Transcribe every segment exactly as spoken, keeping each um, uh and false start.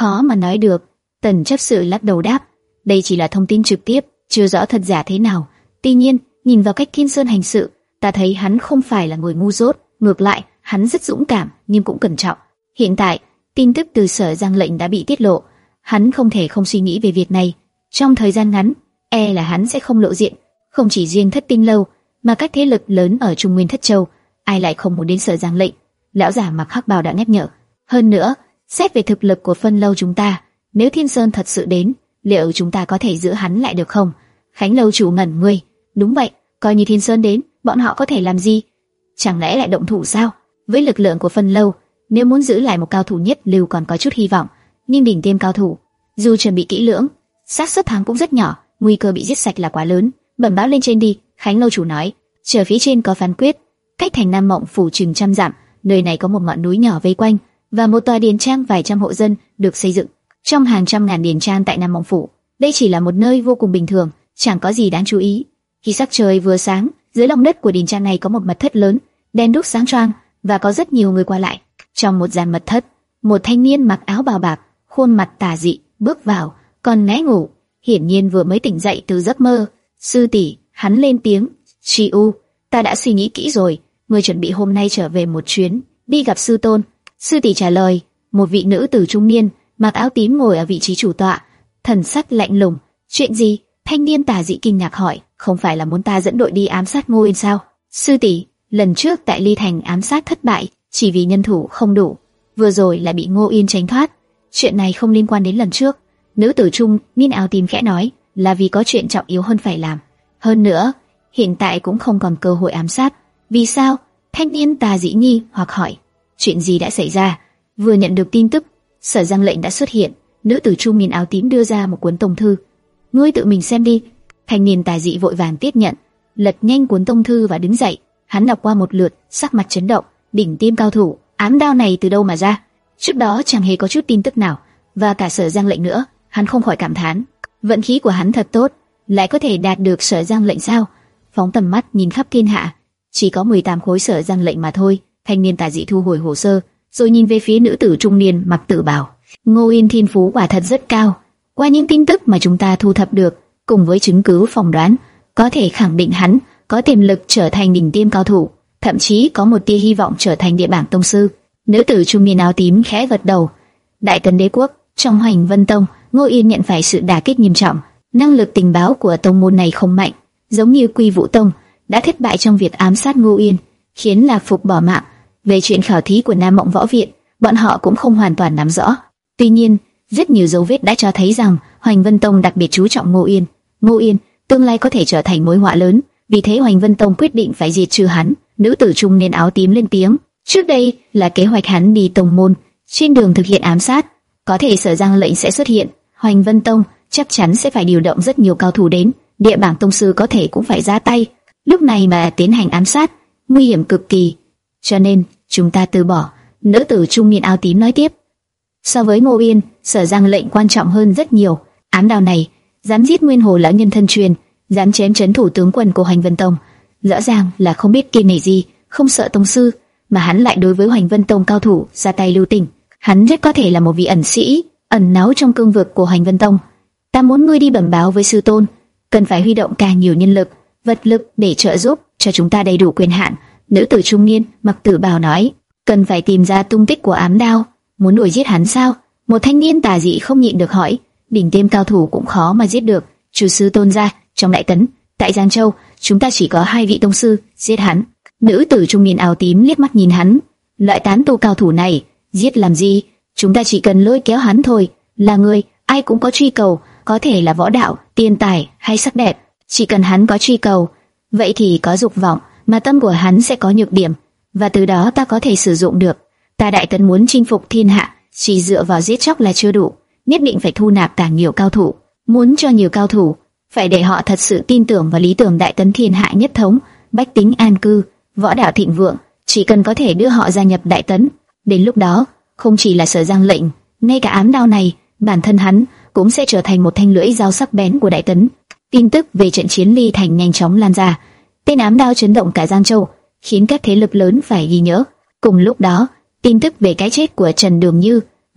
Khó mà nói được. Tần chấp sự lắc đầu đáp, đây chỉ là thông tin trực tiếp, chưa rõ thật giả thế nào. Tuy nhiên, nhìn vào cách Thiên Sơn hành sự, ta thấy hắn không phải là người ngu dốt, ngược lại, hắn rất dũng cảm nhưng cũng cẩn trọng. Hiện tại, tin tức từ Sở Giang lệnh đã bị tiết lộ, hắn không thể không suy nghĩ về việc này. Trong thời gian ngắn, e là hắn sẽ không lộ diện. Không chỉ riêng Thất Tinh lâu, mà các thế lực lớn ở Trung Nguyên Thất Châu, ai lại không muốn đến Sở Giang lệnh? Lão giả mặc hắc bào đã nhắc nhở. Hơn nữa, xét về thực lực của phân lâu chúng ta, nếu Thiên Sơn thật sự đến, liệu chúng ta có thể giữ hắn lại được không? Khánh lâu chủ ngẩn người. Đúng vậy, coi như Thiên Sơn đến, bọn họ có thể làm gì? Chẳng lẽ lại động thủ sao? Với lực lượng của phân lâu, nếu muốn giữ lại một cao thủ nhất lưu còn có chút hy vọng, nhưng đỉnh tiêm cao thủ, dù chuẩn bị kỹ lưỡng, xác suất thắng cũng rất nhỏ, nguy cơ bị giết sạch là quá lớn. Bẩm báo lên trên đi, Khánh lâu chủ nói. Chờ phía trên có phán quyết. Cách thành Nam Mộng phủ chừng trăm dặm, nơi này có một ngọn núi nhỏ vây quanh và một tòa điền trang vài trăm hộ dân được xây dựng trong hàng trăm ngàn điền trang tại Nam Mộng phủ. Đây chỉ là một nơi vô cùng bình thường, chẳng có gì đáng chú ý. Khi sắc trời vừa sáng, dưới lòng đất của điền trang này có một mật thất lớn, đèn đuốc sáng choang và có rất nhiều người qua lại. Trong một gian mật thất, một thanh niên mặc áo bào bạc, khuôn mặt tà dị bước vào, còn né ngủ, hiển nhiên vừa mới tỉnh dậy từ giấc mơ. Sư tỷ, hắn lên tiếng. Chi U, ta đã suy nghĩ kỹ rồi, ngươi chuẩn bị hôm nay trở về một chuyến, đi gặp sư tôn. Sư tỷ trả lời. Một vị nữ tử trung niên mặc áo tím ngồi ở vị trí chủ tọa, thần sắc lạnh lùng. Chuyện gì? Thanh niên tà dị kinh ngạc hỏi. Không phải là muốn ta dẫn đội đi ám sát Ngô Yên sao? Sư tỷ, lần trước tại Ly Thành ám sát thất bại, chỉ vì nhân thủ không đủ. Vừa rồi là bị Ngô Yên tránh thoát. Chuyện này không liên quan đến lần trước. Nữ tử trung niên áo tím khẽ nói, là vì có chuyện trọng yếu hơn phải làm. Hơn nữa, hiện tại cũng không còn cơ hội ám sát. Vì sao? Thanh niên tà dị nghi hoặc hỏi. Chuyện gì đã xảy ra? Vừa nhận được tin tức, Sở Giang lệnh đã xuất hiện. Nữ tử trung niên áo tím đưa ra một cuốn tông thư. Ngươi tự mình xem đi. Thanh niên tà dị vội vàng tiếp nhận, lật nhanh cuốn tông thư và đứng dậy. Hắn đọc qua một lượt, sắc mặt chấn động. Đỉnh tiêm cao thủ, ám đao này từ đâu mà ra? Trước đó chẳng hề có chút tin tức nào, và cả Sở Giang lệnh nữa. Hắn không khỏi cảm thán, vận khí của hắn thật tốt, lại có thể đạt được Sở Giang lệnh sao? Phóng tầm mắt nhìn khắp thiên hạ, chỉ có mười tám khối Sở Giang lệnh mà thôi. Thanh niên tà dị thu hồi hồ sơ, rồi nhìn về phía nữ tử trung niên mặc tử bào. Ngô Yên thiên phú quả thật rất cao. Qua những tin tức mà chúng ta thu thập được, cùng với chứng cứ phỏng đoán, có thể khẳng định hắn có tiềm lực trở thành đỉnh tiêm cao thủ, thậm chí có một tia hy vọng trở thành địa bảng tông sư. Nữ tử trung niên áo tím khẽ gật đầu. Đại Tần Đế quốc, trong Hoành Vân Tông, Ngô Yên nhận phải sự đả kích nghiêm trọng. Năng lực tình báo của tông môn này không mạnh, giống như Quy Vũ Tông đã thất bại trong việc ám sát Ngô Yên, khiến Lạc Phục bỏ mạng. Về chuyện khảo thí của Nam Mộng Võ Viện, bọn họ cũng không hoàn toàn nắm rõ. Tuy nhiên, rất nhiều dấu vết đã cho thấy rằng Hoành Vân Tông đặc biệt chú trọng Ngô Yên. Ngô Yên tương lai có thể trở thành mối họa lớn, vì thế Hoành Vân Tông quyết định phải diệt trừ hắn. Nữ tử trung niên áo tím lên tiếng. Trước đây là kế hoạch hắn đi tông môn, trên đường thực hiện ám sát, có thể Sở Giang lệnh sẽ xuất hiện, Hoành Vân Tông chắc chắn sẽ phải điều động rất nhiều cao thủ đến, địa bảng tông sư có thể cũng phải ra tay. Lúc này mà tiến hành ám sát, nguy hiểm cực kỳ, cho nên chúng ta từ bỏ. Nữ tử trung niên áo tím nói tiếp. So với Ngô Yên, Sở Giang lệnh quan trọng hơn rất nhiều. Ám đao này dám giết Nguyên Hồ lão nhân thân truyền, dám chém trấn thủ tướng quân của Hoành Vân Tông, rõ ràng là không biết kiêng nể gì, không sợ tông sư, mà hắn lại đối với Hoành Vân Tông cao thủ ra tay lưu tình. Hắn rất có thể là một vị ẩn sĩ, ẩn náu trong cương vực của Hoành Vân Tông. Ta muốn ngươi đi bẩm báo với sư tôn, cần phải huy động càng nhiều nhân lực, vật lực để trợ giúp cho chúng ta đầy đủ quyền hạn. Nữ tử trung niên mặc tử bào nói, cần phải tìm ra tung tích của ám đao. Muốn đuổi giết hắn sao? Một thanh niên tà dị không nhịn được hỏi. Đỉnh tiêm cao thủ cũng khó mà giết được. Trừ sư tôn ra, trong Đại Tấn, tại Giang Châu, chúng ta chỉ có hai vị tông sư. Giết hắn. Nữ tử trung niên áo tím liếc mắt nhìn hắn. Loại tán tu cao thủ này, giết làm gì? Chúng ta chỉ cần lôi kéo hắn thôi. Là người, ai cũng có truy cầu, có thể là võ đạo, tiền tài hay sắc đẹp. Chỉ cần hắn có truy cầu, vậy thì có dục vọng, mà tâm của hắn sẽ có nhược điểm, và từ đó ta có thể sử dụng được. Ta Đại Tấn muốn chinh phục thiên hạ, chỉ dựa vào giết chóc là chưa đủ, nhất định phải thu nạp càng nhiều cao thủ. Muốn cho nhiều cao thủ, phải để họ thật sự tin tưởng vào lý tưởng Đại Tấn thiên hạ nhất thống, bách tính an cư, võ đạo thịnh vượng. Chỉ cần có thể đưa họ gia nhập Đại Tấn, đến lúc đó, không chỉ là Sở Giang lệnh, ngay cả ám đao này, bản thân hắn cũng sẽ trở thành một thanh lưỡi dao sắc bén của Đại Tấn. Tin tức về trận chiến Ly Thành nhanh chóng lan ra, tên ám đao chấn động cả Giang Châu, khiến các thế lực lớn phải ghi nhớ. Cùng lúc đó, tin tức về cái chết của Trần Đường Như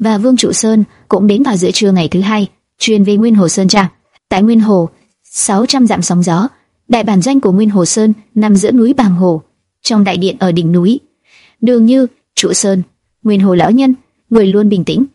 và Vương Trụ Sơn cũng đến vào giữa trưa ngày thứ hai, truyền về Nguyên Hồ Sơn Trang. Tại Nguyên Hồ, sáu trăm dặm sóng gió, đại bản doanh của Nguyên Hồ Sơn nằm giữa núi Bàng Hồ, trong đại điện ở đỉnh núi. Đường Như, Trụ Sơn, Nguyên Hồ lão nhân, người luôn bình tĩnh.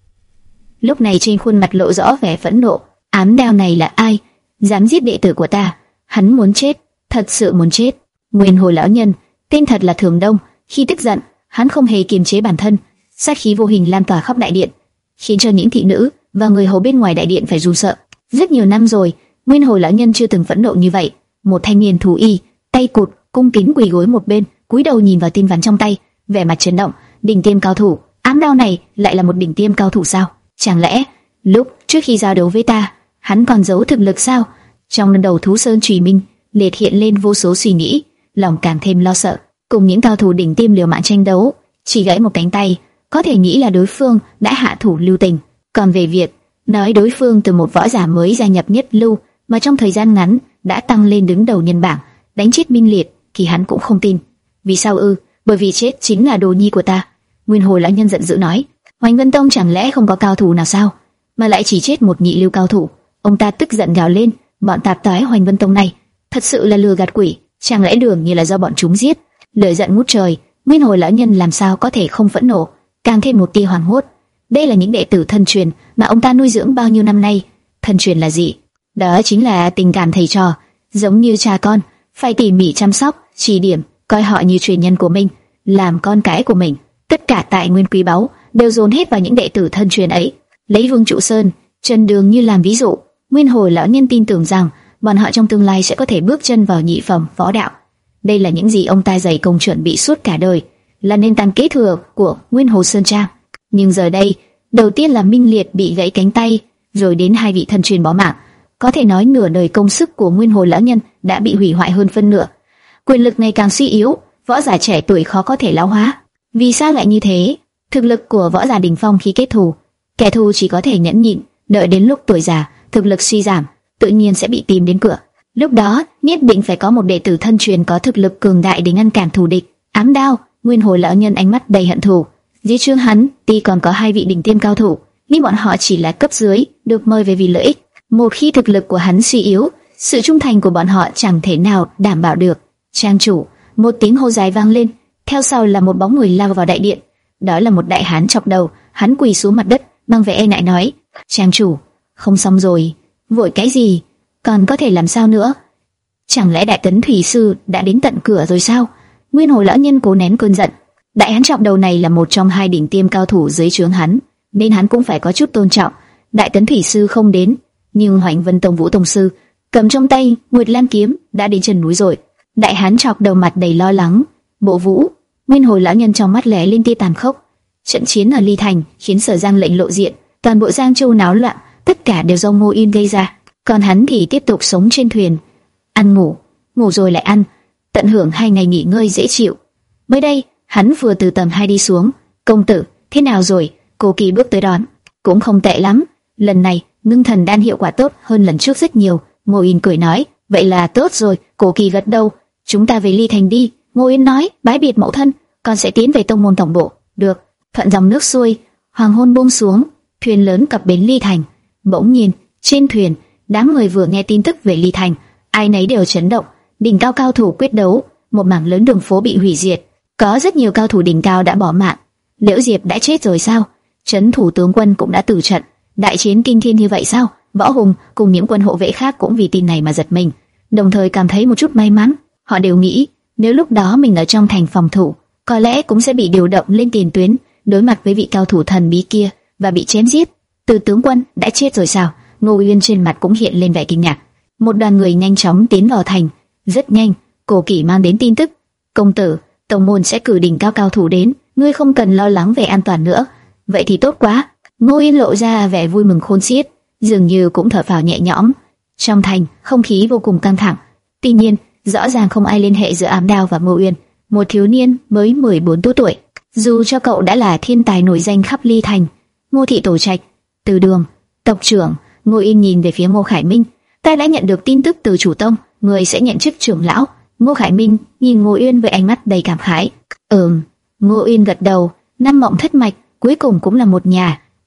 Lúc này trên khuôn mặt lộ rõ vẻ phẫn nộ. Ám đao này là ai? Dám giết đệ tử của ta? Hắn muốn chết, thật sự muốn chết. Nguyên Hồ lão nhân, tên thật là Thường Đông. Khi tức giận, hắn không hề kiềm chế bản thân, sát khí vô hình lan tỏa khắp đại điện, khiến cho những thị nữ và người hầu bên ngoài đại điện phải run sợ. Rất nhiều năm rồi, Nguyên Hồ lão nhân chưa từng phẫn nộ như vậy. Một thanh niên thú y, tay cụt, cung kính quỳ gối một bên, cúi đầu nhìn vào tin vắn trong tay, vẻ mặt chấn động. Đỉnh tiêm cao thủ, ám đao này lại là một đỉnh tiêm cao thủ sao? Chẳng lẽ lúc trước khi giao đấu với ta, hắn còn giấu thực lực sao? Trong lần đầu Thú Sơn Chủy Minh, liệt hiện lên vô số suy nghĩ, lòng càng thêm lo sợ. Cùng những cao thủ đỉnh tiêm liều mạng tranh đấu, chỉ gãy một cánh tay, có thể nghĩ là đối phương đã hạ thủ lưu tình. Còn về việc nói đối phương từ một võ giả mới gia nhập nhất lưu mà trong thời gian ngắn đã tăng lên đứng đầu nhân bảng, đánh chết Minh Liệt, thì hắn cũng không tin. Vì sao ư? Bởi vì chết chính là đồ nhi của ta. Nguyên Hồ lão nhân giận dữ nói. Hoành Vân Tông chẳng lẽ không có cao thủ nào sao, mà lại chỉ chết một nhị lưu cao thủ? Ông ta tức giận gào lên, bọn tạp toái Hoành Vân Tông này thật sự là lừa gạt quỷ, chẳng lẽ Đường Như là do bọn chúng giết? Lửa giận ngút trời, Nguyên Hồ lão nhân làm sao có thể không phẫn nộ, càng thêm một tia hoảng hốt. Đây là những đệ tử thân truyền mà ông ta nuôi dưỡng bao nhiêu năm nay. Thân truyền là gì? Đó chính là tình cảm thầy trò, giống như cha con, phải tỉ mỉ chăm sóc, chỉ điểm, coi họ như truyền nhân của mình, làm con cái của mình. Tất cả tài nguyên quý báu đều dồn hết vào những đệ tử thân truyền ấy. Lấy Vương Trụ Sơn, Trần Đường Như làm ví dụ, Nguyên Hồ lão nhân tin tưởng rằng bọn họ trong tương lai sẽ có thể bước chân vào nhị phẩm võ đạo. Đây là những gì ông ta dày công chuẩn bị suốt cả đời, là nền tảng kế thừa của Nguyên Hồ Sơn Trang. Nhưng giờ đây, đầu tiên là Minh Liệt bị gãy cánh tay, rồi đến hai vị thân truyền bỏ mạng. Có thể nói nửa đời công sức của Nguyên Hồ lão nhân đã bị hủy hoại hơn phân nửa. Quyền lực ngày càng suy yếu, võ giả trẻ tuổi khó có thể lão hóa. Vì sao lại như thế? Thực lực của võ giả đỉnh phong khi kết thù, kẻ thù chỉ có thể nhẫn nhịn, đợi đến lúc tuổi già, thực lực suy giảm, tự nhiên sẽ bị tìm đến cửa. Lúc đó, nhất định phải có một đệ tử thân truyền có thực lực cường đại để ngăn cản thù địch. Ám đao, Nguyên Hồ lão nhân ánh mắt đầy hận thù. Dưới trướng hắn, tuy còn có hai vị đỉnh tiêm cao thủ, nhưng bọn họ chỉ là cấp dưới, được mời về vì lợi ích. Một khi thực lực của hắn suy yếu, sự trung thành của bọn họ chẳng thể nào đảm bảo được. Trang chủ, một tiếng hô dài vang lên, theo sau là một bóng người lao vào đại điện. Đó là một đại hán chọc đầu, hắn quỳ xuống mặt đất, mang vẻ e ngại nói: "Trang chủ, không xong rồi." "Vội cái gì? Còn có thể làm sao nữa? Chẳng lẽ Đại Tấn Thủy sư đã đến tận cửa rồi sao?" Nguyên Hồ lão nhân cố nén cơn giận. Đại hán chọc đầu này là một trong hai đỉnh tiêm cao thủ dưới trướng hắn, nên hắn cũng phải có chút tôn trọng. Đại Tấn Thủy sư không đến, nhưng Hoành Vân Tông Vũ tông sư cầm trong tay Nguyệt Lan kiếm đã đến chân núi rồi. Đại hán chọc đầu mặt đầy lo lắng. "Bộ Vũ." Nguyên Hồ lão nhân trong mắt lóe lên tia tàn khốc. Trận chiến ở Ly Thành khiến Sở Giang lệnh lộ diện, toàn bộ Giang Châu náo loạn, tất cả đều do Ngô Yên gây ra. Còn hắn thì tiếp tục sống trên thuyền, ăn ngủ, ngủ rồi lại ăn, tận hưởng hai ngày nghỉ ngơi dễ chịu. Mới đây, hắn vừa từ tầng hai đi xuống. "Công tử, thế nào rồi?" Cô Kỳ bước tới đón. "Cũng không tệ lắm, lần này ngưng thần đan hiệu quả tốt hơn lần trước rất nhiều." Ngô Yên cười nói. "Vậy là tốt rồi." Cô Kỳ gật đầu. "Chúng ta về Ly Thành đi." Ngô Yên nói. "Bái biệt mẫu thân, con sẽ tiến về tông môn tổng bộ." "Được." Thuận dòng nước xuôi, hoàng hôn buông xuống, thuyền lớn cập bến Ly Thành. Bỗng nhiên, trên thuyền, đám người vừa nghe tin tức về Ly Thành, ai nấy đều chấn động. Đỉnh cao cao thủ quyết đấu, một mảng lớn đường phố bị hủy diệt, có rất nhiều cao thủ đỉnh cao đã bỏ mạng. Liễu Diệp đã chết rồi sao? Trấn thủ tướng quân cũng đã tử trận. Đại chiến kinh thiên như vậy sao? Võ Hùng cùng những quân hộ vệ khác cũng vì tin này mà giật mình, đồng thời cảm thấy một chút may mắn. Họ đều nghĩ nếu lúc đó mình ở trong thành phòng thủ, có lẽ cũng sẽ bị điều động lên tiền tuyến, đối mặt với vị cao thủ thần bí kia và bị chém giết. Từ tướng quân đã chết rồi sao? Ngô Uyên trên mặt cũng hiện lên vẻ kinh ngạc. Một đoàn người nhanh chóng tiến vào thành. Rất nhanh, Cổ Kỷ mang đến tin tức: "Công tử, tông môn sẽ cử đỉnh cao cao thủ đến, ngươi không cần lo lắng về an toàn nữa." "Vậy thì tốt quá." Ngô Uyên lộ ra vẻ vui mừng khôn xiết, dường như cũng thở phào nhẹ nhõm. Trong thành, không khí vô cùng căng thẳng. Tuy nhiên, rõ ràng không ai liên hệ giữa Ám Đao và Ngô Uyên, một thiếu niên mới mười bốn tuổi. Dù cho cậu đã là thiên tài nổi danh khắp Ly Thành. Ngô thị tổ trạch, Từ Đường, tộc trưởng. Ngô Uyên nhìn về phía Ngô Khải Minh. "Ta đã nhận được tin tức từ chủ tông, người sẽ nhận chức trưởng lão." Ngô Khải Minh nhìn Ngô Uyên với ánh mắt đầy cảm khái. "Ừm." Ngô Uyên gật đầu. Năm mộng thất mạch cuối cùng cũng là một nhà.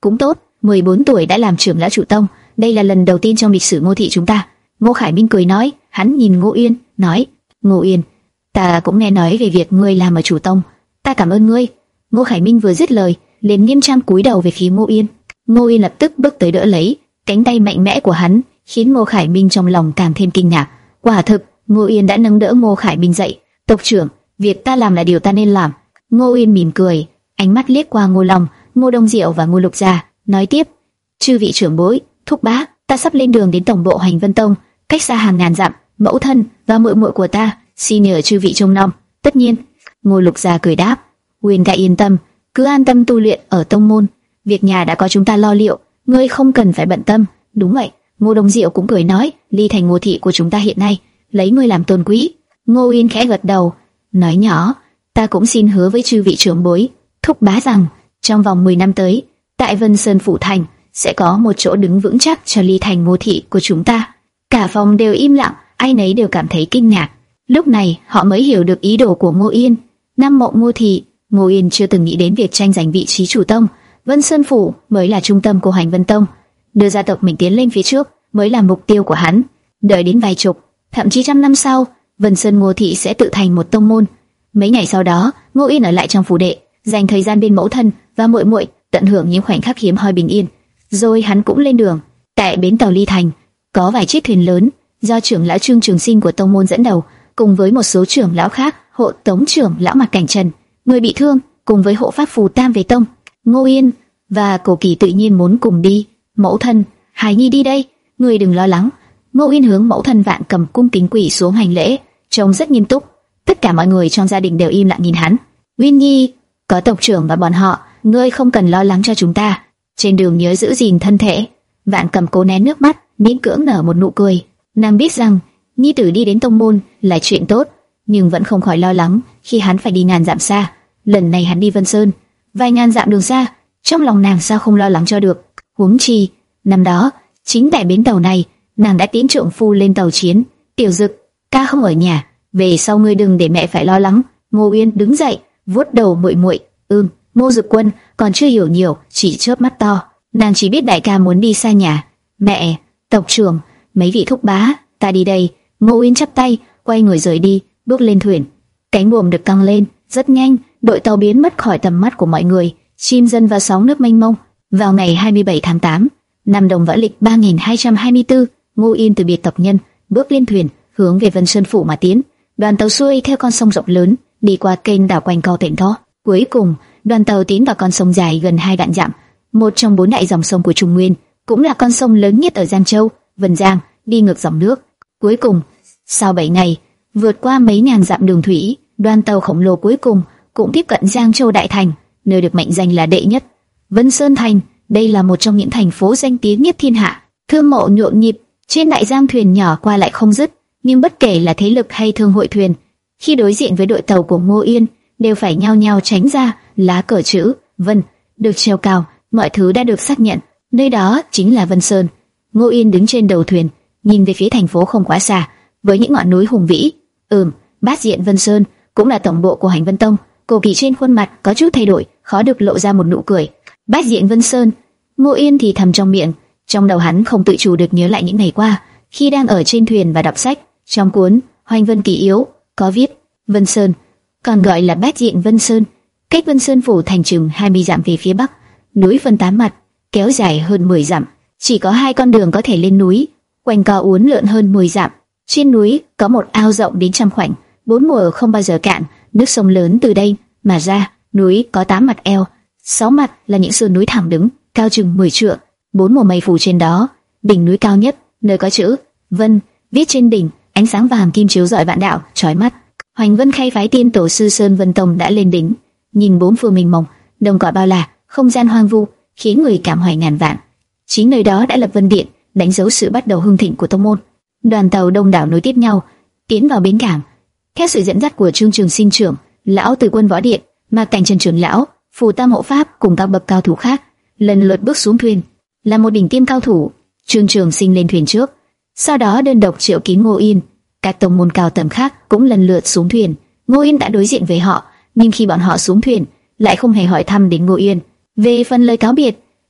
Cũng tốt, mười bốn tuổi đã làm trưởng lão trụ tông, đây là lần đầu tiên trong lịch sử Ngô thị chúng ta. Ngô Khải Minh cười nói, hắn nhìn Ngô Uyên, nói, Ngô Uyên, ta cũng nghe nói về việc ngươi làm ở trụ tông, ta cảm ơn ngươi. Ngô Khải Minh vừa dứt lời, liền nghiêm trang cúi đầu về phía Ngô Uyên. Ngô Uyên lập tức bước tới đỡ lấy, cánh tay mạnh mẽ của hắn khiến Ngô Khải Minh trong lòng càng thêm kinh ngạc. Quả thực, Ngô Uyên đã nâng đỡ Ngô Khải Minh dậy. Tộc trưởng, việc ta làm là điều ta nên làm. Ngô Uyên mỉm cười, ánh mắt liếc qua Ngô Long, Ngô Đông Diệu và Ngô Lục Gia, nói tiếp: chư vị trưởng bối, thúc bá, ta sắp lên đường đến tổng bộ Hành Vân Tông, cách xa hàng ngàn dặm, mẫu thân và muội muội của ta xin nhờ chư vị trông nom. Tất nhiên. Ngô Lục Gia cười đáp: Uyên đại yên tâm, cứ an tâm tu luyện ở tông môn, việc nhà đã có chúng ta lo liệu, ngươi không cần phải bận tâm. Đúng vậy. Ngô Đông Diệu cũng cười nói: ly thành Ngô thị của chúng ta hiện nay lấy ngươi làm tôn quý. Ngô Uyên khẽ gật đầu, nói nhỏ: ta cũng xin hứa với chư vị trưởng bối, thúc bá rằng trong vòng mười năm tới, tại Vân Sơn phủ thành sẽ có một chỗ đứng vững chắc cho ly thành Ngô thị của chúng ta. Cả phòng đều im lặng, ai nấy đều cảm thấy kinh ngạc. Lúc này họ mới hiểu được ý đồ của Ngô Uyên. Năm mộ Ngô thị, Ngô Uyên chưa từng nghĩ đến việc tranh giành vị trí chủ tông. Vân Sơn phủ mới là trung tâm của Hành Vân Tông, đưa gia tộc mình tiến lên phía trước mới là mục tiêu của hắn. Đợi đến vài chục, thậm chí trăm năm sau, Vân Sơn Ngô thị sẽ tự thành một tông môn. Mấy ngày sau đó, Ngô Uyên ở lại trong phủ đệ, dành thời gian bên mẫu thân và muội muội, tận hưởng những khoảnh khắc hiếm hoi bình yên. Rồi hắn cũng lên đường. Tại bến tàu Ly Thành, có vài chiếc thuyền lớn do trưởng lão Trương Trường Sinh của tông môn dẫn đầu, cùng với một số trưởng lão khác hộ tống trưởng lão Mạc Cảnh Trần, người bị thương, cùng với hộ pháp Phù Tam về tông. Ngô Uyên và Cổ Kỳ tự nhiên muốn cùng đi. Mẫu thân, Hải Nhi đi đây, người đừng lo lắng. Ngô Uyên hướng mẫu thân Vạn Cầm cung kính quỳ xuống hành lễ, trông rất nghiêm túc. Tất cả mọi người trong gia đình đều im lặng nhìn hắn. Uyên Nhi, có tộc trưởng và bọn họ, ngươi không cần lo lắng cho chúng ta. Trên đường nhớ giữ gìn thân thể. Vạn Cầm cố nén nước mắt, miễn cưỡng nở một nụ cười. Nàng biết rằng nhi tử đi đến tông môn là chuyện tốt, nhưng vẫn không khỏi lo lắng khi hắn phải đi ngàn dặm xa. Lần này hắn đi Vân Sơn, vài ngàn dặm đường xa, trong lòng nàng sao không lo lắng cho được. Huống chi, năm đó chính tại bến tàu này, nàng đã tiễn trượng phu lên tàu chiến. Tiểu Dực, ca không ở nhà, về sau ngươi đừng để mẹ phải lo lắng. Ngô Uyên đứng dậy, vuốt đầu muội muội. Ừm. Ngô Dực Quân còn chưa hiểu nhiều, chỉ chớp mắt to. Nàng chỉ biết đại ca muốn đi xa nhà. Mẹ, tộc trưởng, mấy vị thúc bá, ta đi đây. Ngô Uyên chắp tay, quay người rời đi, bước lên thuyền. Cánh buồm được căng lên, rất nhanh, đội tàu biến mất khỏi tầm mắt của mọi người, chìm dần vào sóng nước mênh mông. Vào ngày hai mươi bảy tháng tám, năm Đồng Võ Lịch ba nghìn hai trăm hai mươi tư, Ngô Uyên từ biệt tộc nhân, bước lên thuyền, hướng về Vân Sơn phủ mà tiến. Đoàn tàu xuôi theo con sông rộng lớn, đi qua kênh đảo quanh co tịnh đó. Cuối cùng, đoàn tàu tiến vào con sông dài gần hai vạn dặm, một trong bốn đại dòng sông của Trung Nguyên, cũng là con sông lớn nhất ở Giang Châu, Vân Giang, đi ngược dòng nước. Cuối cùng, sau bảy ngày, vượt qua mấy ngàn dặm đường thủy, đoàn tàu khổng lồ cuối cùng cũng tiếp cận Giang Châu đại thành, nơi được mệnh danh là đệ nhất, Vân Sơn thành. Đây là một trong những thành phố danh tiếng nhất thiên hạ, thương mộ nhộn nhịp, trên đại giang thuyền nhỏ qua lại không dứt. Nhưng bất kể là thế lực hay thương hội thuyền, khi đối diện với đội tàu của Ngô Uyên, đều phải nhao nhao tránh ra. Lá cờ chữ Vân được treo cao, mọi thứ đã được xác nhận, nơi đó chính là Vân Sơn. Ngô Uyên đứng trên đầu thuyền, nhìn về phía thành phố không quá xa, với những ngọn núi hùng vĩ. Ừm, Bát Diện Vân Sơn cũng là tổng bộ của Hành Vân Tông. Cổ Kỳ trên khuôn mặt có chút thay đổi, khó được lộ ra một nụ cười. Bát Diện Vân Sơn. Ngô Uyên thì thầm trong miệng, trong đầu hắn không tự chủ được nhớ lại những ngày qua, khi đang ở trên thuyền và đọc sách. Trong cuốn Hoành Vân Kỷ Yếu có viết Vân Sơn, còn gọi là Bát Diện Vân Sơn, cách Vân Sơn phủ thành chừng hai mươi dặm về phía bắc, núi phân tám mặt, kéo dài hơn mười dặm, chỉ có hai con đường có thể lên núi, quanh co uốn lượn hơn mười dặm. Trên núi có một ao rộng đến trăm khoảnh, bốn mùa không bao giờ cạn, nước sông lớn từ đây mà ra. Núi có tám mặt eo, sáu mặt là những sườn núi thẳng đứng, cao chừng mười trượng, bốn mùa mây phủ trên đó. Đỉnh núi cao nhất, nơi có chữ Vân viết trên đỉnh, ánh sáng vàng kim chiếu rọi vạn đạo, chói mắt. Hoành Vân khai phái tiên tổ sư Sơn Vân Tông đã lên đỉnh, nhìn bốn phương mênh mông, đồng cỏ bao la, không gian hoang vu, khiến người cảm hoài ngàn vạn. Chính nơi đó đã lập Vân Điện, đánh dấu sự bắt đầu hưng thịnh của tông môn. Đoàn tàu đông đảo nối tiếp nhau, tiến vào bến cảng. Theo sự dẫn dắt của Trương Trường Sinh trưởng, lão Từ Quân Võ Điện, Mạc Cảnh Trần trưởng lão, Phù Tam hộ pháp cùng các bậc cao thủ khác, lần lượt bước xuống thuyền. Là một đỉnh tiêm cao thủ, Trương Trường Sinh lên thuyền trước, sau đó đơn độc triệu kiến Ngô Uyên. Các tông môn cao tầm khác cũng lần lượt xuống thuyền. Ngô Uyên đã đối diện với họ, nhưng khi bọn họ xuống thuyền, lại không hề hỏi thăm đến Ngô Uyên. Về phần lời cáo biệt,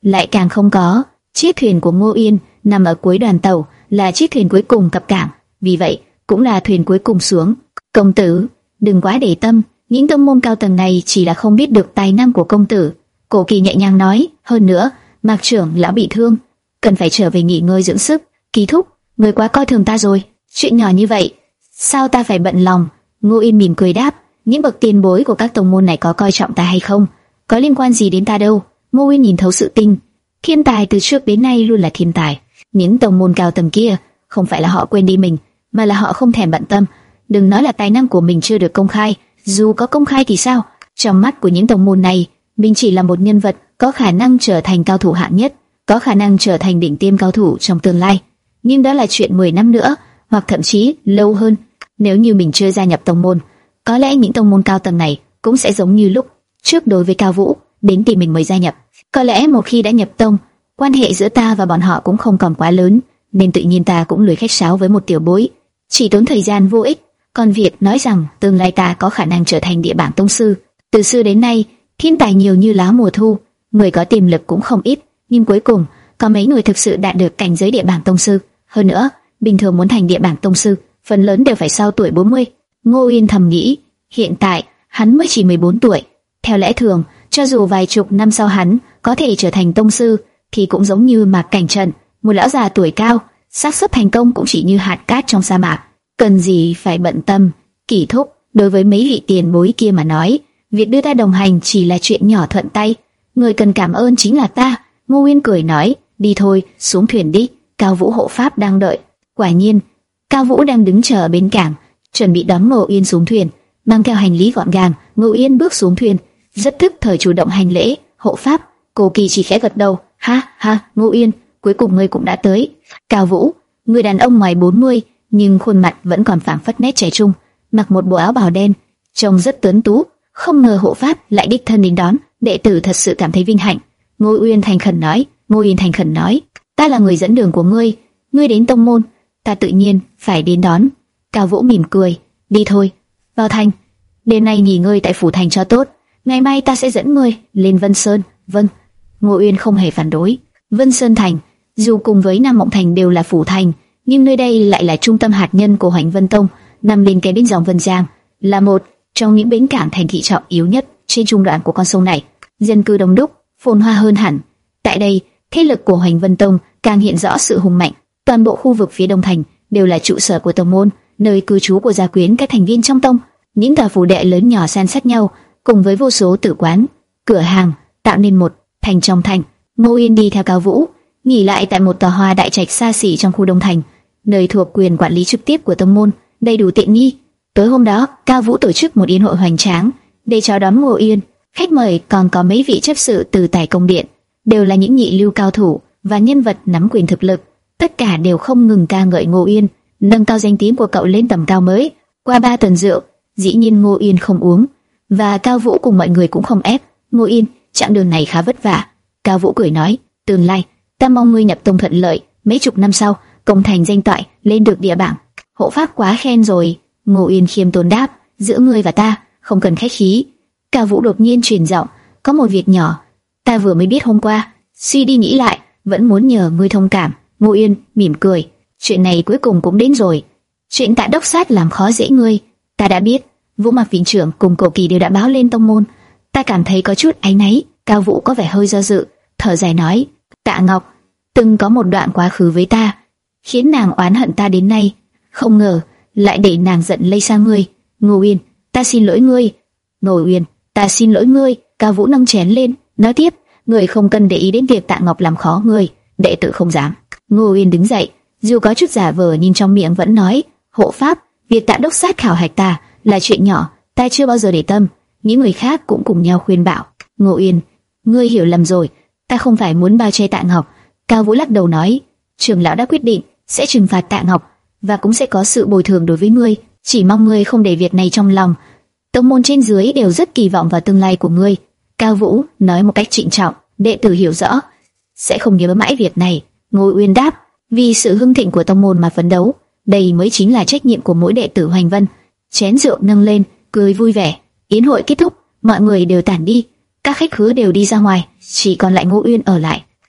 lại càng không có. Chiếc thuyền của Ngô Yên nằm ở cuối đoàn tàu, là chiếc thuyền cuối cùng cập cảng, vì vậy cũng là thuyền cuối cùng xuống. Công tử, đừng quá để tâm, những tông môn cao tầng này chỉ là không biết được tài năng của công tử. Cổ Kỳ nhẹ nhàng nói, hơn nữa, Mạc trưởng lão bị thương, cần phải trở về nghỉ ngơi dưỡng sức. Kỳ thúc, người quá coi thường ta rồi, chuyện nhỏ như vậy, sao ta phải bận lòng? Ngô Yên mỉm cười đáp, những bậc tiền bối của các tông môn này có coi trọng ta hay không, có liên quan gì đến ta đâu. Ngô Yên nhìn thấu sự tình, thiên tài từ trước đến nay luôn là thiên tài. Những tông môn cao tầng kia, không phải là họ quên đi mình, mà là họ không thèm bận tâm. Đừng nói là tài năng của mình chưa được công khai, dù có công khai thì sao? Trong mắt của những tông môn này, mình chỉ là một nhân vật có khả năng trở thành cao thủ hạng nhất, có khả năng trở thành đỉnh tiêm cao thủ trong tương lai. Nhưng đó là chuyện mười năm nữa, hoặc thậm chí lâu hơn. Nếu như mình chưa gia nhập tông môn, có lẽ những tông môn cao tầng này cũng sẽ giống như lúc trước đối với Cao Vũ, đến tìm mình mới gia nhập. Có lẽ một khi đã nhập tông, quan hệ giữa ta và bọn họ cũng không còn quá lớn, nên tự nhiên ta cũng lười khách sáo với một tiểu bối, chỉ tốn thời gian vô ích. Còn việc nói rằng tương lai ta có khả năng trở thành địa bảng tông sư, từ xưa đến nay thiên tài nhiều như lá mùa thu, người có tiềm lực cũng không ít, nhưng cuối cùng có mấy người thực sự đạt được cảnh giới địa bảng tông sư. Hơn nữa, bình thường muốn thành địa bảng tông sư, phần lớn đều phải sau tuổi bốn mươi. Ngô Yên thầm nghĩ, hiện tại hắn mới chỉ mười bốn tuổi. Theo lẽ thường, cho dù vài chục năm sau hắn có thể trở thành tông sư, thì cũng giống như Mạc Cảnh Trần, một lão già tuổi cao, xác suất thành công cũng chỉ như hạt cát trong sa mạc. Cần gì phải bận tâm? Kỳ thúc, đối với mấy vị tiền bối kia mà nói, việc đưa ta đồng hành chỉ là chuyện nhỏ thuận tay. Người cần cảm ơn chính là ta. Ngô Yên cười nói, đi thôi, xuống thuyền đi. Cao Vũ hộ pháp đang đợi. Quả nhiên, Cao Vũ đang đứng chờ ở bến cảng, chuẩn bị đón Ngô Yên xuống thuyền, mang theo hành lý gọn gàng. Ngô Yên bước xuống thuyền, rất thức thời chủ động hành lễ. Hộ pháp. Cô Kỳ chỉ khẽ gật đầu. Ha ha, Ngô Yên, cuối cùng ngươi cũng đã tới. Cao Vũ, người đàn ông ngoài bốn mươi, nhưng khuôn mặt vẫn còn phảng phất nét trẻ trung, mặc một bộ áo bào đen, trông rất tuấn tú. Không ngờ hộ pháp lại đích thân đến đón, đệ tử thật sự cảm thấy vinh hạnh. Ngô Uyên thành khẩn nói. Ngô Uyên thành khẩn nói, ta là người dẫn đường của ngươi, ngươi đến tông môn, ta tự nhiên phải đến đón. Cao Vũ mỉm cười, đi thôi, vào thành. Đêm nay nghỉ ngơi tại phủ thành cho tốt, ngày mai ta sẽ dẫn ngươi lên Vân Sơn. Vâng. Ngô Uyên không hề phản đối. Vân Sơn thành, dù cùng với Nam Mộng thành đều là phủ thành, nhưng nơi đây lại là trung tâm hạt nhân của Hoành Vân Tông, nằm bên kề bên dòng Vân Giang, là một trong những bến cảng thành thị trọng yếu nhất trên trung đoạn của con sông này. Dân cư đông đúc, phồn hoa hơn hẳn. Tại đây, thế lực của Hoành Vân Tông càng hiện rõ sự hùng mạnh. Toàn bộ khu vực phía đông thành đều là trụ sở của tông môn, nơi cư trú của gia quyến các thành viên trong tông. Những tòa phủ đệ lớn nhỏ san sát nhau, cùng với vô số tử quán, cửa hàng, tạo nên một thành trong thành. Ngô Yên đi theo Cao Vũ, nghỉ lại tại một tòa hoa đại trạch xa xỉ trong khu đông thành, nơi thuộc quyền quản lý trực tiếp của tông môn, đầy đủ tiện nghi. Tối hôm đó, Cao Vũ tổ chức một yến hội hoành tráng để chào đón Ngô Yên. Khách mời còn có mấy vị chấp sự từ Tài Công Điện, đều là những nhị lưu cao thủ và nhân vật nắm quyền thực lực. Tất cả đều không ngừng ca ngợi Ngô Yên, nâng cao danh tiếng của cậu lên tầm cao mới. Qua ba tuần rượu, dĩ nhiên Ngô Yên không uống, và Cao Vũ cùng mọi người cũng không ép. Ngô Yên, chặng đường này khá vất vả. Cao Vũ cười nói, tương lai ta mong ngươi nhập tông thuận lợi, mấy chục năm sau công thành danh toại, lên được địa bảng. Hộ pháp quá khen rồi. Ngô Yên khiêm tốn đáp, giữa ngươi và ta không cần khách khí. Cao Vũ đột nhiên truyền giọng, có một việc nhỏ, ta vừa mới biết hôm qua, suy đi nghĩ lại, vẫn muốn nhờ ngươi thông cảm. Ngô Yên mỉm cười, chuyện này cuối cùng cũng đến rồi. Chuyện Tạ đốc sát làm khó dễ ngươi, ta đã biết. Vũ Mạc viện trưởng cùng Cổ Kỳ đều đã báo lên tông môn, ta cảm thấy có chút áy náy. Cao Vũ có vẻ hơi do dự, thở dài nói, Tạ Ngọc từng có một đoạn quá khứ với ta, khiến nàng oán hận ta đến nay, không ngờ lại để nàng giận lây sang ngươi. Ngô Uyên, ta xin lỗi ngươi. Ngô Uyên, ta xin lỗi ngươi. Cao Vũ nâng chén lên, nói tiếp, ngươi không cần để ý đến việc Tạ Ngọc làm khó ngươi, đệ tử không dám. Ngô Uyên đứng dậy, dù có chút giả vờ nhưng trong miệng vẫn nói, hộ pháp, việc Tạ đốc sát khảo hạch ta là chuyện nhỏ, ta chưa bao giờ để tâm. Những người khác cũng cùng nhau khuyên bảo. Ngô Uyên, ngươi hiểu lầm rồi, ta không phải muốn bao che Tạ Ngọc. Cao Vũ lắc đầu nói, trưởng lão đã quyết định sẽ trừng phạt Tạ Ngọc, và cũng sẽ có sự bồi thường đối với ngươi, chỉ mong ngươi không để việc này trong lòng. Tông môn trên dưới đều rất kỳ vọng vào tương lai của ngươi. Cao Vũ nói một cách trịnh trọng, đệ tử hiểu rõ, sẽ không nhớ mãi việc này. Ngô Uyên đáp, vì sự hưng thịnh của tông môn mà phấn đấu, đây mới chính là trách nhiệm của mỗi đệ tử Hoành Vân. Chén rượu nâng lên, cười vui vẻ. Yến hội kết thúc, mọi người đều tản đi, các khách khứa đều đi ra ngoài, chỉ còn lại Ngô Uyên ở lại.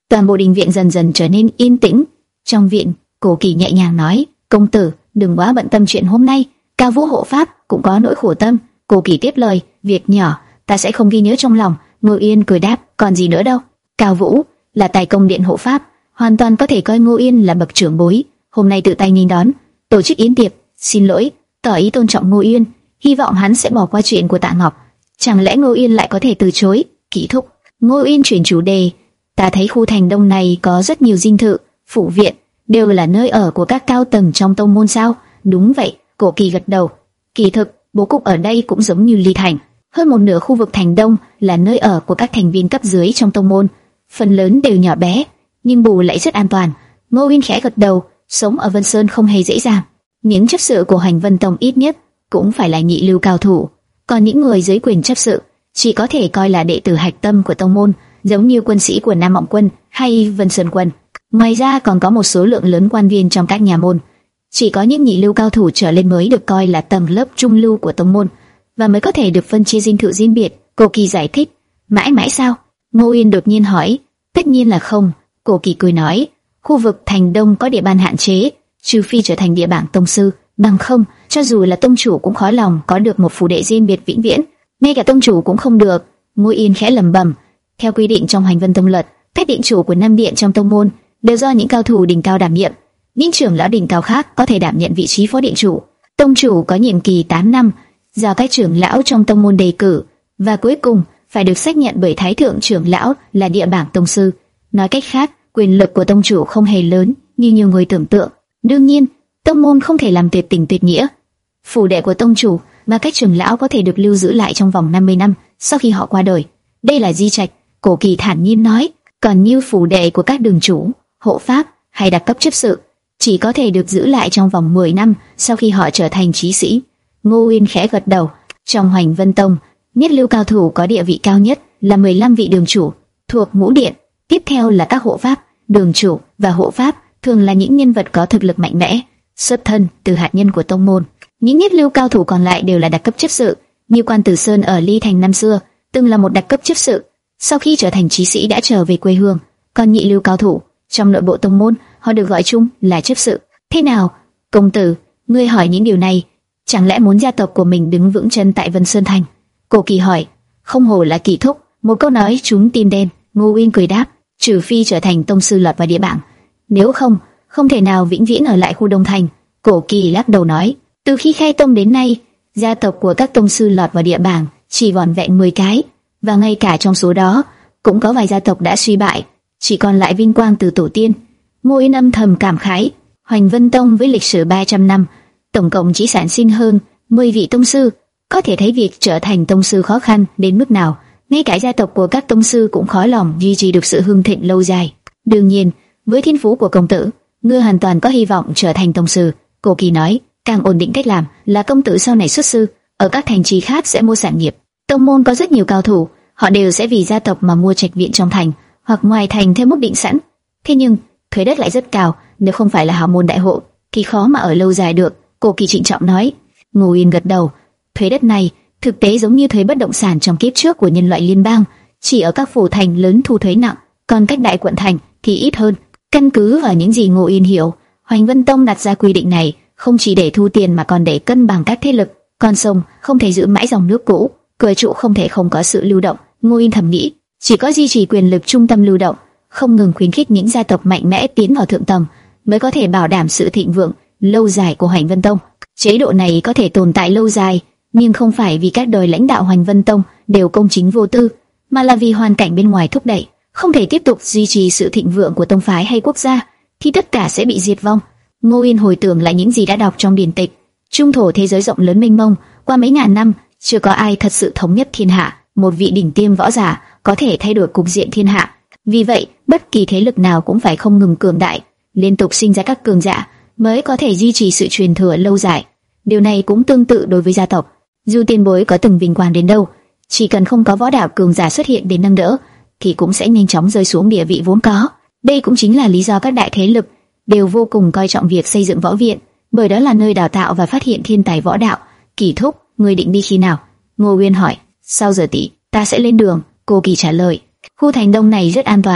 Toàn bộ đình viện dần dần trở nên yên tĩnh. Trong viện, Cổ Kỳ nhẹ nhàng nói: "Công tử, đừng quá bận tâm chuyện hôm nay. Cao Vũ hộ pháp cũng có nỗi khổ tâm." Cổ Kỳ tiếp lời: "Việc nhỏ, ta sẽ không ghi nhớ trong lòng." Ngô Yên cười đáp: "Còn gì nữa đâu. Cao Vũ là tài công điện hộ pháp, hoàn toàn có thể coi Ngô Yên là bậc trưởng bối. Hôm nay tự tay nghênh đón, tổ chức yến tiệc, xin lỗi, tỏ ý tôn trọng Ngô Yên, hy vọng hắn sẽ bỏ qua chuyện của Tạ Ngọc. Chẳng lẽ Ngô Yên lại có thể từ chối?" Kỷ thúc. Ngô Yên chuyển chủ đề: "Ta thấy khu thành đông này có rất nhiều dinh thự, phủ viện, đều là nơi ở của các cao tầng trong tông môn sao?" "Đúng vậy." Cổ Kỳ gật đầu. "Kỳ thực, bố cục ở đây cũng giống như Ly Thành. Hơn một nửa khu vực thành đông là nơi ở của các thành viên cấp dưới trong tông môn, phần lớn đều nhỏ bé, nhưng bù lại rất an toàn." Ngô Yên khẽ gật đầu. Sống ở Vân Sơn không hề dễ dàng. Những chấp sự của Hành Vân Tông ít nhất cũng phải là nhị lưu cao thủ, còn những người dưới quyền chấp sự chỉ có thể coi là đệ tử hạch tâm của tông môn, giống như quân sĩ của Nam Mộng Quân hay Vân Sơn Quân. Ngoài ra còn có một số lượng lớn quan viên trong các nhà môn. Chỉ có những nhị lưu cao thủ trở lên mới được coi là tầng lớp trung lưu của tông môn, và mới có thể được phân chia dinh thự riêng biệt. Cổ Kỳ giải thích. "Mãi mãi sao?" Ngô Yên đột nhiên hỏi. "Tất nhiên là không." Cổ Kỳ cười nói. "Khu vực thành đông có địa bàn hạn chế, trừ phi trở thành địa bảng tông sư, bằng không, cho dù là tông chủ cũng khó lòng có được một phủ đệ riêng biệt vĩnh viễn. Ngay cả tông chủ cũng không được." Ngô Yên khẽ lẩm bẩm. Theo quy định trong Hành Vân Tông luật, các điện chủ của năm điện trong tông môn đều do những cao thủ đỉnh cao đảm nhiệm. Những trưởng lão đỉnh cao khác có thể đảm nhận vị trí phó điện chủ. Tông chủ có nhiệm kỳ tám năm, do các trưởng lão trong tông môn đề cử, và cuối cùng phải được xác nhận bởi thái thượng trưởng lão là địa bảng tông sư. Nói cách khác, quyền lực của tông chủ không hề lớn như nhiều người tưởng tượng. Đương nhiên, tông môn không thể làm tuyệt tình tuyệt nghĩa. Phủ đệ của tông chủ và các trưởng lão có thể được lưu giữ lại trong vòng năm mươi năm sau khi họ qua đời. Đây là di trạch. Cổ Kỳ thản nhiên nói. Còn như phủ đệ của các đường chủ, hộ pháp hay đặc cấp chấp sự chỉ có thể được giữ lại trong vòng mười năm sau khi họ trở thành chí sĩ. Ngô Uyên khẽ gật đầu. Trong Hoành Vân Tông, nhất lưu cao thủ có địa vị cao nhất là mười lăm vị đường chủ thuộc ngũ điện, tiếp theo là các hộ pháp. Đường chủ và hộ pháp thường là những nhân vật có thực lực mạnh mẽ, xuất thân từ hạt nhân của tông môn. Những nhất lưu cao thủ còn lại đều là đặc cấp chấp sự, như Quan Tử Sơn ở Ly Thành năm xưa từng là một đặc cấp chấp sự, sau khi trở thành chí sĩ đã trở về quê hương. Còn nhị lưu cao thủ trong nội bộ tông môn, họ được gọi chung là chấp sự. Thế nào, công tử, ngươi hỏi những điều này, chẳng lẽ muốn gia tộc của mình đứng vững chân tại Vân Sơn Thành? Cổ Kỳ hỏi. Không hổ là Kỳ thúc, một câu nói trúng tim đen. Ngô Uyên cười đáp. Trừ phi trở thành tông sư lọt vào địa bảng, nếu không, không thể nào vĩnh viễn ở lại khu Đông Thành. Cổ Kỳ lắc đầu nói. Từ khi khai tông đến nay, gia tộc của các tông sư lọt vào địa bảng chỉ vỏn vẹn mười cái, và ngay cả trong số đó cũng có vài gia tộc đã suy bại, chỉ còn lại vinh quang từ tổ tiên. Ngô Yên âm thầm cảm khái. Hoành Vân Tông với lịch sử ba trăm năm, tổng cộng chỉ sản sinh hơn mười vị tông sư, có thể thấy việc trở thành tông sư khó khăn đến mức nào. Ngay cả gia tộc của các tông sư cũng khó lòng duy trì được sự hưng thịnh lâu dài. Đương nhiên, với thiên phú của công tử, ngươi hoàn toàn có hy vọng trở thành tông sư. Cổ Kỳ nói. Càng ổn định cách làm là công tử sau này xuất sư ở các thành trì khác sẽ mua sản nghiệp. Tông môn có rất nhiều cao thủ, họ đều sẽ vì gia tộc mà mua trạch viện trong thành hoặc ngoài thành theo mức định sẵn. Thế nhưng thuế đất lại rất cao, nếu không phải là hào môn đại hộ thì khó mà ở lâu dài được. Cổ Kỳ trịnh trọng nói. Ngô Yên gật đầu. Thuế đất này thực tế giống như thuế bất động sản trong kiếp trước của nhân loại liên bang, chỉ ở các phủ thành lớn thu thuế nặng, còn các đại quận thành thì ít hơn. Căn cứ vào những gì Ngô Yên hiểu, Hoành Vân Tông đặt ra quy định này không chỉ để thu tiền mà còn để cân bằng các thế lực. Con sông không thể giữ mãi dòng nước cũ, cửa trụ không thể không có sự lưu động. Ngô Yên thầm nghĩ, chỉ có duy trì quyền lực trung tâm lưu động, không ngừng khuyến khích những gia tộc mạnh mẽ tiến vào thượng tầng, mới có thể bảo đảm sự thịnh vượng lâu dài của Hoành Vân Tông. Chế độ này có thể tồn tại lâu dài, nhưng không phải vì các đời lãnh đạo Hoành Vân Tông đều công chính vô tư, mà là vì hoàn cảnh bên ngoài thúc đẩy. Không thể tiếp tục duy trì sự thịnh vượng của tông phái hay quốc gia, thì tất cả sẽ bị diệt vong. Ngô Yên hồi tưởng lại những gì đã đọc trong điển tịch. Trung thổ thế giới rộng lớn mênh mông, qua mấy ngàn năm chưa có ai thật sự thống nhất thiên hạ. Một vị đỉnh tiêm võ giả có thể thay đổi cục diện thiên hạ. Vì vậy, bất kỳ thế lực nào cũng phải không ngừng cường đại, liên tục sinh ra các cường giả mới có thể duy trì sự truyền thừa lâu dài. Điều này cũng tương tự đối với gia tộc. Dù tiền bối có từng vinh quang đến đâu, chỉ cần không có võ đạo cường giả xuất hiện để nâng đỡ, thì cũng sẽ nhanh chóng rơi xuống địa vị vốn có. Đây cũng chính là lý do các đại thế lực đều vô cùng coi trọng việc xây dựng võ viện, bởi đó là nơi đào tạo và phát hiện thiên tài võ đạo. Kỳ thúc, ngươi định đi khi nào? Ngô Uyên hỏi. Sau giờ tí, ta sẽ lên đường. Cô Kỳ trả lời. Khu thành đông này rất an toàn,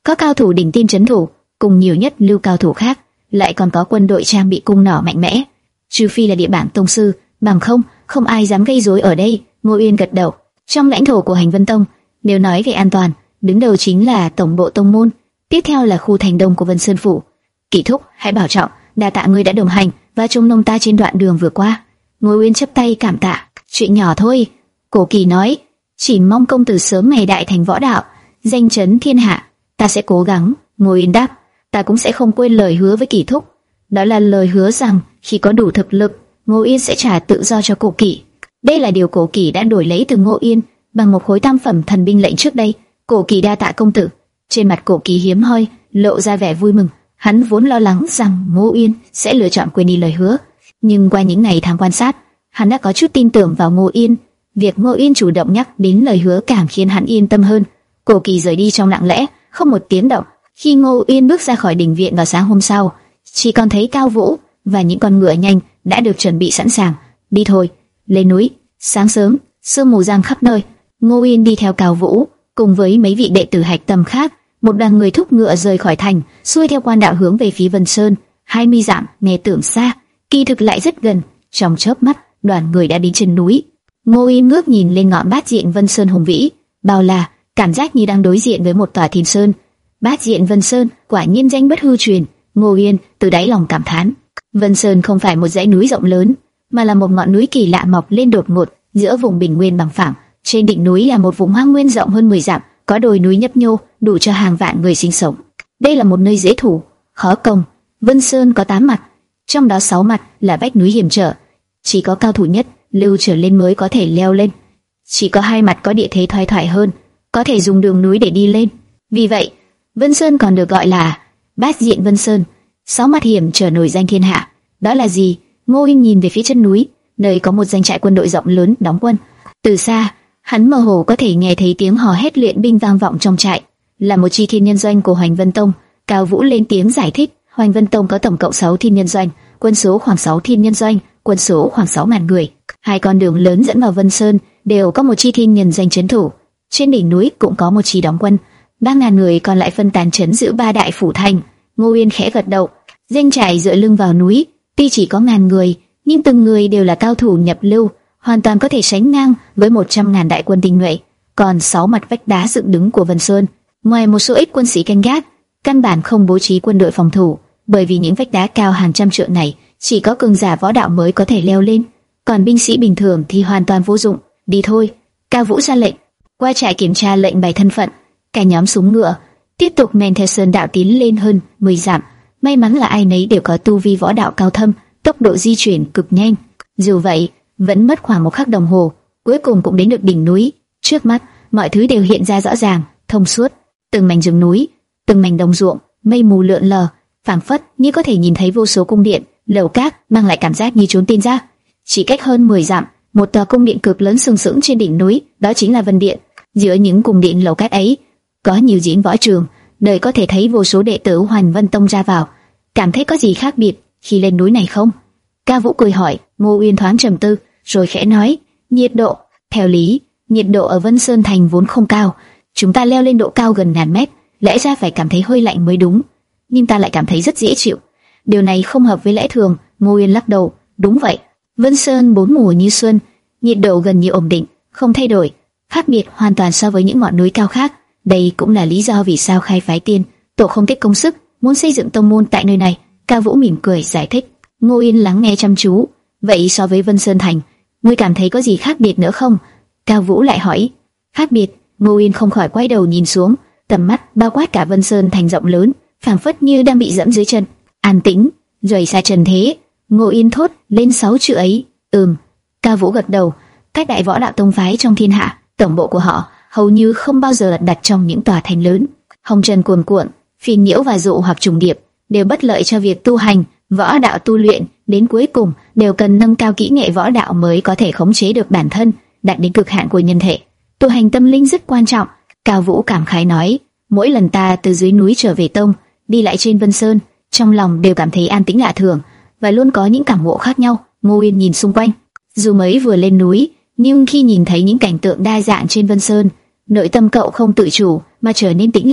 có cao thủ đỉnh tiêm trấn thủ, cùng nhiều nhất lưu cao thủ khác, lại còn có quân đội trang bị cung nỏ mạnh mẽ. Trừ phi là địa bản tông sư, bằng không, không ai dám gây rối ở đây. Ngô Uyên gật đầu. Trong lãnh thổ của Hành Vân Tông, nếu nói về an toàn, đứng đầu chính là tổng bộ tông môn, tiếp theo là khu thành đông của Vân Sơn phủ. Kỷ thúc, hãy bảo trọng, đa tạ ngươi đã đồng hành và trông nom ta trên đoạn đường vừa qua. Ngô Uyên chắp tay cảm tạ. Chuyện nhỏ thôi, Cổ Kỳ nói, chỉ mong công tử sớm ngày đại thành võ đạo, danh chấn thiên hạ. Ta sẽ cố gắng. Ngô Uyên đáp, ta cũng sẽ không quên lời hứa với Kỷ thúc. Đó là lời hứa rằng khi có đủ thực lực, Ngô Uyên sẽ trả tự do cho Cổ Kỳ. Đây là điều Cổ Kỳ đã đổi lấy từ Ngô Uyên bằng một khối tam phẩm thần binh lệnh trước đây. Cổ Kỳ đa tạ công tử. Trên mặt Cổ Kỳ hiếm hoi lộ ra vẻ vui mừng. Hắn vốn lo lắng rằng Ngô Uyên sẽ lựa chọn quên đi lời hứa, nhưng qua những ngày tháng quan sát, hắn đã có chút tin tưởng vào Ngô Uyên. Việc Ngô Uyên chủ động nhắc đến lời hứa càng khiến hắn yên tâm hơn. Cổ Kỳ rời đi trong lặng lẽ, không một tiếng động. Khi Ngô Uyên bước ra khỏi đình viện vào sáng hôm sau, chỉ còn thấy Cao Vũ và những con ngựa nhanh đã được chuẩn bị sẵn sàng. Đi thôi, lên núi. Sáng sớm, sương mù giăng khắp nơi. Ngô Uyên đi theo Cao Vũ cùng với mấy vị đệ tử hạch tâm khác, một đoàn người thúc ngựa rời khỏi thành, xuôi theo quan đạo hướng về phía Vân Sơn. hai mươi dặm nghe tưởng xa, kỳ thực lại rất gần. Trong chớp mắt, đoàn người đã đến chân núi. Ngô Uyên ngước nhìn lên ngọn Bát Diện Vân Sơn hùng vĩ, bao la, cảm giác như đang đối diện với một tòa thiên sơn. Bát Diện Vân Sơn quả nhiên danh bất hư truyền. Ngô Uyên từ đáy lòng cảm thán. Vân Sơn không phải một dãy núi rộng lớn, mà là một ngọn núi kỳ lạ mọc lên đột ngột giữa vùng bình nguyên bằng phẳng. Trên đỉnh núi là một vùng hoang nguyên rộng hơn mười dặm, có đồi núi nhấp nhô, đủ cho hàng vạn người sinh sống. Đây là một nơi dễ thủ, khó công. Vân Sơn có tám mặt, trong đó sáu mặt là vách núi hiểm trở, chỉ có cao thủ nhất lưu trở lên mới có thể leo lên. Chỉ có hai mặt có địa thế thoai thoải hơn, có thể dùng đường núi để đi lên. Vì vậy, Vân Sơn còn được gọi là Bát Diện Vân Sơn. Sáu mặt hiểm trở nổi danh thiên hạ. Đó là gì? Ngô Uyên nhìn về phía chân núi, nơi có một doanh trại quân đội rộng lớn đóng quân. Từ xa, hắn mơ hồ có thể nghe thấy tiếng hò hét luyện binh vang vọng trong trại, là một chi thiên nhân doanh của Hoành Vân Tông. Cao Vũ lên tiếng giải thích, Hoành Vân Tông có tổng cộng sáu thiên nhân doanh, quân số khoảng sáu thiên nhân doanh, quân số khoảng sáu ngàn người. Hai con đường lớn dẫn vào Vân Sơn đều có một chi thiên nhân doanh trấn thủ. Trên đỉnh núi cũng có một chi đóng quân, ba ngàn người còn lại phân tán trấn giữ ba đại phủ thành. Ngô Uyên khẽ gật đầu. Doanh trại dựa lưng vào núi, tuy chỉ có ngàn người, nhưng từng người đều là cao thủ nhập lưu, hoàn toàn có thể sánh ngang với một trăm ngàn đại quân tinh nhuệ. Còn sáu mặt vách đá dựng đứng của Vân Sơn, ngoài một số ít quân sĩ canh gác, căn bản không bố trí quân đội phòng thủ, bởi vì những vách đá cao hàng trăm trượng này chỉ có cường giả võ đạo mới có thể leo lên, còn binh sĩ bình thường thì hoàn toàn vô dụng. Đi thôi, Cao Vũ ra lệnh. Qua trại kiểm tra lệnh bày thân phận, cả nhóm súng ngựa tiếp tục men theo sơn đạo tiến lên hơn mười dặm. May mắn là ai nấy đều có tu vi võ đạo cao thâm, tốc độ di chuyển cực nhanh. Dù vậy, vẫn mất khoảng một khắc đồng hồ, cuối cùng cũng đến được đỉnh núi. Trước mắt, mọi thứ đều hiện ra rõ ràng, thông suốt. Từng mảnh rừng núi, từng mảnh đồng ruộng, mây mù lượn lờ, phảng phất như có thể nhìn thấy vô số cung điện, lầu cát, mang lại cảm giác như trốn tiên ra. Chỉ cách hơn mười dặm, một tòa cung điện cực lớn sừng sững trên đỉnh núi, đó chính là Vân Điện. Giữa những cung điện lầu cát ấy, có nhiều diễn võ trường, nơi có thể thấy vô số đệ tử Hoành Vân Tông ra vào. Cảm thấy có gì khác biệt khi lên núi này không? Cao Vũ cười hỏi. Ngô Uyên thoáng trầm tư, rồi khẽ nói, nhiệt độ. Theo lý, nhiệt độ ở Vân Sơn Thành vốn không cao, chúng ta leo lên độ cao gần ngàn mét, lẽ ra phải cảm thấy hơi lạnh mới đúng, nhưng ta lại cảm thấy rất dễ chịu. Điều này không hợp với lẽ thường. Ngô Uyên lắc đầu. Đúng vậy, Vân Sơn bốn mùa như xuân, nhiệt độ gần như ổn định, không thay đổi, khác biệt hoàn toàn so với những ngọn núi cao khác. Đây cũng là lý do vì sao Khai Phái Tiên tổ không tiếc công sức muốn xây dựng tông môn tại nơi này. Cao Vũ mỉm cười giải thích. Ngô Uyên lắng nghe chăm chú. Vậy so với Vân Sơn Thành, ngươi cảm thấy có gì khác biệt nữa không? Cao Vũ lại hỏi. Khác biệt? Ngô Uyên không khỏi quay đầu nhìn xuống, tầm mắt bao quát cả Vân Sơn Thành rộng lớn, phảng phất như đang bị dẫm dưới chân. An tĩnh, rời xa trần thế. Ngô Uyên thốt lên sáu chữ ấy. Ừm. Cao Vũ gật đầu. Các đại võ đạo tông phái trong thiên hạ, tổng bộ của họ hầu như không bao giờ đặt trong những tòa thành lớn. Hồng trần cuồn cuộn, phiền nhiễu và dụ hoặc trùng điệp, đều bất lợi cho việc tu hành. Võ đạo tu luyện đến cuối cùng đều cần nâng cao kỹ nghệ võ đạo mới có thể khống chế được bản thân, đạt đến cực hạn của nhân thể. Tu hành tâm linh rất quan trọng. Cao Vũ cảm khái nói. Mỗi lần ta từ dưới núi trở về tông, đi lại trên Vân Sơn, trong lòng đều cảm thấy an tĩnh lạ thường, và luôn có những cảm ngộ khác nhau. Ngô Uyên nhìn xung quanh, dù mới vừa lên núi, nhưng khi nhìn thấy những cảnh tượng đa dạng trên Vân Sơn, nội tâm cậu không tự chủ mà trở nên tĩnh lặng,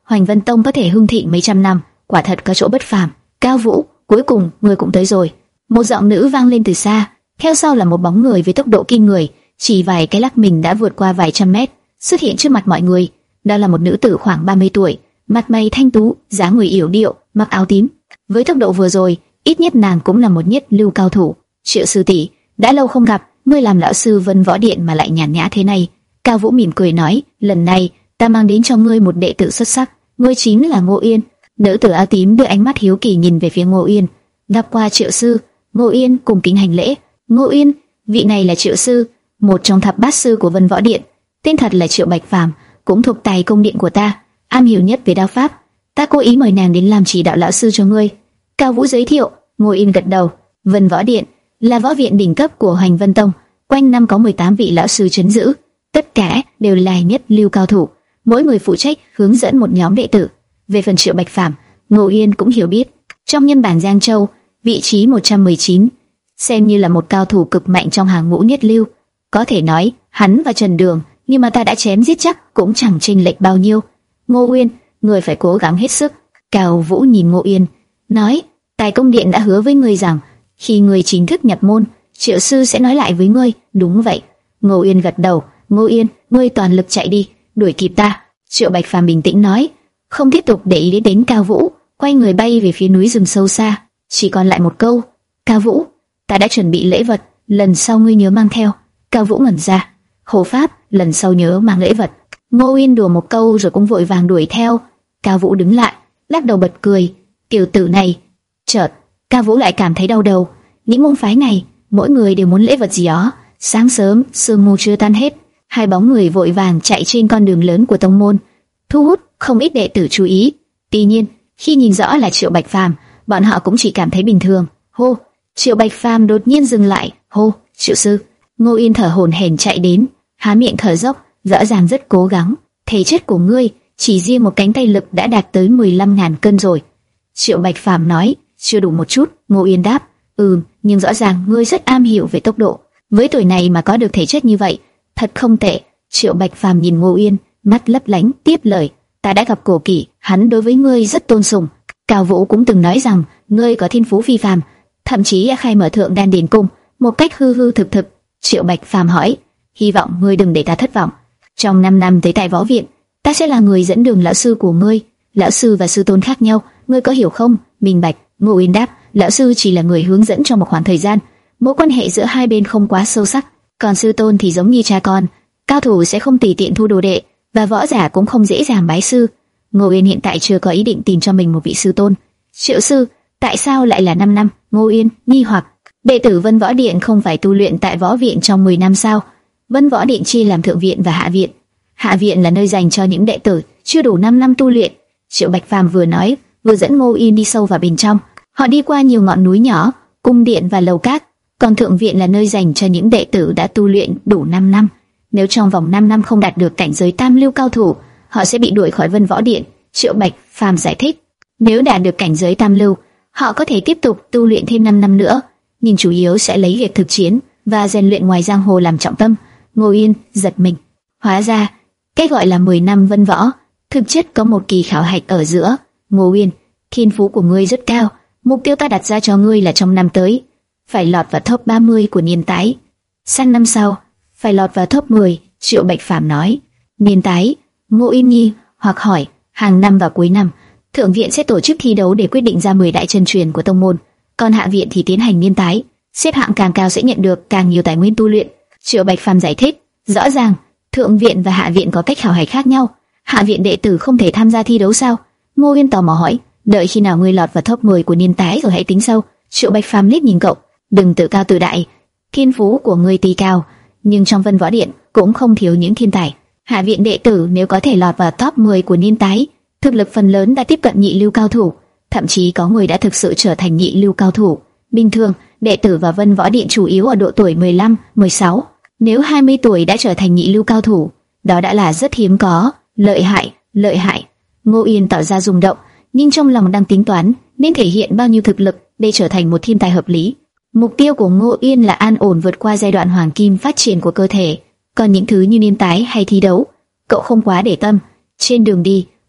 Hoành Vân Tông có thể hưng thịnh mấy trăm năm, quả thật có chỗ bất phàm. Cao Vũ, cuối cùng ngươi cũng tới rồi. Một giọng nữ vang lên từ xa, theo sau là một bóng người với tốc độ kinh người, chỉ vài cái lắc mình đã vượt qua vài trăm mét, xuất hiện trước mặt mọi người. Đó là một nữ tử khoảng ba mươi tuổi, mặt mày thanh tú, dáng người yểu điệu, mặc áo tím. Với tốc độ vừa rồi, ít nhất nàng cũng là một nhất lưu cao thủ. Triệu sư tỷ, đã lâu không gặp, ngươi làm lão sư Vân Võ Điện mà lại nhàn nhã thế này. Cao Vũ mỉm cười nói, lần này ta mang đến cho ngươi một đệ tử xuất sắc, ngươi chính là Ngô Yên. Nữ tử áo tím đưa ánh mắt hiếu kỳ nhìn về phía Ngô Yên. Gặp qua Triệu sư. Ngô Yên cùng kính hành lễ. Ngô Yên, vị này là Triệu sư, một trong thập bát sư của Vân Võ Điện, tên thật là Triệu Bạch Phàm, cũng thuộc tài công điện của ta, am hiểu nhất về đao pháp. Ta cố ý mời nàng đến làm chỉ đạo lão sư cho ngươi. Cao Vũ giới thiệu. Ngô Yên gật đầu. Vân Võ Điện là võ viện đỉnh cấp của Hoành Vân Tông, quanh năm có mười tám vị lão sư trấn giữ, tất cả đều là nhất lưu cao thủ, mỗi người phụ trách hướng dẫn một nhóm đệ tử. Về phần Triệu Bạch Phàm, Ngô Yên cũng hiểu biết, trong nhân bản Giang Châu, vị trí một trăm mười chín, xem như là một cao thủ cực mạnh trong hàng ngũ nhất lưu. Có thể nói, hắn và Trần Đường, nhưng mà ta đã chém giết chắc cũng chẳng chênh lệch bao nhiêu. Ngô Yên, người phải cố gắng hết sức. Cao Vũ nhìn Ngô Yên, nói, Tài Công Điện đã hứa với ngươi rằng, khi ngươi chính thức nhập môn, Triệu sư sẽ nói lại với ngươi. Đúng vậy. Ngô Yên gật đầu. Ngô Yên, ngươi toàn lực chạy đi, đuổi kịp ta. Triệu Bạch Phàm bình tĩnh nói, không tiếp tục để ý đến Cao Vũ, quay người bay về phía núi rừng sâu xa. Chỉ còn lại một câu, Cao Vũ, ta đã chuẩn bị lễ vật, lần sau ngươi nhớ mang theo. Cao Vũ ngẩn ra, hộ pháp, lần sau nhớ mang lễ vật. Ngô Yên đùa một câu rồi cũng vội vàng đuổi theo. Cao Vũ đứng lại, lắc đầu bật cười, tiểu tử này. Chợt, Cao Vũ lại cảm thấy đau đầu. Những môn phái này, mỗi người đều muốn lễ vật gì đó. Sáng sớm, sương mù chưa tan hết, hai bóng người vội vàng chạy trên con đường lớn của tông môn, thu hút không ít đệ tử chú ý. Tuy nhiên, khi nhìn rõ là Triệu Bạch Phàm, bọn họ cũng chỉ cảm thấy bình thường. Hô, Triệu Bạch Phàm đột nhiên dừng lại. Hô, Triệu sư. Ngô Yên thở hổn hển chạy đến, há miệng thở dốc, rõ ràng rất cố gắng. Thể chất của ngươi, chỉ riêng một cánh tay lực đã đạt tới mười lăm nghìn cân rồi. Triệu Bạch Phàm nói, chưa đủ một chút. Ngô Yên đáp, ừm, nhưng rõ ràng ngươi rất am hiểu về tốc độ. Với tuổi này mà có được thể chất như vậy, thật không tệ. Triệu Bạch Phàm nhìn Ngô Yên, mắt lấp lánh, tiếp lời, ta đã gặp Cổ Kỷ, hắn đối với ngươi rất tôn sùng. Cao Vũ cũng từng nói rằng ngươi có thiên phú phi phàm, thậm chí đã khai mở thượng đan điền cung một cách hư hư thực thực. Triệu Bạch Phàm hỏi, hy vọng ngươi đừng để ta thất vọng. Trong năm năm tới tại võ viện, ta sẽ là người dẫn đường lão sư của ngươi. Lão sư và sư tôn khác nhau, ngươi có hiểu không? Minh bạch. Ngô Yên đáp, lão sư chỉ là người hướng dẫn trong một khoảng thời gian, mối quan hệ giữa hai bên không quá sâu sắc. Còn sư tôn thì giống như cha con, cao thủ sẽ không tùy tiện thu đồ đệ, và võ giả cũng không dễ dàng bái sư. Ngô Yên hiện tại chưa có ý định tìm cho mình một vị sư tôn. Triệu sư, tại sao lại là năm năm? Ngô Yên nghi hoặc. Đệ tử Vân Võ Điện không phải tu luyện tại võ viện trong mười năm sao? Vân Võ Điện chia làm thượng viện và hạ viện. Hạ viện là nơi dành cho những đệ tử chưa đủ năm năm tu luyện. Triệu Bạch Phàm vừa nói, vừa dẫn Ngô Yên đi sâu vào bên trong. Họ đi qua nhiều ngọn núi nhỏ, cung điện và lầu các. Còn thượng viện là nơi dành cho những đệ tử đã tu luyện đủ năm năm. Nếu trong vòng năm năm không đạt được cảnh giới tam lưu cao thủ, họ sẽ bị đuổi khỏi Vân Võ Điện. Triệu Bạch Phàm giải thích, nếu đạt được cảnh giới tam lưu, họ có thể tiếp tục tu luyện thêm năm năm nữa, nhưng chủ yếu sẽ lấy việc thực chiến và rèn luyện ngoài giang hồ làm trọng tâm. Ngô Yên giật mình, hóa ra cái gọi là mười năm vân võ, thực chất có một kỳ khảo hạch ở giữa. Ngô Yên, thiên phú của ngươi rất cao, mục tiêu ta đặt ra cho ngươi là trong năm tới phải lọt vào top ba mươi của niên tái, sang năm sau phải lọt vào top mười. Triệu Bạch Phàm nói. Niên tái? Ngô Yên nghi hoặc hỏi. Hàng năm vào cuối năm, thượng viện sẽ tổ chức thi đấu để quyết định ra mười đại chân truyền của tông môn, còn hạ viện thì tiến hành niên tái, xếp hạng càng cao sẽ nhận được càng nhiều tài nguyên tu luyện. Triệu Bạch Phàm giải thích. Rõ ràng thượng viện và hạ viện có cách khảo hạch khác nhau. Hạ viện đệ tử không thể tham gia thi đấu sao? Ngô Yên tò mò hỏi. Đợi khi nào ngươi lọt vào top mười của niên tái rồi hãy tính sau. Triệu Bạch Phàm liếc nhìn cậu. Đừng tự cao tự đại, thiên phú của ngươi tuy cao, nhưng trong Vân Võ Điện cũng không thiếu những thiên tài. Hạ viện đệ tử nếu có thể lọt vào top mười của niên tái, thực lực phần lớn đã tiếp cận nhị lưu cao thủ, thậm chí có người đã thực sự trở thành nhị lưu cao thủ. Bình thường, đệ tử vào Vân Võ Điện chủ yếu ở độ tuổi mười lăm, mười sáu. Nếu hai mươi tuổi đã trở thành nhị lưu cao thủ, đó đã là rất hiếm có. Lợi hại, lợi hại. Ngô Yên tỏ ra rung động, nhưng trong lòng đang tính toán nên thể hiện bao nhiêu thực lực để trở thành một thiên tài hợp lý. Mục tiêu của Ngô Yên là an ổn vượt qua giai đoạn hoàng kim phát triển của cơ thể, còn những thứ như niên tái hay thi đấu, cậu không quá để tâm. Trên đường đi,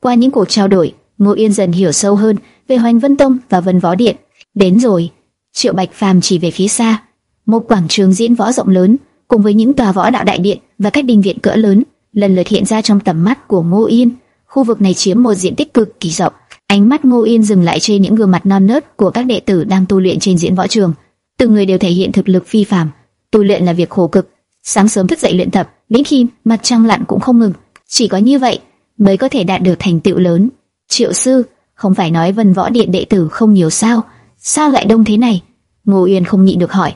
Qua những cuộc trao đổi, Ngô Yên dần hiểu sâu hơn về Hoành Vân Tông và Vân Võ Điện. Đến rồi. Triệu Bạch Phàm chỉ về phía xa, một quảng trường diễn võ rộng lớn, cùng với những tòa võ đạo đại điện và các đình viện cỡ lớn, lần lượt hiện ra trong tầm mắt của Ngô Yên. Khu vực này chiếm một diện tích cực kỳ rộng. Ánh mắt Ngô Yên dừng lại trên những gương mặt non nớt của các đệ tử đang tu luyện trên diễn võ trường. Từng người đều thể hiện thực lực phi phàm. Tu luyện là việc khổ cực, sáng sớm thức dậy luyện tập, đến khi mặt trăng lặn cũng không ngừng. Chỉ có như vậy mới có thể đạt được thành tựu lớn. Triệu sư, không phải nói Vân Võ Điện đệ tử không nhiều sao? Sao lại đông thế này? Ngô Yên không nhịn được hỏi.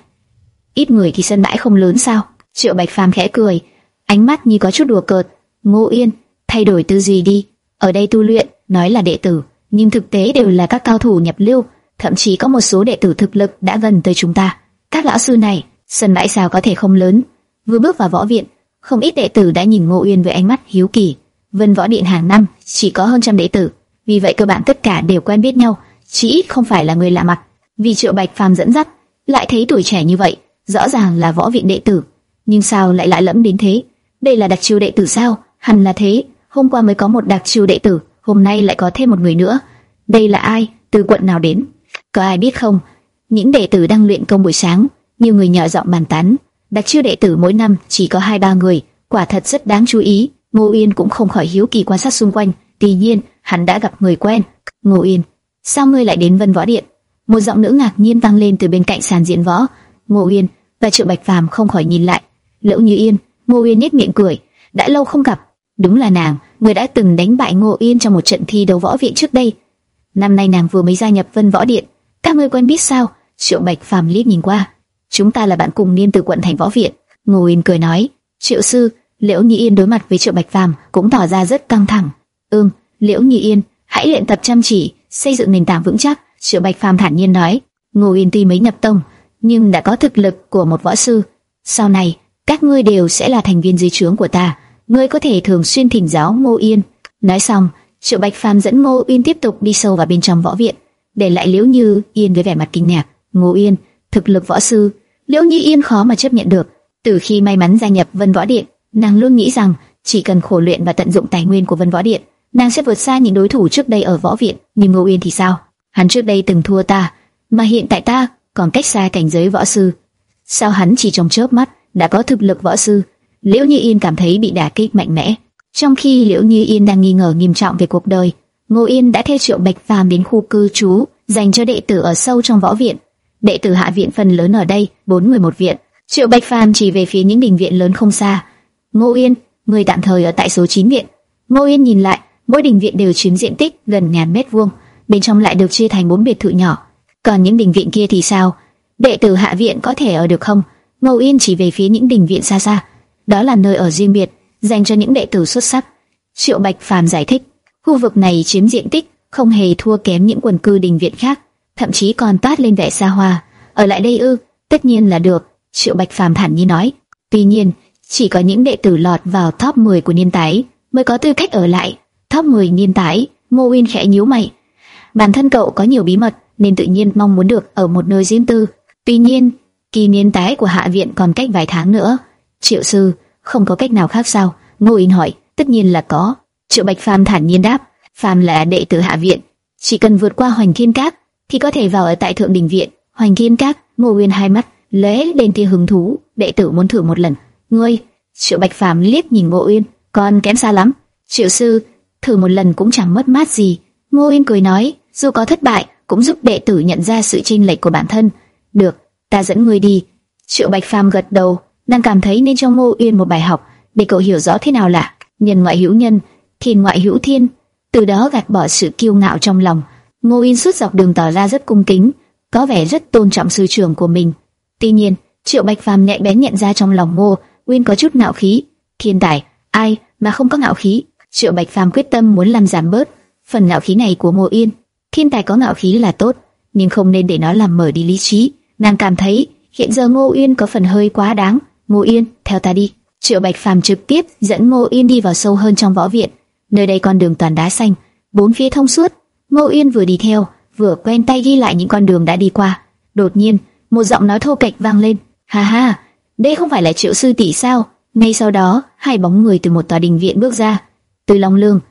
Ít người thì sân bãi không lớn sao? Triệu Bạch Phàm khẽ cười, ánh mắt như có chút đùa cợt. Ngô Yên, thay đổi tư duy đi. Ở đây tu luyện, nói là đệ tử, nhưng thực tế đều là các cao thủ nhập lưu, thậm chí có một số đệ tử thực lực đã gần tới chúng ta. Các lão sư này, sân bãi sao có thể không lớn? Vừa bước vào võ viện, không ít đệ tử đã nhìn Ngô Yên với ánh mắt hiếu kỳ. Vân Võ Điện hàng năm chỉ có hơn trăm đệ tử, vì vậy cơ bản tất cả đều quen biết nhau, chỉ ít không phải là người lạ mặt. Vì Triệu Bạch Phàm dẫn dắt, lại thấy tuổi trẻ như vậy, rõ ràng là võ viện đệ tử, nhưng sao lại lạ lẫm đến thế? Đây là đặc chiêu đệ tử sao? Hẳn là thế. Hôm qua mới có một đặc chiêu đệ tử, hôm nay lại có thêm một người nữa. Đây là ai? Từ quận nào đến? Có ai biết không? Những đệ tử đang luyện công buổi sáng, nhiều người nhỏ giọng bàn tán. Đặc chiêu đệ tử mỗi năm chỉ có hai ba người, quả thật rất đáng chú ý. Ngô Yên cũng không khỏi hiếu kỳ quan sát xung quanh. Tuy nhiên, hắn đã gặp người quen. Ngô Yên, sao ngươi lại đến Vân Võ Điện? Một giọng nữ ngạc nhiên vang lên từ bên cạnh sàn diễn võ. Ngô Yên và Triệu Bạch Phàm không khỏi nhìn lại. Liễu Như Yên. Ngô Yên nhếch miệng cười. Đã lâu không gặp. Đúng là nàng, người đã từng đánh bại Ngô Yên trong một trận thi đấu võ viện trước đây. Năm nay nàng vừa mới gia nhập Vân Võ Điện. Các ngươi quen biết sao? Triệu Bạch Phàm liếc nhìn qua. Chúng ta là bạn cùng niên từ quận thành võ viện. Ngô Yên cười nói. Triệu sư. Liễu Như Yên đối mặt với Triệu Bạch Phàm cũng tỏ ra rất căng thẳng. Ừm, Liễu Như Yên, hãy luyện tập chăm chỉ, xây dựng nền tảng vững chắc. Triệu Bạch Phàm thản nhiên nói. Ngô Yên tuy mới nhập tông, nhưng đã có thực lực của một võ sư. Sau này, các ngươi đều sẽ là thành viên dưới trướng của ta. Ngươi có thể thường xuyên thỉnh giáo Ngô Yên. Nói xong, Triệu Bạch Phàm dẫn Ngô Yên tiếp tục đi sâu vào bên trong võ viện, để lại Liễu Như Yên với vẻ mặt kinh ngạc. Ngô Yên, thực lực võ sư, Liễu Như Yên khó mà chấp nhận được. Từ khi may mắn gia nhập Vân Võ Điện, nàng luôn nghĩ rằng chỉ cần khổ luyện và tận dụng tài nguyên của Vân Võ Điện, nàng sẽ vượt xa những đối thủ trước đây ở võ viện. Nhưng Ngô Yên thì sao? Hắn trước đây từng thua ta, mà hiện tại ta còn cách xa cảnh giới võ sư. Sao hắn chỉ trong chớp mắt đã có thực lực võ sư? Liễu Như Yên cảm thấy bị đả kích mạnh mẽ. Trong khi Liễu Như Yên đang nghi ngờ nghiêm trọng về cuộc đời, Ngô Yên đã theo Triệu Bạch Phàm đến khu cư trú dành cho đệ tử ở sâu trong võ viện. Đệ tử hạ viện phần lớn ở đây, bốn người một viện. Triệu Bạch Phàm chỉ về phía những đình viện lớn không xa. Ngô Yên, người tạm thời ở tại số chín viện. Ngô Yên nhìn lại, mỗi đình viện đều chiếm diện tích gần ngàn mét vuông, bên trong lại được chia thành bốn biệt thự nhỏ. Còn những đình viện kia thì sao? Đệ tử hạ viện có thể ở được không? Ngô Yên chỉ về phía những đình viện xa xa. Đó là nơi ở riêng biệt dành cho những đệ tử xuất sắc. Triệu Bạch Phàm giải thích, khu vực này chiếm diện tích không hề thua kém những quần cư đình viện khác, thậm chí còn toát lên vẻ xa hoa. Ở lại đây ư? Tất nhiên là được. Triệu Bạch Phàm thản nhiên nói. Tuy nhiên, chỉ có những đệ tử lọt vào top mười của niên tái mới có tư cách ở lại. Top mười niên tái? Ngô Yên khẽ nhíu mày. Bản thân cậu có nhiều bí mật nên tự nhiên mong muốn được ở một nơi riêng tư. Tuy nhiên, kỳ niên tái của hạ viện còn cách vài tháng nữa. Triệu sư, không có cách nào khác sao? Ngô Yên hỏi. Tất nhiên là có. Triệu Bạch Phàm thản nhiên đáp. Phàm là đệ tử hạ viện, chỉ cần vượt qua Hoành Thiên Các thì có thể vào ở tại Thượng Đình Viện. Hoành Thiên Các? Ngô Yên hai mắt lóe lên tia hứng thú. Đệ tử muốn thử một lần. Ngươi? Triệu Bạch Phàm liếc nhìn Ngô Yên. Còn kém xa lắm. Triệu sư, thử một lần cũng chẳng mất mát gì. Ngô Yên cười nói. Dù có thất bại cũng giúp đệ tử nhận ra sự chênh lệch của bản thân. Được, ta dẫn ngươi đi. Triệu Bạch Phàm gật đầu. Nàng cảm thấy nên cho Ngô Yên một bài học để cậu hiểu rõ thế nào là nhân ngoại hữu nhân, thiên ngoại hữu thiên, từ đó gạt bỏ sự kiêu ngạo trong lòng. Ngô Yên suốt dọc đường tỏ ra rất cung kính, có vẻ rất tôn trọng sư trưởng của mình. Tuy nhiên, Triệu Bạch Phàm nhạy bén nhận ra trong lòng Ngô Yên có chút ngạo khí. Thiên tài, ai mà không có ngạo khí? Triệu Bạch Phàm quyết tâm muốn làm giảm bớt phần ngạo khí này của Ngô Yên. Thiên tài có ngạo khí là tốt, nhưng không nên để nó làm mở đi lý trí. Nàng cảm thấy hiện giờ Ngô Yên có phần hơi quá đáng. Ngô Yên, theo ta đi. Triệu Bạch Phàm trực tiếp dẫn Ngô Yên đi vào sâu hơn trong võ viện. Nơi đây con đường toàn đá xanh, bốn phía thông suốt. Ngô Yên vừa đi theo, vừa quen tay ghi lại những con đường đã đi qua. Đột nhiên, một giọng nói thô kệch vang lên. Ha ha, đây không phải là Triệu sư tỷ sao? Ngay sau đó, hai bóng người từ một tòa đình viện bước ra. Từ Long Lương.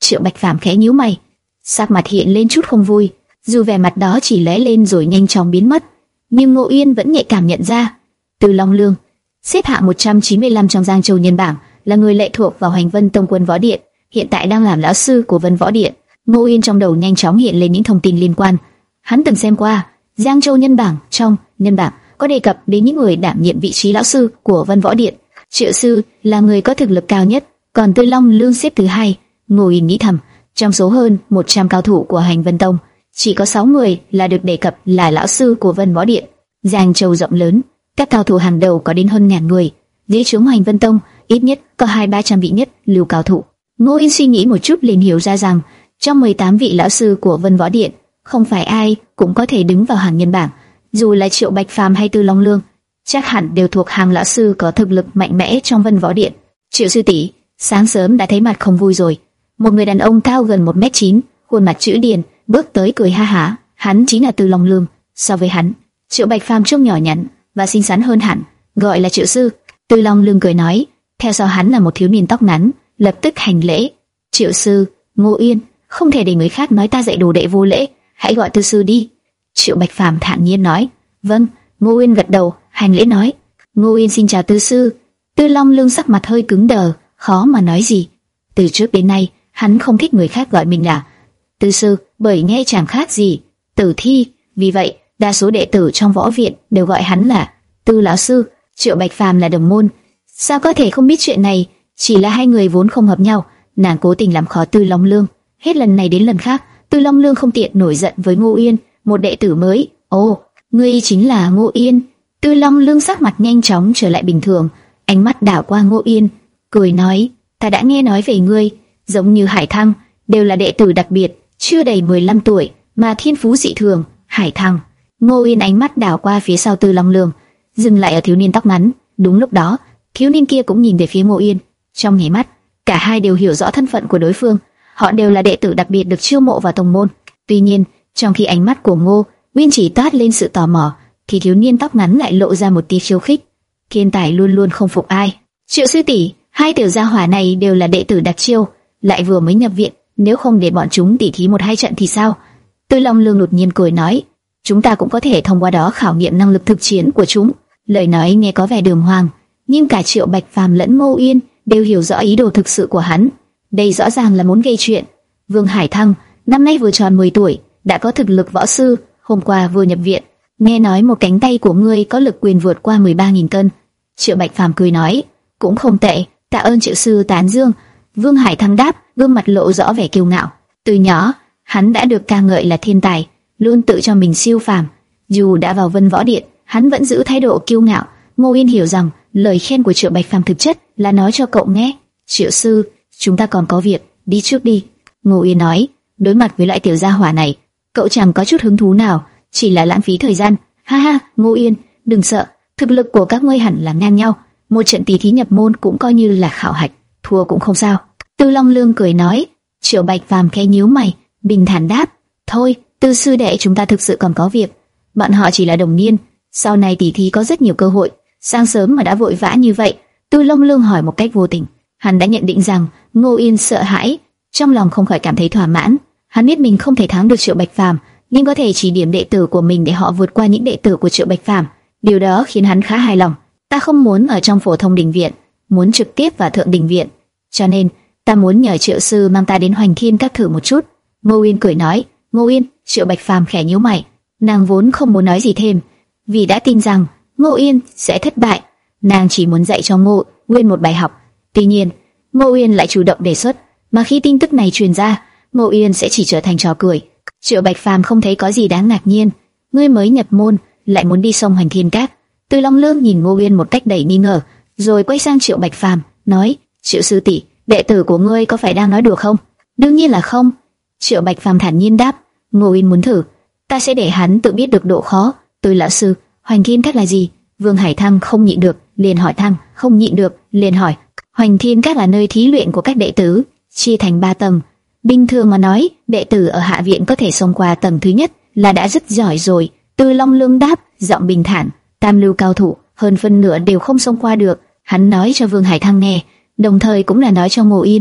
Triệu Bạch Phàm khẽ nhíu mày, sắc mặt hiện lên chút không vui, dù vẻ mặt đó chỉ lóe lên rồi nhanh chóng biến mất, nhưng Ngô Yên vẫn nhạy cảm nhận ra. Từ Long Lương, xếp hạng một trăm chín mươi lăm trong Giang Châu nhân bảng, là người lệ thuộc vào Hành Vân Tông Quân Võ Điện, hiện tại đang làm lão sư của Vân Võ Điện. Ngô Yên trong đầu nhanh chóng hiện lên những thông tin liên quan. Hắn từng xem qua Giang Châu nhân bảng, trong nhân bảng có đề cập đến những người đảm nhiệm vị trí lão sư của Vân Võ Điện. Triệu sư là người có thực lực cao nhất, còn Từ Long Lương xếp thứ hai. Ngô Yên nghĩ thầm, trong số hơn một trăm cao thủ của Hành Vân Tông, chỉ có sáu người là được đề cập là lão sư của Vân Võ Điện. Giang Châu rộng lớn, các cao thủ hàng đầu có đến hơn ngàn người. Dưới trướng Hành Vân Tông, ít nhất có hai ba trăm vị nhất lưu cao thủ. Ngô Yên suy nghĩ một chút liền hiểu ra rằng, trong mười tám vị lão sư của Vân Võ Điện, không phải ai cũng có thể đứng vào hàng nhân bảng. Dù là Triệu Bạch Phàm hay Từ Long Lương, chắc hẳn đều thuộc hàng lão sư có thực lực mạnh mẽ trong Vân Võ Điện. Triệu sư tỷ, sáng sớm đã thấy mặt không vui rồi. Một người đàn ông cao gần một mét chín, khuôn mặt chữ điền, bước tới cười ha hả. Hắn chính là Từ Long Lương. So với hắn, Triệu Bạch Phàm trông nhỏ nhắn và xinh xắn hơn hẳn, gọi là Triệu sư. Từ Long Lương cười nói, theo sau hắn là một thiếu niên tóc ngắn, lập tức hành lễ. Triệu sư, Ngô Yên, không thể để người khác nói ta dạy đồ đệ vô lễ, hãy gọi Từ sư đi. Triệu Bạch Phàm thản nhiên nói. Vâng. Ngô Yên gật đầu, hành lễ nói. Ngô Yên xin chào Từ sư. Từ Long Lương sắc mặt hơi cứng đờ, khó mà nói gì. Từ trước đến nay, hắn không thích người khác gọi mình là Từ sư, bởi nghe chẳng khác gì Tử thi. Vì vậy, đa số đệ tử trong võ viện đều gọi hắn là Từ lão sư. Triệu Bạch Phàm là đồng môn, sao có thể không biết chuyện này? Chỉ là hai người vốn không hợp nhau, nàng cố tình làm khó Từ Long Lương. Hết lần này đến lần khác, Từ Long Lương không tiện nổi giận với Ngô Yên, một đệ tử mới. Ồ, ngươi chính là Ngô Yên. Từ Long Lương sắc mặt nhanh chóng trở lại bình thường, ánh mắt đảo qua Ngô Yên, cười nói, ta đã nghe nói về ngươi, giống như Hải Thăng, đều là đệ tử đặc biệt, chưa đầy mười lăm tuổi mà thiên phú dị thường. Hải Thăng. Ngô Yên ánh mắt đảo qua phía sau Từ Long Lương, dừng lại ở thiếu niên tóc ngắn. Đúng lúc đó, thiếu niên kia cũng nhìn về phía Ngô Yên. Trong nháy mắt, cả hai đều hiểu rõ thân phận của đối phương. Họ đều là đệ tử đặc biệt được chiêu mộ vào tông môn. Tuy nhiên, trong khi ánh mắt của Ngô Nguyên chỉ toát lên sự tò mò, thì thiếu niên tóc ngắn lại lộ ra một tia khiêu khích. Thiên tài luôn luôn không phục ai. Triệu sư tỷ, hai tiểu gia hỏa này đều là đệ tử đặc chiêu, lại vừa mới nhập viện, nếu không để bọn chúng tỉ thí một hai trận thì sao? Từ Long Lương đột nhiên cười nói, chúng ta cũng có thể thông qua đó khảo nghiệm năng lực thực chiến của chúng. Lời nói nghe có vẻ đường hoàng, nhưng cả Triệu Bạch Phàm lẫn Ngô Yên đều hiểu rõ ý đồ thực sự của hắn. Đây rõ ràng là muốn gây chuyện. Vương Hải Thăng năm nay vừa tròn mười tuổi, đã có thực lực võ sư, hôm qua vừa nhập viện. Nghe nói một cánh tay của ngươi có lực quyền vượt qua mười ba nghìn cân. Triệu Bạch Phàm cười nói, cũng không tệ, tạ ơn Triệu sư tán dương. Vương Hải Thăng đáp, gương mặt lộ rõ vẻ kiêu ngạo. Từ nhỏ, hắn đã được ca ngợi là thiên tài, luôn tự cho mình siêu phàm. Dù đã vào Vân Võ Điện, hắn vẫn giữ thái độ kiêu ngạo. Ngô Yên hiểu rằng lời khen của Triệu Bạch Phàm thực chất là nói cho cậu nghe. Triệu sư, chúng ta còn có việc, đi trước đi. Ngô Yên nói, đối mặt với loại tiểu gia hỏa này, cậu chẳng có chút hứng thú nào, chỉ là lãng phí thời gian. Ha ha, Ngô Yên, đừng sợ, thực lực của các ngươi hẳn là ngang nhau, một trận tỷ thí nhập môn cũng coi như là khảo hạch, thua cũng không sao. Từ Long Lương cười nói. Triệu Bạch Phàm khẽ nhíu mày, bình thản đáp, thôi, Từ sư đệ chúng ta thực sự còn có việc. Bọn họ chỉ là đồng niên, sau này tỷ thí có rất nhiều cơ hội. Sáng sớm mà đã vội vã như vậy. Từ Long Lương hỏi một cách vô tình, hắn đã nhận định rằng Ngô Yên sợ hãi, trong lòng không khỏi cảm thấy thỏa mãn. Hắn biết mình không thể thắng được Triệu Bạch Phàm, nhưng có thể chỉ điểm đệ tử của mình để họ vượt qua những đệ tử của Triệu Bạch Phàm. Điều đó khiến hắn khá hài lòng. Ta không muốn ở trong phổ thông đình viện, muốn trực tiếp vào thượng đình viện, cho nên ta muốn nhờ Triệu sư mang ta đến Hoành Thiên Các thử một chút. Ngô Yên cười nói. Ngô Yên, Triệu Bạch Phàm khẽ nhíu mày. Nàng vốn không muốn nói gì thêm, vì đã tin rằng Ngô Yên sẽ thất bại. Nàng chỉ muốn dạy cho Ngô Nguyên một bài học. Tuy nhiên, Ngô Yên lại chủ động đề xuất, mà khi tin tức này truyền ra, Ngô Yên sẽ chỉ trở thành trò cười. Triệu Bạch Phàm không thấy có gì đáng ngạc nhiên. Ngươi mới nhập môn, lại muốn đi sông Hoành Thiên Các. Từ Long Lương nhìn Ngô Yên một cách đầy nghi ngờ, rồi quay sang Triệu Bạch Phàm, nói: Triệu sư tỷ, đệ tử của ngươi có phải đang nói đùa không? Đương nhiên là không. Triệu Bạch Phàm thản nhiên đáp. Ngô Yên muốn thử, ta sẽ để hắn tự biết được độ khó. Từ lão sư, Hoành Thiên Các là gì? Vương Hải Thăng không nhịn được, liền hỏi thăng, không nhịn được, liền hỏi. Hoành Thiên Các là nơi thí luyện của các đệ tử, chia thành ba tầng. Bình thường mà nói, đệ tử ở hạ viện có thể xông qua tầng thứ nhất là đã rất giỏi rồi. Từ Long Lương đáp, giọng bình thản. Tam lưu cao thủ, hơn phân nửa đều không xông qua được. Hắn nói cho Vương Hải Thăng nghe, đồng thời cũng là nói cho Ngô Yên.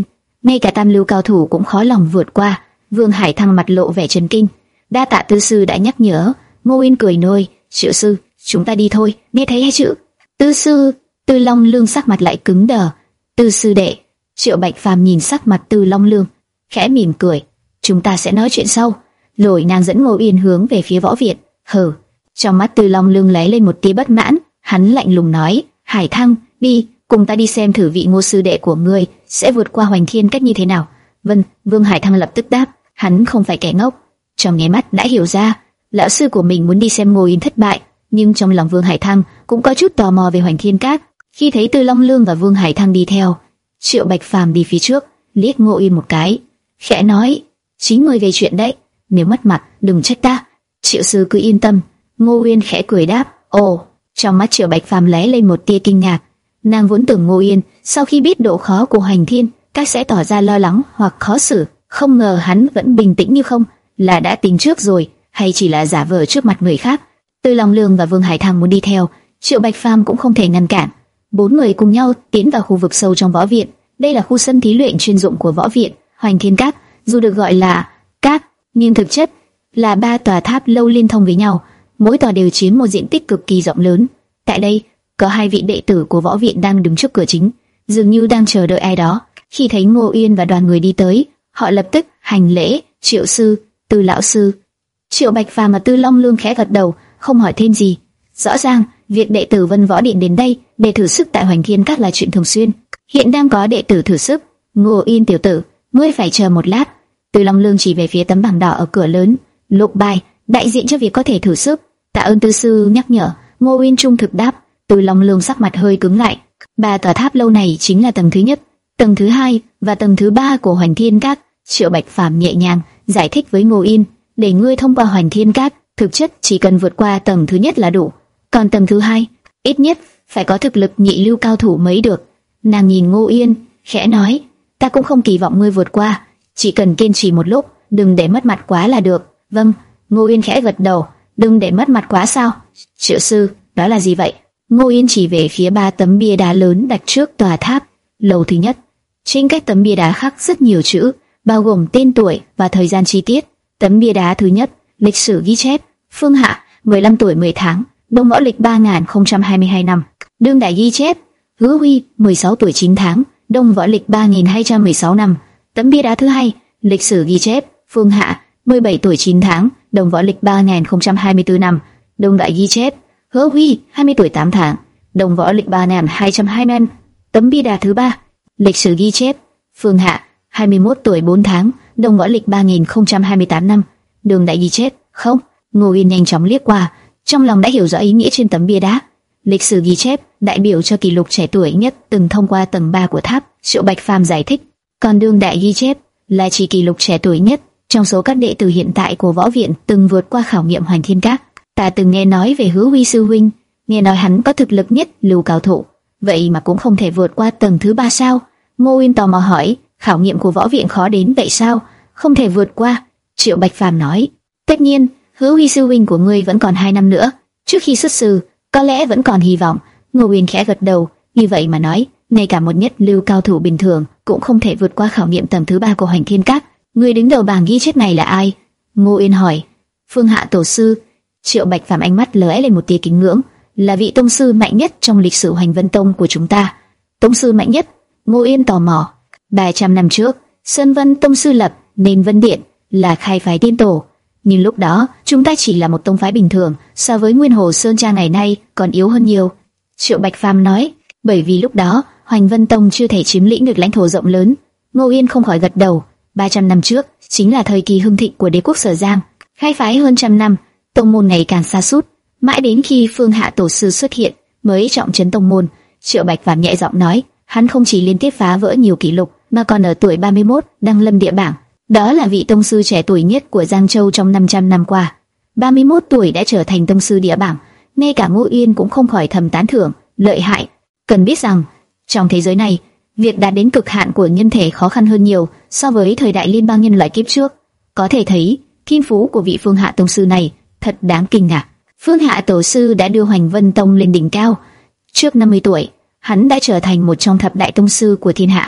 ngay cả tam lưu cao thủ cũng khó lòng vượt qua. Vương Hải Thăng mặt lộ vẻ chấn kinh. Đa tạ Tư sư đã nhắc nhở. Ngô Uyên cười nôi, Triệu sư, chúng ta đi thôi. Nghe thấy hay chữ? Tư sư. Tư Long Lương sắc mặt lại cứng đờ. Tư sư đệ. Triệu Bạch Phàm nhìn sắc mặt Tư Long Lương, khẽ mỉm cười. Chúng ta sẽ nói chuyện sau. Lôi nàng dẫn Ngô Uyên hướng về phía võ viện. Hừ. Trong mắt Tư Long Lương lóe lên một tia bất mãn, hắn lạnh lùng nói, Hải Thăng, đi, cùng ta đi xem thử vị Ngô sư đệ của ngươi sẽ vượt qua Hoành Thiên Cách như thế nào. Vâng. Vương Hải Thăng lập tức đáp, hắn không phải kẻ ngốc, trong nháy mắt đã hiểu ra, lão sư của mình muốn đi xem Ngô Uyên thất bại, nhưng trong lòng Vương Hải Thăng cũng có chút tò mò về Hoành Thiên Các. Khi thấy Tư Long Lương và Vương Hải Thăng đi theo, Triệu Bạch Phàm đi phía trước, liếc Ngô Uyên một cái, khẽ nói, chính ngươi gây chuyện đấy, nếu mất mặt đừng trách ta. Triệu sư cứ yên tâm. Ngô Uyên khẽ cười đáp, ồ. Trong mắt Triệu Bạch Phàm lóe lên một tia kinh ngạc. Nàng vốn tưởng Ngô Uyên sau khi biết độ khó của Hoành Thiên Các sẽ tỏ ra lo lắng hoặc khó xử, không ngờ hắn vẫn bình tĩnh như không, là đã tính trước rồi, hay chỉ là giả vờ trước mặt người khác. Tư Long Lương và Vương Hải Thăng muốn đi theo, Triệu Bạch Phàm cũng không thể ngăn cản. Bốn người cùng nhau tiến vào khu vực sâu trong võ viện. Đây là khu sân thí luyện chuyên dụng của võ viện Hoành Thiên Các, dù được gọi là các, nhưng thực chất là ba tòa tháp lâu liên thông với nhau, mỗi tòa đều chiếm một diện tích cực kỳ rộng lớn. Tại đây, có hai vị đệ tử của võ viện đang đứng trước cửa chính, dường như đang chờ đợi ai đó. Khi thấy Ngô Uyên và đoàn người đi tới, họ lập tức hành lễ, Triệu sư, Tư lão sư. Triệu Bạch Phàm và Tư Long Lương khẽ gật đầu, không hỏi thêm gì. Rõ ràng, việc đệ tử Vân Võ Điện đến đây để thử sức tại Hoành Thiên Các là chuyện thường xuyên. Hiện đang có đệ tử thử sức. Ngô Uyên tiểu tử, ngươi phải chờ một lát. Tư Long Lương chỉ về phía tấm bảng đỏ ở cửa lớn. Lục bài, đại diện cho việc có thể thử sức. Tạ ơn Tư sư nhắc nhở. Ngô Uyên trung thực đáp. Tư Long Lương sắc mặt hơi cứng lại. Ba tòa tháp lâu này chính là tầng thứ nhất, tầng thứ hai và tầng thứ ba của Hoành Thiên Các. Triệu Bạch Phàm nhẹ nhàng giải thích với Ngô Uyên, để ngươi thông qua Hoành Thiên Các, thực chất chỉ cần vượt qua tầng thứ nhất là đủ. Còn tầng thứ hai, ít nhất phải có thực lực nhị lưu cao thủ mới được. Nàng nhìn Ngô Uyên, khẽ nói, ta cũng không kỳ vọng ngươi vượt qua, chỉ cần kiên trì một lúc, đừng để mất mặt quá là được. Vâng. Ngô Uyên khẽ gật đầu. Đừng để mất mặt quá sao? Triệu sư, đó là gì vậy? Ngô Uyên chỉ về phía ba tấm bia đá lớn đặt trước tòa tháp lầu thứ nhất. Trên các tấm bia đá khắc rất nhiều chữ, bao gồm tên tuổi và thời gian chi tiết. Tấm bia đá thứ nhất, lịch sử ghi chép: Phương Hạ, mười lăm tuổi mười tháng, Đông Võ lịch ba nghìn không trăm hai mươi hai năm. Đương đại ghi chép: Hứa Huy, mười sáu tuổi chín tháng, Đông Võ lịch ba nghìn hai trăm mười sáu năm. Tấm bia đá thứ hai, lịch sử ghi chép: Phương Hạ, mười bảy tuổi chín tháng, Đông Võ lịch ba nghìn không trăm hai mươi tư năm. Đông đại ghi chép: Hứa Huy, hai mươi tuổi tám tháng, Đông Võ lịch ba nghìn hai trăm hai mươi năm. Tấm bia đá thứ ba, lịch sử ghi chép: Phương Hạ, hai mươi mốt tuổi bốn tháng, Đông Võ lịch ba nghìn không trăm hai mươi tám năm. Đường đại ghi chép: Không. Ngô Uyên nhanh chóng liếc qua, trong lòng đã hiểu rõ ý nghĩa trên tấm bia đá. Lịch sử ghi chép đại biểu cho kỷ lục trẻ tuổi nhất từng thông qua tầng ba của tháp. Triệu Bạch Phàm giải thích. Còn đường đại ghi chép là chỉ kỷ lục trẻ tuổi nhất trong số các đệ tử hiện tại của võ viện từng vượt qua khảo nghiệm Hoành Thiên Các. Ta từng nghe nói về Hứa Huy sư huynh, nghe nói hắn có thực lực nhất lưu cao thủ, vậy mà cũng không thể vượt qua tầng thứ ba sao? Ngô Uyên tò mò hỏi. Khảo nghiệm của võ viện khó đến vậy sao? Không thể vượt qua? Triệu Bạch Phàm nói. Tất nhiên, Hứa Huy sư huynh của ngươi vẫn còn hai năm nữa, trước khi xuất sư, có lẽ vẫn còn hy vọng. Ngô Uyên khẽ gật đầu. Như vậy mà nói, ngay cả một nhất lưu cao thủ bình thường cũng không thể vượt qua khảo nghiệm tầng thứ ba của Hoành Thiên Các. Người đứng đầu bảng ghi chép này là ai? Ngô Uyên hỏi. Phương Hạ tổ sư. Triệu Bạch Phàm ánh mắt lóe lên một tia kính ngưỡng. Là vị tông sư mạnh nhất trong lịch sử Hoành Vân Tông của chúng ta. Tông sư mạnh nhất? Ngô Uyên tò mò. ba trăm năm trước, Sơn Vân tông sư lập nên Vân Điện, là khai phái tiên tổ. Nhưng lúc đó, chúng ta chỉ là một tông phái bình thường, so với Nguyên Hồ Sơn Trang ngày nay còn yếu hơn nhiều. Triệu Bạch Phàm nói. Bởi vì lúc đó, Hoành Vân Tông chưa thể chiếm lĩnh được lãnh thổ rộng lớn. Ngô Uyên không khỏi gật đầu. ba trăm năm trước chính là thời kỳ hưng thịnh của đế quốc Sở Giang, khai phái hơn trăm năm, tông môn ngày càng sa sút, mãi đến khi Phương Hạ tổ sư xuất hiện mới trọng trấn tông môn. Triệu Bạch Phàm nhẹ giọng nói, hắn không chỉ liên tiếp phá vỡ nhiều kỷ lục, mà còn ở tuổi ba mươi mốt đăng lâm địa bảng. Đó là vị tông sư trẻ tuổi nhất của Giang Châu trong năm trăm năm qua. ba mươi mốt tuổi đã trở thành tông sư địa bảng, ngay cả Ngô Uyên cũng không khỏi thầm tán thưởng, lợi hại. Cần biết rằng, trong thế giới này, việc đạt đến cực hạn của nhân thể khó khăn hơn nhiều so với thời đại liên bang nhân loại kiếp trước. Có thể thấy, thiên phú của vị Phương Hạ tông sư này thật đáng kinh ngạc. Phương Hạ tổ sư đã đưa Hoành Vân Tông lên đỉnh cao. Trước năm mươi tuổi, hắn đã trở thành một trong thập đại tông sư của thiên hạ.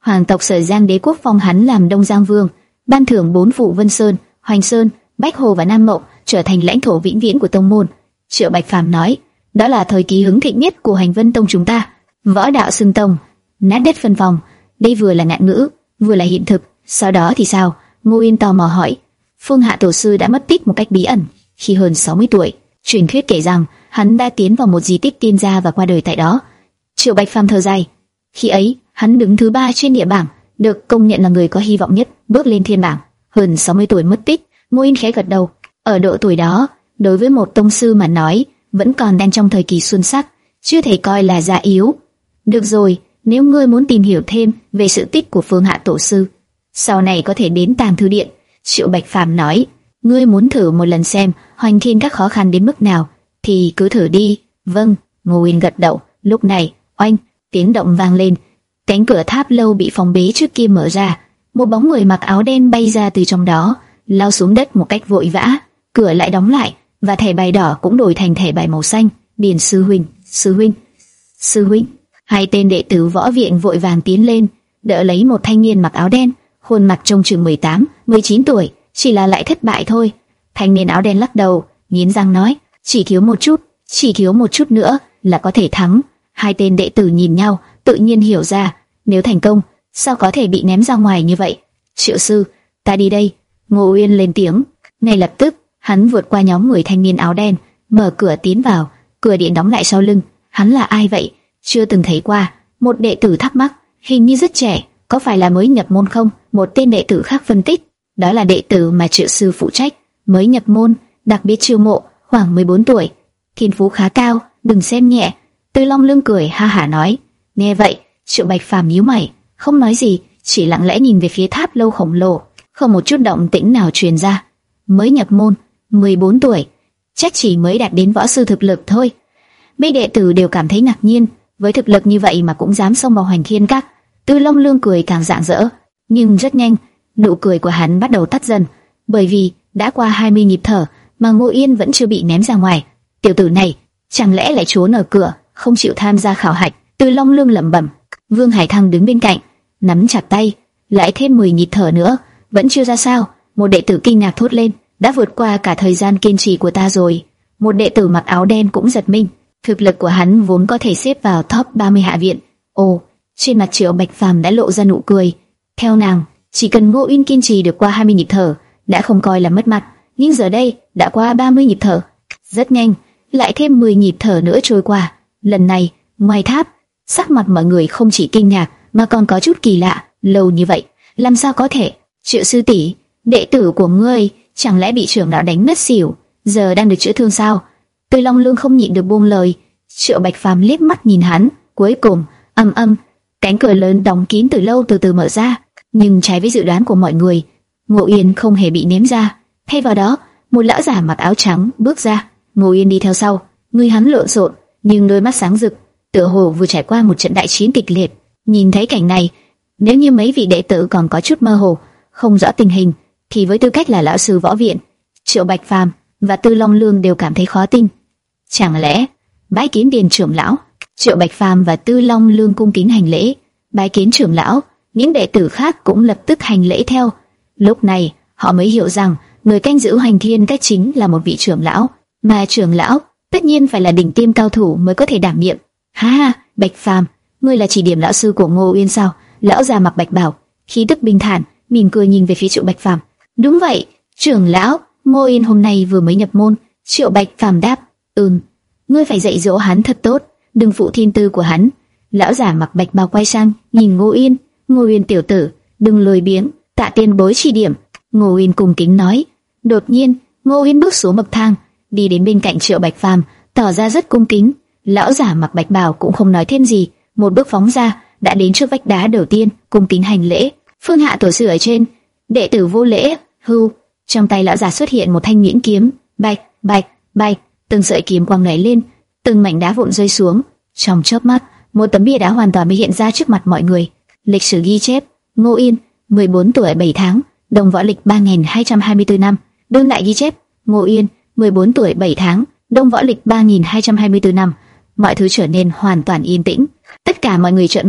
Hoàng tộc Sở Giang Đế quốc phong hắn làm Đông Giang Vương, ban thưởng bốn phủ Vân Sơn, Hoành Sơn, Bách Hồ và Nam Mộng, trở thành lãnh thổ vĩnh viễn của tông môn. Triệu Bạch Phàm nói, đó là thời kỳ hứng thịnh nhất của Hành Vân Tông chúng ta. Võ đạo xưng tông, nát đất phân vòng, đây vừa là ngạn ngữ, vừa là hiện thực. Sau đó thì sao? Ngô Yên tò mò hỏi. Phương Hạ tổ sư đã mất tích một cách bí ẩn khi hơn sáu mươi tuổi. Truyền thuyết kể rằng hắn đã tiến vào một di tích tiên gia và qua đời tại đó. Triệu Bạch Phàm thở dài. Khi ấy, hắn đứng thứ ba trên địa bảng, được công nhận là người có hy vọng nhất bước lên thiên bảng. Hơn sáu mươi tuổi mất tích. Ngô Yên khẽ gật đầu. Ở độ tuổi đó, đối với một tông sư mà nói, vẫn còn đang trong thời kỳ xuân sắc, chưa thể coi là già yếu. Được rồi, nếu ngươi muốn tìm hiểu thêm về sự tích của Phương Hạ tổ sư, sau này có thể đến Tàng Thư Điện. Triệu Bạch Phàm nói, ngươi muốn thử một lần xem Hoành Thiên Các khó khăn đến mức nào, thì cứ thử đi. Vâng, Ngô Yên gật đầu. Lúc này, oanh, tiếng động vang lên, cánh cửa tháp lâu bị phòng bế trước kia mở ra, một bóng người mặc áo đen bay ra từ trong đó, lao xuống đất một cách vội vã. Cửa lại đóng lại, và thẻ bài đỏ cũng đổi thành thẻ bài màu xanh. Điền sư huynh, sư huynh, sư huynh. Hai tên đệ tử võ viện vội vàng tiến lên, đỡ lấy một thanh niên mặc áo đen, khuôn mặt trông chừng mười tám, mười chín tuổi, chỉ là lại thất bại thôi. Thanh niên áo đen lắc đầu, nghiến răng nói, chỉ thiếu một chút, chỉ thiếu một chút nữa là có thể thắng. Hai tên đệ tử nhìn nhau, tự nhiên hiểu ra, nếu thành công, sao có thể bị ném ra ngoài như vậy. Triệu sư, ta đi đây. Ngô Uyên lên tiếng. Ngay lập tức, hắn vượt qua nhóm người thanh niên áo đen, mở cửa tiến vào. Cửa điện đóng lại sau lưng. Hắn là ai vậy? Chưa từng thấy qua. Một đệ tử thắc mắc, hình như rất trẻ, có phải là mới nhập môn không? Một tên đệ tử khác phân tích, đó là đệ tử mà Triệu sư phụ trách, mới nhập môn, đặc biệt chiêu mộ, khoảng mười bốn tuổi, thiên phú khá cao, đừng xem nhẹ. Từ Long Lương cười ha hả nói. Nghe vậy, Triệu Bạch Phàm nhíu mày, không nói gì, chỉ lặng lẽ nhìn về phía tháp lâu khổng lồ, không một chút động tĩnh nào truyền ra. Mới nhập môn, mười bốn tuổi, chắc chỉ mới đạt đến võ sư thực lực thôi. Mấy đệ tử đều cảm thấy ngạc nhiên, với thực lực như vậy mà cũng dám xông vào Hoành Thiên Các. Từ Long Lương cười càng rạng rỡ, nhưng rất nhanh, nụ cười của hắn bắt đầu tắt dần, bởi vì đã qua hai mươi nhịp thở mà Ngô Yên vẫn chưa bị ném ra ngoài. Tiểu tử này chẳng lẽ lại trốn ở cửa, không chịu tham gia khảo hạch? Từ Long Lương lẩm bẩm. Vương Hải Thăng đứng bên cạnh, nắm chặt tay, lại thêm mười nhịp thở nữa, vẫn chưa ra sao. Một đệ tử kinh ngạc thốt lên, đã vượt qua cả thời gian kiên trì của ta rồi. Một đệ tử mặc áo đen cũng giật mình, thực lực của hắn vốn có thể xếp vào top ba mươi hạ viện. Ồ, trên mặt Triệu Bạch Phàm đã lộ ra nụ cười. Theo nàng, chỉ cần Ngô Uyên kiên trì được qua hai mươi nhịp thở, đã không coi là mất mặt. Nhưng giờ đây, đã qua ba mươi nhịp thở. Rất nhanh, lại thêm mười nhịp thở nữa trôi qua. Lần này, ngoài tháp, sắc mặt mọi người không chỉ kinh ngạc mà còn có chút kỳ lạ. Lâu như vậy, làm sao có thể? Triệu sư tỷ, đệ tử của ngươi chẳng lẽ bị trưởng lão đánh ngất xỉu, giờ đang được chữa thương sao? Từ Long Lương không nhịn được buông lời. Triệu Bạch Phàm liếc mắt nhìn hắn, cuối cùng, âm âm, cánh cửa lớn đóng kín từ lâu từ từ mở ra. Nhưng trái với dự đoán của mọi người, Ngô Yên không hề bị ném ra. Thay vào đó, một lão giả mặc áo trắng bước ra. Ngô Yên đi theo sau, người hắn lộn xộn, nhưng đôi mắt sáng rực, tựa hồ vừa trải qua một trận đại chiến kịch liệt. Nhìn thấy cảnh này, nếu như mấy vị đệ tử còn có chút mơ hồ, không rõ tình hình, thì với tư cách là lão sư võ viện, Triệu Bạch Phàm và Tư Long Lương đều cảm thấy khó tin. Chẳng lẽ bái kiến Điền trưởng lão? Triệu Bạch Phàm và Tư Long Lương cung kính hành lễ, bái kiến trưởng lão. Những đệ tử khác cũng lập tức hành lễ theo. Lúc này họ mới hiểu rằng người canh giữ Hoành Thiên Các chính là một vị trưởng lão, mà trưởng lão tất nhiên phải là đỉnh tiêm cao thủ mới có thể đảm nhiệm. Ha ha, Bạch Phàm, ngươi là chỉ điểm lão sư của Ngô Uyên sao? Lão già mặc bạch bào, khí tức bình thản, mỉm cười nhìn về phía Triệu Bạch Phàm. Đúng vậy, trưởng lão, Ngô Uyên hôm nay vừa mới nhập môn. Triệu Bạch Phàm đáp. Ừm, ngươi phải dạy dỗ hắn thật tốt, đừng phụ thiên tư của hắn. Lão già mặc bạch bào quay sang nhìn Ngô Uyên. Ngô Uyên tiểu tử, đừng lười biếng, tạ tiền bối chỉ điểm. Ngô Uyên cung kính nói. Đột nhiên, Ngô Uyên bước xuống bậc thang, đi đến bên cạnh Triệu Bạch Phàm, tỏ ra rất cung kính. Lão giả mặc bạch bào cũng không nói thêm gì, một bước phóng ra, đã đến trước vách đá đầu tiên, cung kính hành lễ. Phương Hạ tổ sư ở trên, đệ tử vô lễ. Hưu, trong tay lão giả xuất hiện một thanh nhuyễn kiếm, bạch, bạch, bạch, từng sợi kiếm quang nảy lên, từng mảnh đá vụn rơi xuống. Trong chớp mắt, một tấm bia đá hoàn toàn mới hiện ra trước mặt mọi người. Lịch sử ghi chép, Ngô Yên, mười bốn tuổi bảy tháng, đồng võ lịch ba nghìn hai trăm hai mươi tư năm. Đương đại ghi chép, Ngô Yên, mười bốn tuổi bảy tháng, đông võ lịch ba nghìn hai trăm hai mươi tư năm. Mọi thứ trở nên hoàn toàn yên tĩnh. Tất cả mọi người trợn mắt,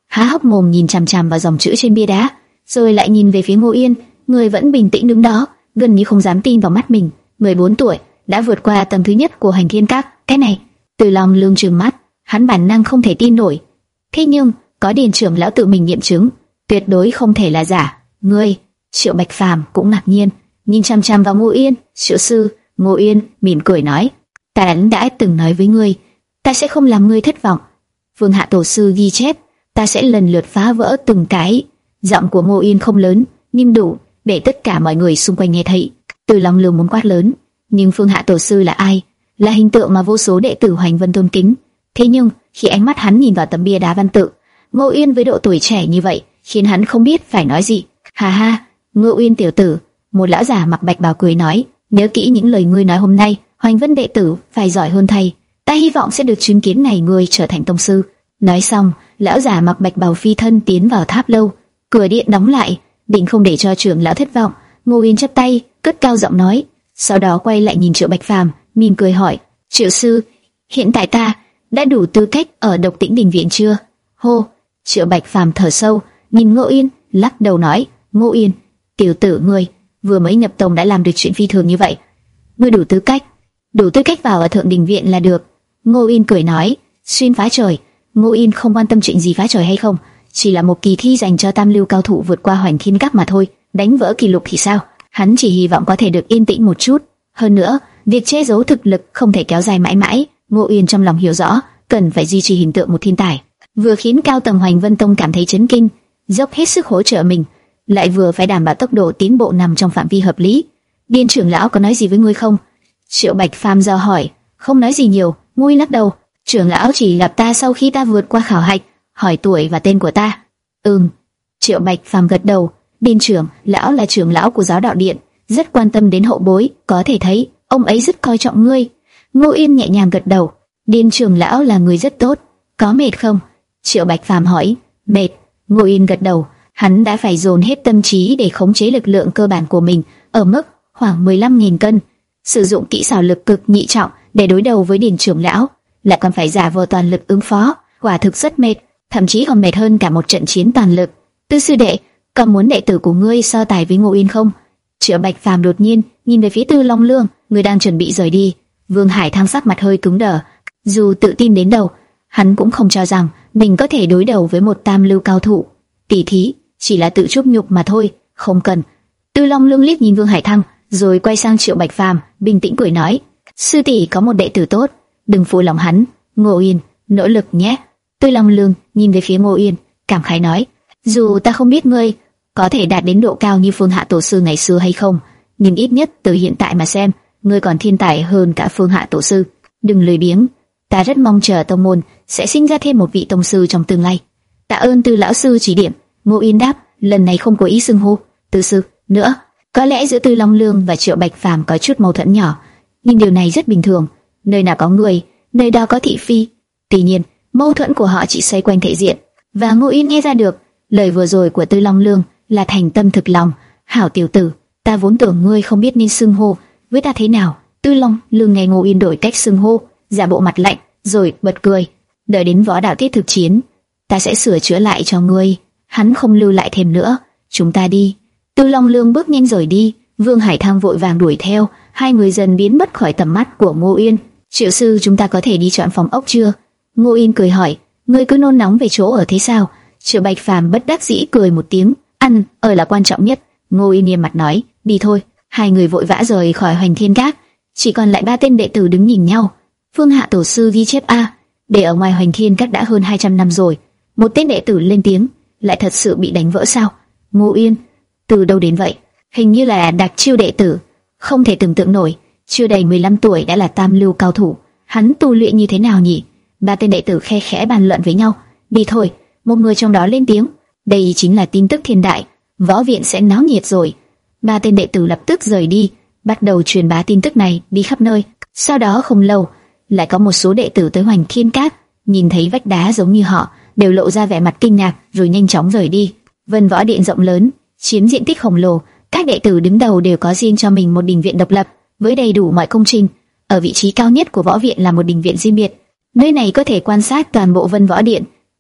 há hốc mồm nhìn chằm chằm vào dòng chữ trên bia đá, rồi lại nhìn về phía Ngô Yên, người vẫn bình tĩnh đứng đó, gần như không dám tin vào mắt mình. mười bốn tuổi đã vượt qua tầng thứ nhất của Hành Thiên Các, cái này, Từ Long Lương trừng mắt, hắn bản năng không thể tin nổi. Thế nhưng có Điền trưởng lão tự mình nghiệm chứng, tuyệt đối không thể là giả. Ngươi, Triệu Bạch Phàm cũng ngạc nhiên, nhìn chằm chằm vào Ngô Yên. Triệu sư, Ngô Yên mỉm cười nói, ta đã từng nói với ngươi, ta sẽ không làm ngươi thất vọng. Vương Hạ tổ sư ghi chép, ta sẽ lần lượt phá vỡ từng cái. Giọng của Ngô Yên không lớn, nhưng đủ để tất cả mọi người xung quanh nghe thấy. Từ Long Lương muốn quát lớn, nhưng Phương Hạ tổ sư là ai? Là hình tượng mà vô số đệ tử Hoành Vân tôn kính. Thế nhưng khi ánh mắt hắn nhìn vào tấm bia đá văn tự, Ngô Yên với độ tuổi trẻ như vậy khiến hắn không biết phải nói gì. Hà ha, Ngô Yên tiểu tử, một lão già mặc bạch bào cười nói, nhớ kỹ những lời ngươi nói hôm nay, Hoành Vân đệ tử phải giỏi hơn thầy. Ta hy vọng sẽ được chứng kiến ngày ngươi trở thành tông sư. Nói xong, lão già mặc bạch bào phi thân tiến vào tháp lâu, cửa điện đóng lại, định không để cho trưởng lão thất vọng. Ngô Yên chắp tay, cất cao giọng nói, sau đó quay lại nhìn Triệu Bạch Phàm, mỉm cười hỏi, Triệu sư, hiện tại ta đã đủ tư cách ở Độc Tĩnh Đình viện chưa? Hô. Triệu Bạch Phàm thở sâu, nhìn Ngô Yên, lắc đầu nói, Ngô Yên, tiểu tử ngươi vừa mới nhập tông đã làm được chuyện phi thường như vậy, ngươi đủ tư cách, đủ tư cách vào ở Thượng Đình viện là được. Ngô Yên cười nói, xuyên phá trời. Ngô Yên không quan tâm chuyện gì phá trời hay không, chỉ là một kỳ thi dành cho tam lưu cao thủ vượt qua Hoành Thiên Các mà thôi. Đánh vỡ kỷ lục thì sao? Hắn chỉ hy vọng có thể được yên tĩnh một chút. Hơn nữa, việc che giấu thực lực không thể kéo dài mãi mãi. Ngô Yên trong lòng hiểu rõ, cần phải duy trì hình tượng một thiên tài, vừa khiến cao tầng Hoành Vân Tông cảm thấy chấn kinh, dốc hết sức hỗ trợ mình, lại vừa phải đảm bảo tốc độ tiến bộ nằm trong phạm vi hợp lý. Điền trưởng lão có nói gì với ngươi không? Triệu Bạch Phàm do hỏi. Không nói gì nhiều. Ngô Yên lắc đầu. Trưởng lão chỉ gặp ta sau khi ta vượt qua khảo hạch, hỏi tuổi và tên của ta. Ừm. Triệu Bạch Phàm gật đầu. Điền trưởng lão là trưởng lão của giáo đạo điện, rất quan tâm đến hậu bối, có thể thấy ông ấy rất coi trọng ngươi. Ngô Yên nhẹ nhàng gật đầu. Điền trưởng lão là người rất tốt. Có mệt không? Triệu Bạch Phàm hỏi. Mệt. Ngô Yên gật đầu. Hắn đã phải dồn hết tâm trí để khống chế lực lượng cơ bản của mình ở mức khoảng mười lăm nghìn cân, sử dụng kỹ xảo lực cực nhị trọng để đối đầu với Điền trưởng lão, lại còn phải giả vờ toàn lực ứng phó, quả thực rất mệt, thậm chí còn mệt hơn cả một trận chiến toàn lực. Tư sư đệ, còn muốn đệ tử của ngươi so tài với Ngô Yên không? Triệu Bạch Phàm đột nhiên nhìn về phía Tư Long Lương, người đang chuẩn bị rời đi. Vương Hải Thăng sắc mặt hơi cứng đờ, dù tự tin đến đâu, hắn cũng không cho rằng mình có thể đối đầu với một tam lưu cao thủ. Tỷ thí chỉ là tự chuốc nhục mà thôi, không cần. Tư Long Lương liếc nhìn Vương Hải Thăng, rồi quay sang Triệu Bạch Phàm, bình tĩnh cười nói, sư tỷ có một đệ tử tốt, đừng phụ lòng hắn. Ngô Yên, nỗ lực nhé. Tư Long Lương nhìn về phía Ngô Yên, cảm khái nói, dù ta không biết ngươi có thể đạt đến độ cao như Phương Hạ tổ sư ngày xưa hay không, nhưng ít nhất từ hiện tại mà xem, ngươi còn thiên tài hơn cả Phương Hạ tổ sư. Đừng lười biếng, ta rất mong chờ tông môn sẽ sinh ra thêm một vị tông sư trong tương lai. Tạ ơn Tư lão sư chỉ điểm. Ngô Yên đáp, lần này không có ý xưng hô Tư sư nữa. Có lẽ giữa Tư Long Lương và Triệu Bạch Phàm có chút mâu thuẫn nhỏ, nhưng điều này rất bình thường. Nơi nào có người, nơi đó có thị phi. Tuy nhiên, mâu thuẫn của họ chỉ xoay quanh thể diện, và Ngô Yên nghe ra được lời vừa rồi của Tư Long Lương là thành tâm thực lòng. Hảo tiểu tử, ta vốn tưởng ngươi không biết nên xưng hô với ta thế nào. Tư Long Lương nghe Ngô Yên đổi cách xưng hô, giả bộ mặt lạnh, rồi bật cười. Đợi đến võ đạo tiết thực chiến, ta sẽ sửa chữa lại cho ngươi. Hắn không lưu lại thêm nữa. Chúng ta đi. Tư Long Lương bước nhanh rời đi. Vương Hải Thăng vội vàng đuổi theo. Hai người dần biến mất khỏi tầm mắt của Ngô Yên. Triệu sư, chúng ta có thể đi chọn phòng ốc chưa? Ngô Yên cười hỏi. Ngươi cứ nôn nóng về chỗ ở thế sao? Triệu Bạch Phàm bất đắc dĩ cười một tiếng. Ăn ở là quan trọng nhất. Ngô Yên nghiêm mặt nói. Đi thôi. Hai người vội vã rời khỏi Hoành Thiên Các. Chỉ còn lại ba tên đệ tử đứng nhìn nhau. Phương Hạ tổ sư ghi chép a, để ở ngoài Hoành Thiên Các đã hơn hai trăm năm rồi. Một tên đệ tử lên tiếng. Lại thật sự bị đánh vỡ sao? Ngô Yên, từ đâu đến vậy? Hình như là đặc chiêu đệ tử. Không thể tưởng tượng nổi, chưa đầy mười lăm tuổi đã là tam lưu cao thủ. Hắn tu luyện như thế nào nhỉ? Ba tên đệ tử khe khẽ bàn luận với nhau. Đi thôi. Một người trong đó lên tiếng. Đây chính là tin tức thiên đại, võ viện sẽ náo nhiệt rồi. Ba tên đệ tử lập tức rời đi, bắt đầu truyền bá tin tức này đi khắp nơi. Sau đó không lâu, lại có một số đệ tử tới Hoành Thiên Các, nhìn thấy vách đá giống như họ, đều lộ ra vẻ mặt kinh ngạc, rồi nhanh chóng rời đi. Vân Võ Điện rộng lớn, chiếm diện tích khổng lồ, các đệ tử đứng đầu đều có riêng cho mình một đình viện độc lập, với đầy đủ mọi công trình. Ở vị trí cao nhất của võ viện là một đình viện riêng biệt, nơi này có thể quan sát toàn bộ Vân Võ Điện.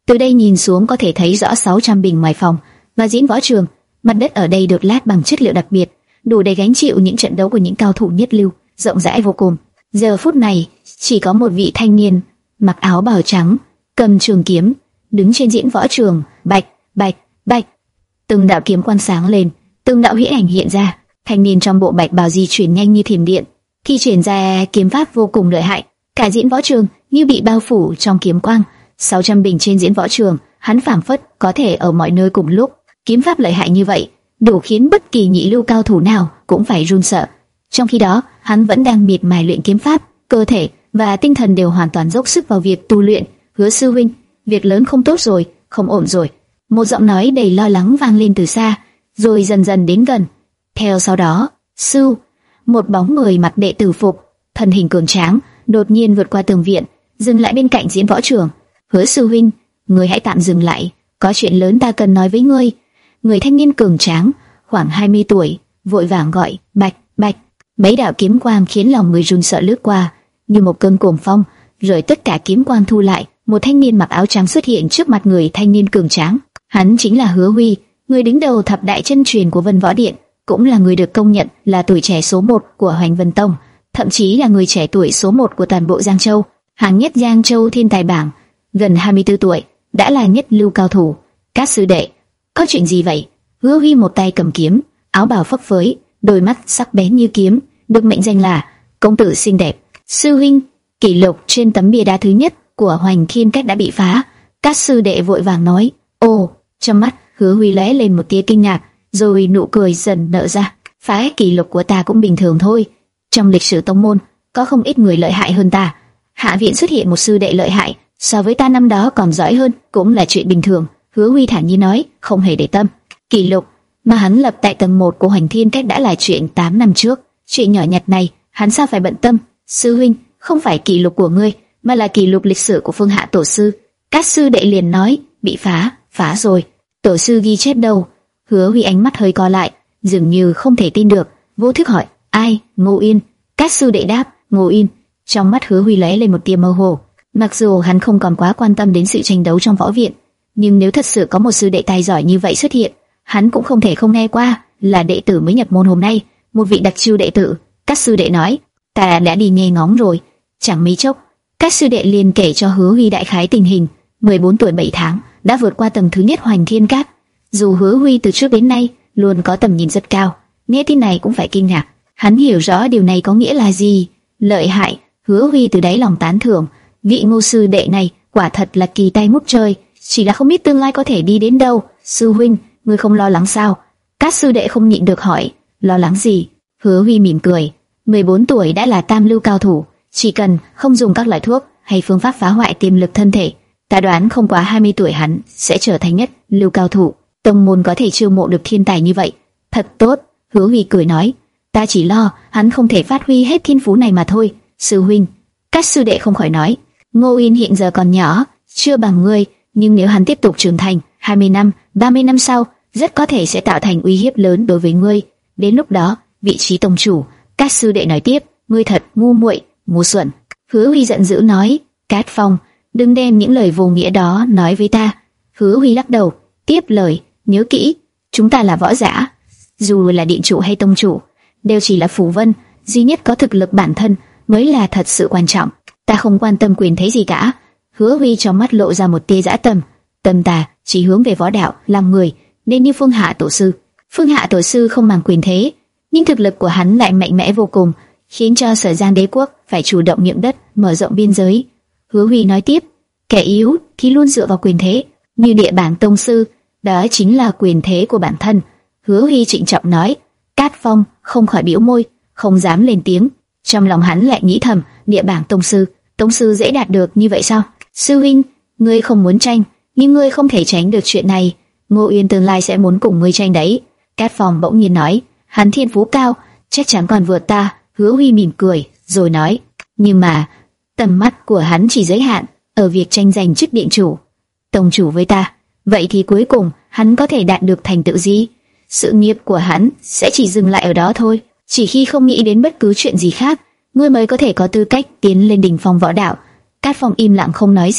Từ đây nhìn xuống có thể thấy rõ sáu trăm bình ngoài phòng và diễn võ trường. Mặt đất ở đây được lát bằng chất liệu đặc biệt, đủ để gánh chịu những trận đấu của những cao thủ nhất lưu, rộng rãi vô cùng. Giờ phút này, chỉ có một vị thanh niên mặc áo bào trắng, cầm trường kiếm, đứng trên diễn võ trường. Bạch, bạch, bạch, từng đạo kiếm quang sáng lên, từng đạo huyễn ảnh hiện ra. Thanh niên trong bộ bạch bào di chuyển nhanh như thiểm điện, khi triển ra kiếm pháp vô cùng lợi hại. Cả diễn võ trường như bị bao phủ trong kiếm quang. sáu trăm bình trên diễn võ trường, hắn phảng phất có thể ở mọi nơi cùng lúc. Kiếm pháp lợi hại như vậy, đủ khiến bất kỳ nhị lưu cao thủ nào cũng phải run sợ. Trong khi đó, hắn vẫn đang miệt mài luyện kiếm pháp, cơ thể và tinh thần đều hoàn toàn dốc sức vào việc tu luyện. Hứa sư huynh, việc lớn không tốt rồi, không ổn rồi. Một giọng nói đầy lo lắng vang lên từ xa, rồi dần dần đến gần. Theo sau đó, sư, một bóng người mặc đệ tử phục, thân hình cường tráng, đột nhiên vượt qua tường viện, dừng lại bên cạnh diễn võ trường. Hứa sư huynh, ngươi hãy tạm dừng lại, có chuyện lớn ta cần nói với ngươi. Người thanh niên cường tráng, khoảng hai mươi tuổi, vội vàng gọi, bạch, bạch. Mấy đạo kiếm quang khiến lòng người run sợ lướt qua, như một cơn cuồng phong, rồi tất cả kiếm quang thu lại. Một thanh niên mặc áo trắng xuất hiện trước mặt người thanh niên cường tráng. Hắn chính là Hứa Huy, người đứng đầu thập đại chân truyền của Vân Võ Điện, cũng là người được công nhận là tuổi trẻ số một của Hoành Vân Tông, thậm chí là người trẻ tuổi số một của toàn bộ Giang Châu, hạng nhất Giang Châu thiên tài bảng. Gần hai mươi tư tuổi, đã là nhất lưu cao thủ. Các sư đệ, có chuyện gì vậy? Hứa Huy một tay cầm kiếm, áo bào phấp phới, đôi mắt sắc bén như kiếm, được mệnh danh là công tử xinh đẹp. Sư huynh, kỷ lục trên tấm bia đá thứ nhất của Hoành Thiên Cách đã bị phá. Các sư đệ vội vàng nói. Ồ, trong mắt Hứa Huy lóe lên một tia kinh ngạc, rồi nụ cười dần nở ra. Phá kỷ lục của ta cũng bình thường thôi. Trong lịch sử tông môn, có không ít người lợi hại hơn ta. Hạ viện xuất hiện một sư đệ lợi hại, so với ta năm đó còn giỏi hơn, cũng là chuyện bình thường. Hứa Huy thản nhiên nói, không hề để tâm. Kỷ lục mà hắn lập tại tầng một của Hoành Thiên Cách đã là chuyện tám năm trước. Chuyện nhỏ nhặt này, hắn sao phải bận tâm? Sư huynh, không phải kỷ lục của ngươi, mà là kỷ lục lịch sử của Phương Hạ tổ sư. Các sư đệ liền nói, bị phá, phá rồi. Tổ sư ghi chép đâu? Hứa Huy ánh mắt hơi co lại, dường như không thể tin được, vô thức hỏi, ai? Ngô Yên. Các sư đệ đáp, Ngô Yên. Trong mắt Hứa Huy lóe lên một tia mơ hồ. Mặc dù hắn không còn quá quan tâm đến sự tranh đấu trong võ viện, nhưng nếu thật sự có một sư đệ tài giỏi như vậy xuất hiện, hắn cũng không thể không nghe qua. Là đệ tử mới nhập môn hôm nay, một vị đặc chiêu đệ tử. Các sư đệ nói, ta đã đi nghe ngóng rồi. Chẳng mấy chốc, các sư đệ liền kể cho Hứa Huy đại khái tình hình. mười bốn tuổi bảy tháng, đã vượt qua tầng thứ nhất Hoành Thiên Các. Dù Hứa Huy từ trước đến nay luôn có tầm nhìn rất cao, nghe tin này cũng phải kinh ngạc. Hắn hiểu rõ điều này có nghĩa là gì. Lợi hại. Hứa Huy từ đáy lòng tán thưởng. Vị Ngô sư đệ này quả thật là kỳ tay ngút trời, chỉ là không biết tương lai có thể đi đến đâu. Sư huynh, ngươi không lo lắng sao? Các sư đệ không nhịn được hỏi. Lo lắng gì? Hứa Huy mỉm cười. mười bốn tuổi đã là tam lưu cao thủ, chỉ cần không dùng các loại thuốc hay phương pháp phá hoại tiềm lực thân thể, ta đoán không quá hai mươi tuổi hắn sẽ trở thành nhất lưu cao thủ. Tông môn có thể chiêu mộ được thiên tài như vậy, thật tốt. Hứa Huy cười nói, ta chỉ lo hắn không thể phát huy hết thiên phú này mà thôi. Sư huynh, các sư đệ không khỏi nói, Ngô Yên hiện giờ còn nhỏ, chưa bằng ngươi, nhưng nếu hắn tiếp tục trưởng thành, hai mươi năm, ba mươi năm sau, rất có thể sẽ tạo thành uy hiếp lớn đối với ngươi. Đến lúc đó, vị trí tông chủ. Các sư đệ nói tiếp, ngươi thật ngu muội, ngu xuẩn. Hứa Huy giận dữ nói, Cát Phong, đừng đem những lời vô nghĩa đó nói với ta. Hứa Huy lắc đầu, tiếp lời, nhớ kỹ, chúng ta là võ giả, dù là điện chủ hay tông chủ, đều chỉ là phù vân, duy nhất có thực lực bản thân mới là thật sự quan trọng. Ta không quan tâm quyền thế gì cả. Hứa Huy trong mắt lộ ra một tia dã tâm, tâm ta chỉ hướng về võ đạo, làm người nên như Phương Hạ tổ sư. Phương Hạ tổ sư không màng quyền thế, nhưng thực lực của hắn lại mạnh mẽ vô cùng, khiến cho Sở Giang đế quốc phải chủ động nhượng đất, mở rộng biên giới. Hứa Huy nói tiếp, kẻ yếu thì luôn dựa vào quyền thế, như địa bảng tông sư, đó chính là quyền thế của bản thân. Hứa Huy trịnh trọng nói. Cát Phong không khỏi bĩu môi, không dám lên tiếng. Trong lòng hắn lại nghĩ thầm, địa bảng tông sư, tông sư dễ đạt được như vậy sao? Sư huynh, ngươi không muốn tranh, nhưng ngươi không thể tránh được chuyện này. Ngô Yên tương lai sẽ muốn cùng ngươi tranh đấy. Cát Phong bỗng nhiên nói, hắn thiên phú cao, chắc chắn còn vượt ta. Hứa Huy mỉm cười, rồi nói, nhưng mà tầm mắt của hắn chỉ giới hạn ở việc tranh giành chức điện chủ, tông chủ với ta. Vậy thì cuối cùng hắn có thể đạt được thành tựu gì? Sự nghiệp của hắn sẽ chỉ dừng lại ở đó thôi. Chỉ khi không nghĩ đến bất cứ chuyện gì khác, ngươi mới có thể có tư cách tiến lên đỉnh phong võ đạo. Cát Phong im lặng không nói gì.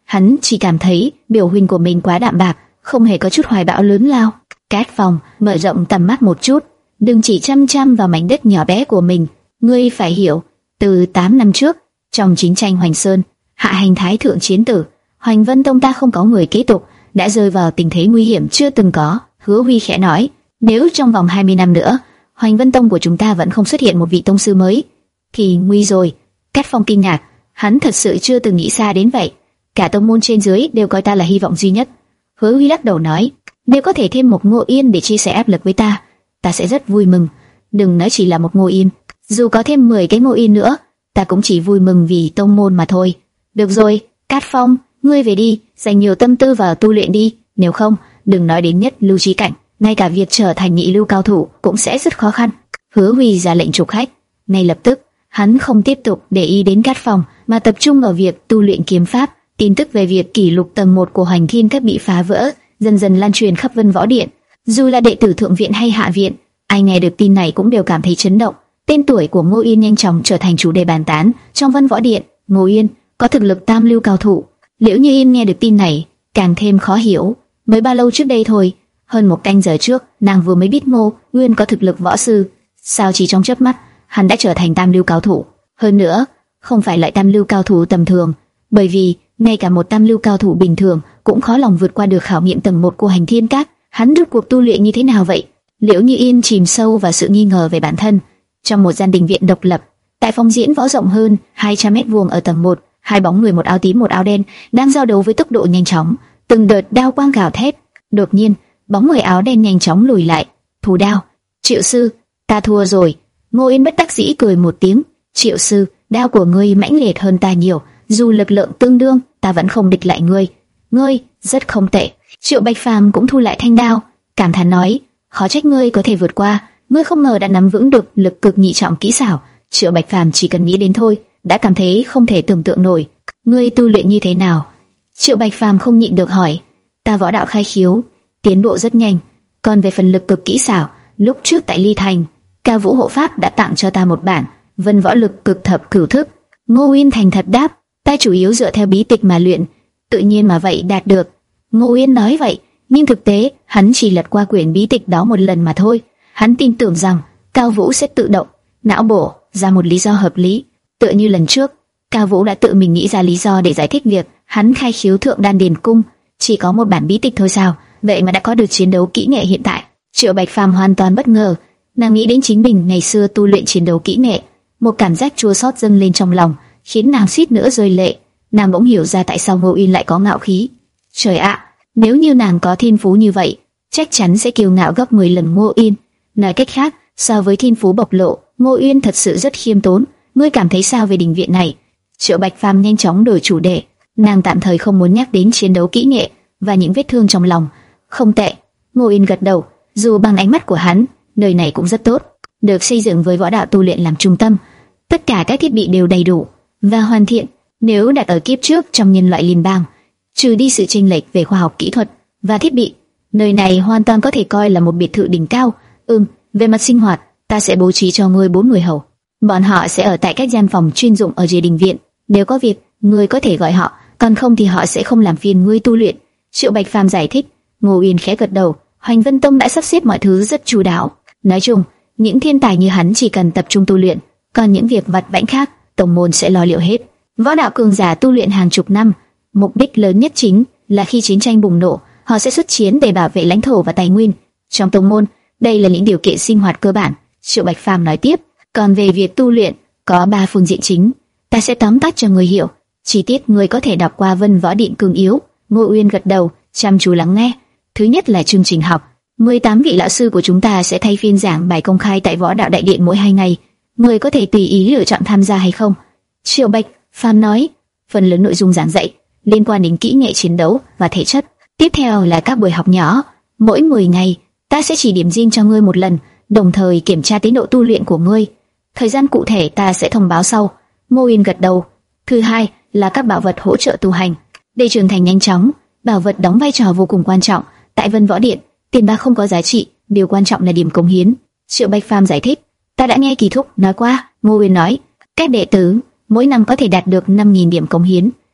hắn chỉ cảm thấy biểu huynh của mình quá đạm bạc, không hề có chút hoài bão lớn lao. Cát Phong mở rộng tầm mắt một chút, đừng chỉ chăm chăm vào mảnh đất nhỏ bé của mình. Ngươi phải hiểu, từ tám năm trước, trong chiến tranh Hoành Sơn, hạ hành thái thượng chiến tử, Hoành Vân Tông ta không có người kế tục, đã rơi vào tình thế nguy hiểm chưa từng có. Hứa Huy khẽ nói, nếu trong vòng hai mươi năm nữa, Hoành Vân Tông của chúng ta vẫn không xuất hiện một vị tông sư mới, thì nguy rồi. Cát Phong kinh ngạc, hắn thật sự chưa từng nghĩ xa đến vậy. Cả tông môn trên dưới đều coi ta là hy vọng duy nhất. Hứa Huy lắc đầu nói, nếu có thể thêm một Ngô Yên để chia sẻ áp lực với ta, ta sẽ rất vui mừng. Đừng nói chỉ là một Ngô Yên, dù có thêm mười cái Ngô Yên nữa, ta cũng chỉ vui mừng vì tông môn mà thôi. Được rồi, Cát Phong, ngươi về đi, dành nhiều tâm tư vào tu luyện đi, nếu không, đừng nói đến nhất lưu chí cảnh, ngay cả việc trở thành nhị lưu cao thủ cũng sẽ rất khó khăn. Hứa Huy ra lệnh trục khách. Ngay lập tức, hắn không tiếp tục để ý đến Cát Phong, mà tập trung vào việc tu luyện kiếm pháp. Tin tức về việc kỷ lục tầng một của Hoành Thiên Các bị phá vỡ dần dần lan truyền khắp Vân Võ Điện. Dù là đệ tử thượng viện hay hạ viện, ai nghe được tin này cũng đều cảm thấy chấn động. Tên tuổi của Ngô Yên nhanh chóng trở thành chủ đề bàn tán trong Vân Võ Điện. Ngô Yên có thực lực tam lưu cao thủ. Liễu Như Yên nghe được tin này càng thêm khó hiểu. Mới bao lâu trước đây thôi, hơn một canh giờ trước, nàng vừa mới biết Ngô Nguyên có thực lực võ sư, sao chỉ trong chớp mắt hắn đã trở thành tam lưu cao thủ. Hơn nữa, không phải lại tam lưu cao thủ tầm thường, bởi vì ngay cả một tam lưu cao thủ bình thường cũng khó lòng vượt qua được khảo nghiệm tầng một của Hành Thiên Các. Hắn rốt cuộc tu luyện như thế nào vậy? Liễu Như Yên chìm sâu vào sự nghi ngờ về bản thân. Trong một gian đình viện độc lập, tại phòng diễn võ rộng hơn hai trăm mét vuông ở tầng một, hai bóng người, một áo tím một áo đen, đang giao đấu với tốc độ nhanh chóng. Từng đợt đao quang gào thét. Đột nhiên, bóng người áo đen nhanh chóng lùi lại. Thủ đao. Triệu sư, ta thua rồi. Ngô Yên bất đắc dĩ cười một tiếng. Triệu sư, đao của ngươi mãnh liệt hơn ta nhiều, dù lực lượng tương đương, ta vẫn không địch lại ngươi. Ngươi rất không tệ. Triệu Bạch Phàm cũng thu lại thanh đao, cảm thán nói, khó trách ngươi có thể vượt qua, ngươi không ngờ đã nắm vững được lực cực nhị trọng kỹ xảo. Triệu Bạch Phàm chỉ cần nghĩ đến thôi, đã cảm thấy không thể tưởng tượng nổi. Ngươi tu luyện như thế nào? Triệu Bạch Phàm không nhịn được hỏi. Ta võ đạo khai khiếu, tiến bộ rất nhanh. Còn về phần lực cực kỹ xảo, lúc trước tại Ly Thành, Cao Vũ hộ pháp đã tặng cho ta một bản Vân Võ Lực Cực Thập Cửu Thức. Ngô Uyên thành thật đáp, ta chủ yếu dựa theo bí tịch mà luyện, tự nhiên mà vậy đạt được. Ngô Uyên nói vậy, nhưng thực tế hắn chỉ lật qua quyển bí tịch đó một lần mà thôi. Hắn tin tưởng rằng Cao Vũ sẽ tự động não bổ ra một lý do hợp lý, tựa như lần trước Cao Vũ đã tự mình nghĩ ra lý do để giải thích việc hắn khai khiếu Thượng Đan Điền Cung. Chỉ có một bản bí tịch thôi sao, vậy mà đã có được chiến đấu kỹ nghệ hiện tại. Triệu Bạch Phàm hoàn toàn bất ngờ, nàng nghĩ đến chính mình ngày xưa tu luyện chiến đấu kỹ nghệ, một cảm giác chua xót dâng lên trong lòng, khiến nàng suýt nữa rơi lệ. Nàng bỗng hiểu ra tại sao Ngô Uyên lại có ngạo khí. Trời ạ, nếu như nàng có thiên phú như vậy, chắc chắn sẽ kiêu ngạo gấp mười lần Ngô Uyên. Nói cách khác, so với thiên phú bộc lộ, Ngô Uyên thật sự rất khiêm tốn. Ngươi cảm thấy sao về đình viện này? Triệu Bạch Phàm nhanh chóng đổi chủ đề. Nàng tạm thời không muốn nhắc đến chiến đấu kỹ nghệ và những vết thương trong lòng. Không tệ. Ngô Uyên gật đầu. Dù bằng ánh mắt của hắn, nơi này cũng rất tốt, được xây dựng với võ đạo tu luyện làm trung tâm. Tất cả các thiết bị đều đầy đủ và hoàn thiện. Nếu đặt ở kiếp trước trong nhân loại liên bang, trừ đi sự chênh lệch về khoa học kỹ thuật và thiết bị, nơi này hoàn toàn có thể coi là một biệt thự đỉnh cao. Ừm, về mặt sinh hoạt, ta sẽ bố trí cho ngươi bốn người hầu. Bọn họ sẽ ở tại các gian phòng chuyên dụng ở dưới đình viện. Nếu có việc, ngươi có thể gọi họ, còn không thì họ sẽ không làm phiền ngươi tu luyện. Triệu Bạch Phàm giải thích. Ngô Uyên khẽ gật đầu. Hoành Vân Tông đã sắp xếp mọi thứ rất chu đáo. Nói chung, những thiên tài như hắn chỉ cần tập trung tu luyện, còn những việc vặt vãnh khác, tông môn sẽ lo liệu hết. Võ đạo cường giả tu luyện hàng chục năm, mục đích lớn nhất chính là khi chiến tranh bùng nổ, họ sẽ xuất chiến để bảo vệ lãnh thổ và tài nguyên. Trong tông môn, đây là những điều kiện sinh hoạt cơ bản. Triệu Bạch Phàm nói tiếp. Còn về việc tu luyện, có ba phương diện chính, ta sẽ tóm tắt cho người hiểu. Chi tiết người có thể đọc qua Vân Võ Điện Cường Yếu. Ngô Uyên gật đầu, chăm chú lắng nghe. Thứ nhất là chương trình học. mười tám vị lão sư của chúng ta sẽ thay phiên giảng bài công khai tại Võ Đạo Đại Điện mỗi hai ngày. Người có thể tùy ý lựa chọn tham gia hay không. Triệu Bạch Phàm nói. Phần lớn nội dung giảng dạy liên quan đến kỹ nghệ chiến đấu và thể chất. Tiếp theo là các buổi học nhỏ. Mỗi mười ngày, ta sẽ chỉ điểm riêng cho ngươi một lần, đồng thời kiểm tra tiến độ tu luyện của ngươi. Thời gian cụ thể ta sẽ thông báo sau. Ngô Uyên gật đầu. Thứ hai là các bảo vật hỗ trợ tu hành. Để trưởng thành nhanh chóng, bảo vật đóng vai trò vô cùng quan trọng. Tại Vân Võ Điện, tiền bạc không có giá trị, điều quan trọng là điểm cống hiến. Triệu Bạch Phàm giải thích. Ta đã nghe Kỳ Thúc nói qua. Ngô Uyên nói, các đệ tử mỗi năm có thể đạt được năm nghìn điểm cống hiến.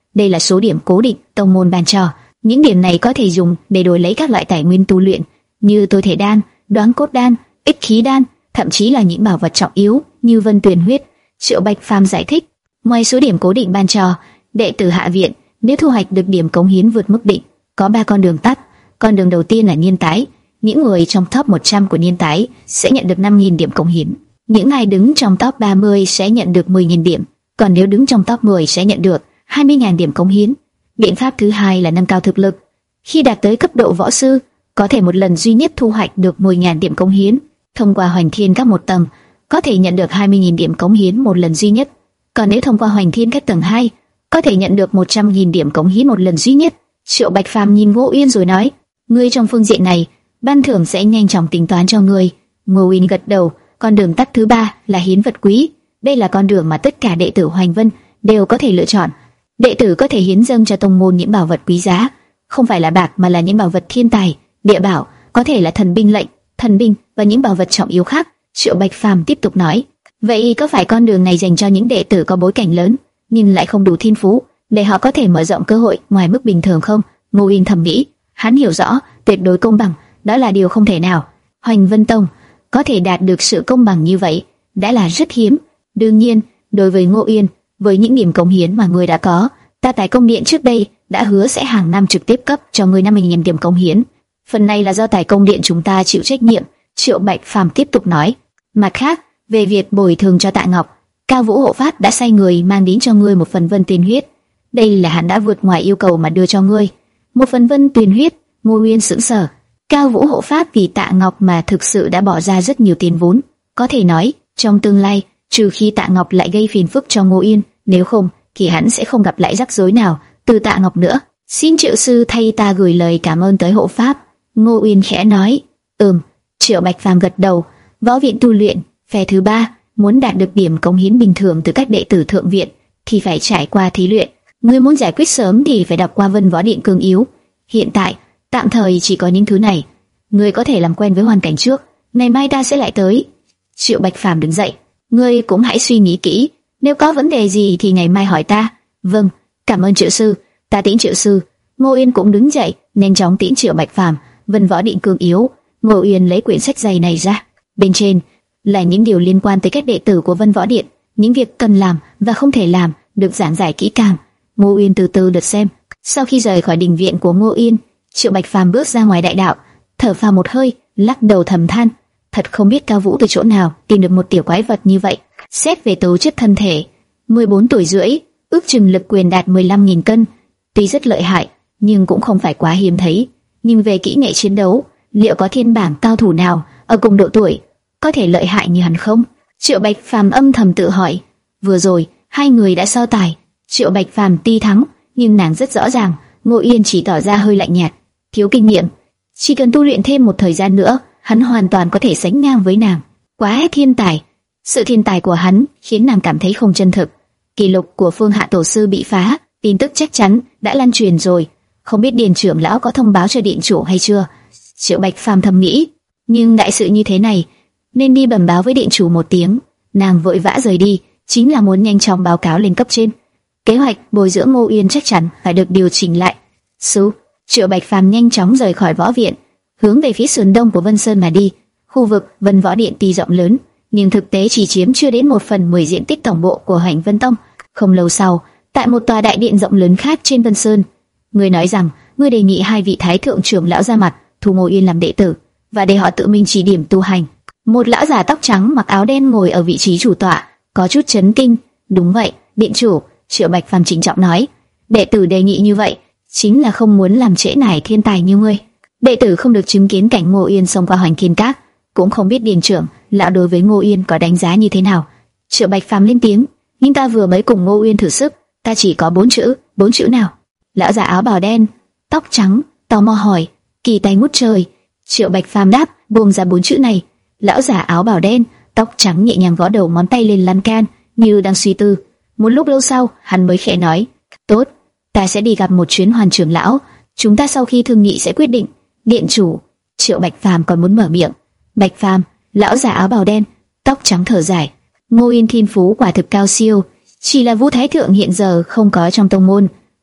Đây là số điểm cố định tông môn ban cho. Những điểm này có thể dùng để đổi lấy các loại tài nguyên tu luyện như tôi thể đan, đoán cốt đan, ích khí đan, thậm chí là những bảo vật trọng yếu như vân tuyền huyết. Triệu Bạch Phàm giải thích, ngoài số điểm cố định ban cho, đệ tử hạ viện nếu thu hoạch được điểm cống hiến vượt mức định, có ba con đường tắt. Con đường đầu tiên là niên tái, những người trong top một trăm của niên tái sẽ nhận được năm nghìn điểm cống hiến. Những ai đứng trong top ba mươi sẽ nhận được mười nghìn điểm, còn nếu đứng trong top mười sẽ nhận được hai mươi nghìn điểm cống hiến. Biện pháp thứ hai là nâng cao thực lực. Khi đạt tới cấp độ võ sư, có thể một lần duy nhất thu hoạch được mười nghìn điểm cống hiến. Thông qua Hoành Thiên các một tầng, có thể nhận được hai mươi nghìn điểm cống hiến một lần duy nhất. Còn nếu thông qua Hoành Thiên các tầng hai, có thể nhận được một trăm nghìn điểm cống hiến một lần duy nhất. Triệu Bạch Phàm nhìn Ngô Uyên rồi nói, ngươi trong phương diện này, ban thưởng sẽ nhanh chóng tính toán cho ngươi. Ngô Uyên gật đầu. Con đường tắt thứ ba là hiến vật quý. Đây là con đường mà tất cả đệ tử Hoành Vân đều có thể lựa chọn. Đệ tử có thể hiến dâng cho tông môn những bảo vật quý giá, không phải là bạc mà là những bảo vật thiên tài, địa bảo, có thể là thần binh lệnh, thần binh và những bảo vật trọng yếu khác. Triệu Bạch Phàm tiếp tục nói, vậy có phải con đường này dành cho những đệ tử có bối cảnh lớn nhưng lại không đủ thiên phú để họ có thể mở rộng cơ hội ngoài mức bình thường không? Ngô Uyên thầm nghĩ, hắn hiểu rõ tuyệt đối công bằng đó là điều không thể nào. Hoành Vân Tông có thể đạt được sự công bằng như vậy đã là rất hiếm. Đương nhiên, đối với Ngô Uyên, với những điểm cống hiến mà người đã có, ta Tài Công Điện trước đây đã hứa sẽ hàng năm trực tiếp cấp cho người năm mươi nghìn điểm cống hiến. Phần này là do Tài Công Điện chúng ta chịu trách nhiệm. Triệu Bạch Phàm tiếp tục nói. Mặt khác, về việc bồi thường cho Tạ Ngọc, Cao Vũ Hộ Pháp đã sai người mang đến cho ngươi một phần vân tuyền huyết. Đây là hắn đã vượt ngoài yêu cầu mà đưa cho ngươi. Một phần vân tuyền huyết. Ngô Uyên sững sờ. Cao Vũ Hộ Pháp vì Tạ Ngọc mà thực sự đã bỏ ra rất nhiều tiền vốn. Có thể nói, trong tương lai, trừ khi Tạ Ngọc lại gây phiền phức cho Ngô Uyên, nếu không, thì hắn sẽ không gặp lại rắc rối nào từ Tạ Ngọc nữa. Xin Triệu sư thay ta gửi lời cảm ơn tới hộ pháp. Ngô Uyên khẽ nói. Ừm. Triệu Bạch Phàm gật đầu. Võ viện tu luyện, phe thứ ba, muốn đạt được điểm cống hiến bình thường từ các đệ tử thượng viện, thì phải trải qua thí luyện. Ngươi muốn giải quyết sớm thì phải đọc qua Vân Võ Điện Cương Yếu. Hiện tại, tạm thời chỉ có những thứ này. Ngươi có thể làm quen với hoàn cảnh trước. Ngày mai ta sẽ lại tới. Triệu Bạch Phàm đứng dậy. Ngươi cũng hãy suy nghĩ kỹ. Nếu có vấn đề gì thì ngày mai hỏi ta. Vâng, cảm ơn Triệu sư. Ta tiễn Triệu sư. Ngô Uyên cũng đứng dậy, nhanh chóng tiễn Triệu Bạch Phàm. Vân Võ Điện Cương Yếu. Ngô Uyên lấy quyển sách dày này ra. Bên trên là những điều liên quan tới các đệ tử của Vân Võ Điện, những việc cần làm và không thể làm được giảng giải kỹ càng. Ngô Uyên từ từ lật xem. Sau khi rời khỏi đình viện của Ngô Uyên, Triệu Bạch Phàm bước ra ngoài đại đạo, thở phào một hơi, lắc đầu thầm than, thật không biết Cao Vũ từ chỗ nào tìm được một tiểu quái vật như vậy. Xét về tố chất thân thể, mười bốn tuổi rưỡi, ước chừng lực quyền đạt mười lăm nghìn cân, tuy rất lợi hại, nhưng cũng không phải quá hiếm thấy. Nhưng về kỹ nghệ chiến đấu, liệu có thiên bảng cao thủ nào ở cùng độ tuổi có thể lợi hại như hắn không? Triệu Bạch Phàm âm thầm tự hỏi. Vừa rồi hai người đã so tài, Triệu Bạch Phàm ti thắng, nhưng nàng rất rõ ràng, Ngô Uyên chỉ tỏ ra hơi lạnh nhạt, thiếu kinh nghiệm. Chỉ cần tu luyện thêm một thời gian nữa, hắn hoàn toàn có thể sánh ngang với nàng. Quá thiên tài! Sự thiên tài của hắn khiến nàng cảm thấy không chân thực. Kỷ lục của Phương Hạ tổ sư bị phá, tin tức chắc chắn đã lan truyền rồi. Không biết Điền trưởng lão có thông báo cho điện chủ hay chưa? Triệu Bạch Phàm thầm nghĩ. Nhưng đại sự như thế này, nên đi bẩm báo với điện chủ một tiếng. Nàng vội vã rời đi, chính là muốn nhanh chóng báo cáo lên cấp trên. Kế hoạch bồi dưỡng Ngô Uyên chắc chắn phải được điều chỉnh lại. Sú, Triệu Bạch Phàm nhanh chóng rời khỏi võ viện, hướng về phía sườn đông của Vân Sơn mà đi. Khu vực Vân Võ Điện tuy rộng lớn, nhưng thực tế chỉ chiếm chưa đến một phần mười diện tích tổng bộ của Hoành Vân Tông. Không lâu sau, tại một tòa đại điện rộng lớn khác trên Vân Sơn, người nói rằng người đề nghị hai vị thái thượng trưởng lão ra mặt thu Ngô Uyên làm đệ tử và để họ tự mình chỉ điểm tu hành. Một lão già tóc trắng mặc áo đen ngồi ở vị trí chủ tọa, có chút chấn kinh. Đúng vậy, điện chủ, Triệu Bạch Phàm trịnh trọng nói. Đệ tử đề nghị như vậy chính là không muốn làm trễ nải thiên tài như ngươi. Đệ tử không được chứng kiến cảnh Ngô Uyên xông qua Hoành Thiên Các, cũng không biết điền trưởng lão đối với Ngô Uyên có đánh giá như thế nào. Triệu Bạch Phàm lên tiếng, nhưng ta vừa mới cùng Ngô Uyên thử sức, ta chỉ có bốn chữ. Bốn chữ nào? Lão già áo bào đen, tóc trắng, tò mò hỏi. Kỳ tài ngút trời. Triệu Bạch Phàm đáp, buông ra bốn chữ này. Lão già áo bào đen, tóc trắng nhẹ nhàng gõ đầu ngón tay lên lan can, như đang suy tư. Một lúc lâu sau, hắn mới khẽ nói, tốt, ta sẽ đi gặp một chuyến Hoàn trưởng lão, chúng ta sau khi thương nghị sẽ quyết định. Điện chủ. Triệu Bạch Phàm còn muốn mở miệng. Bạch Phàm, lão già áo bào đen, tóc trắng thở dài. Ngô Uyên thiên phú quả thực cao siêu, chỉ là Vũ Thái thượng hiện giờ không có trong tông môn,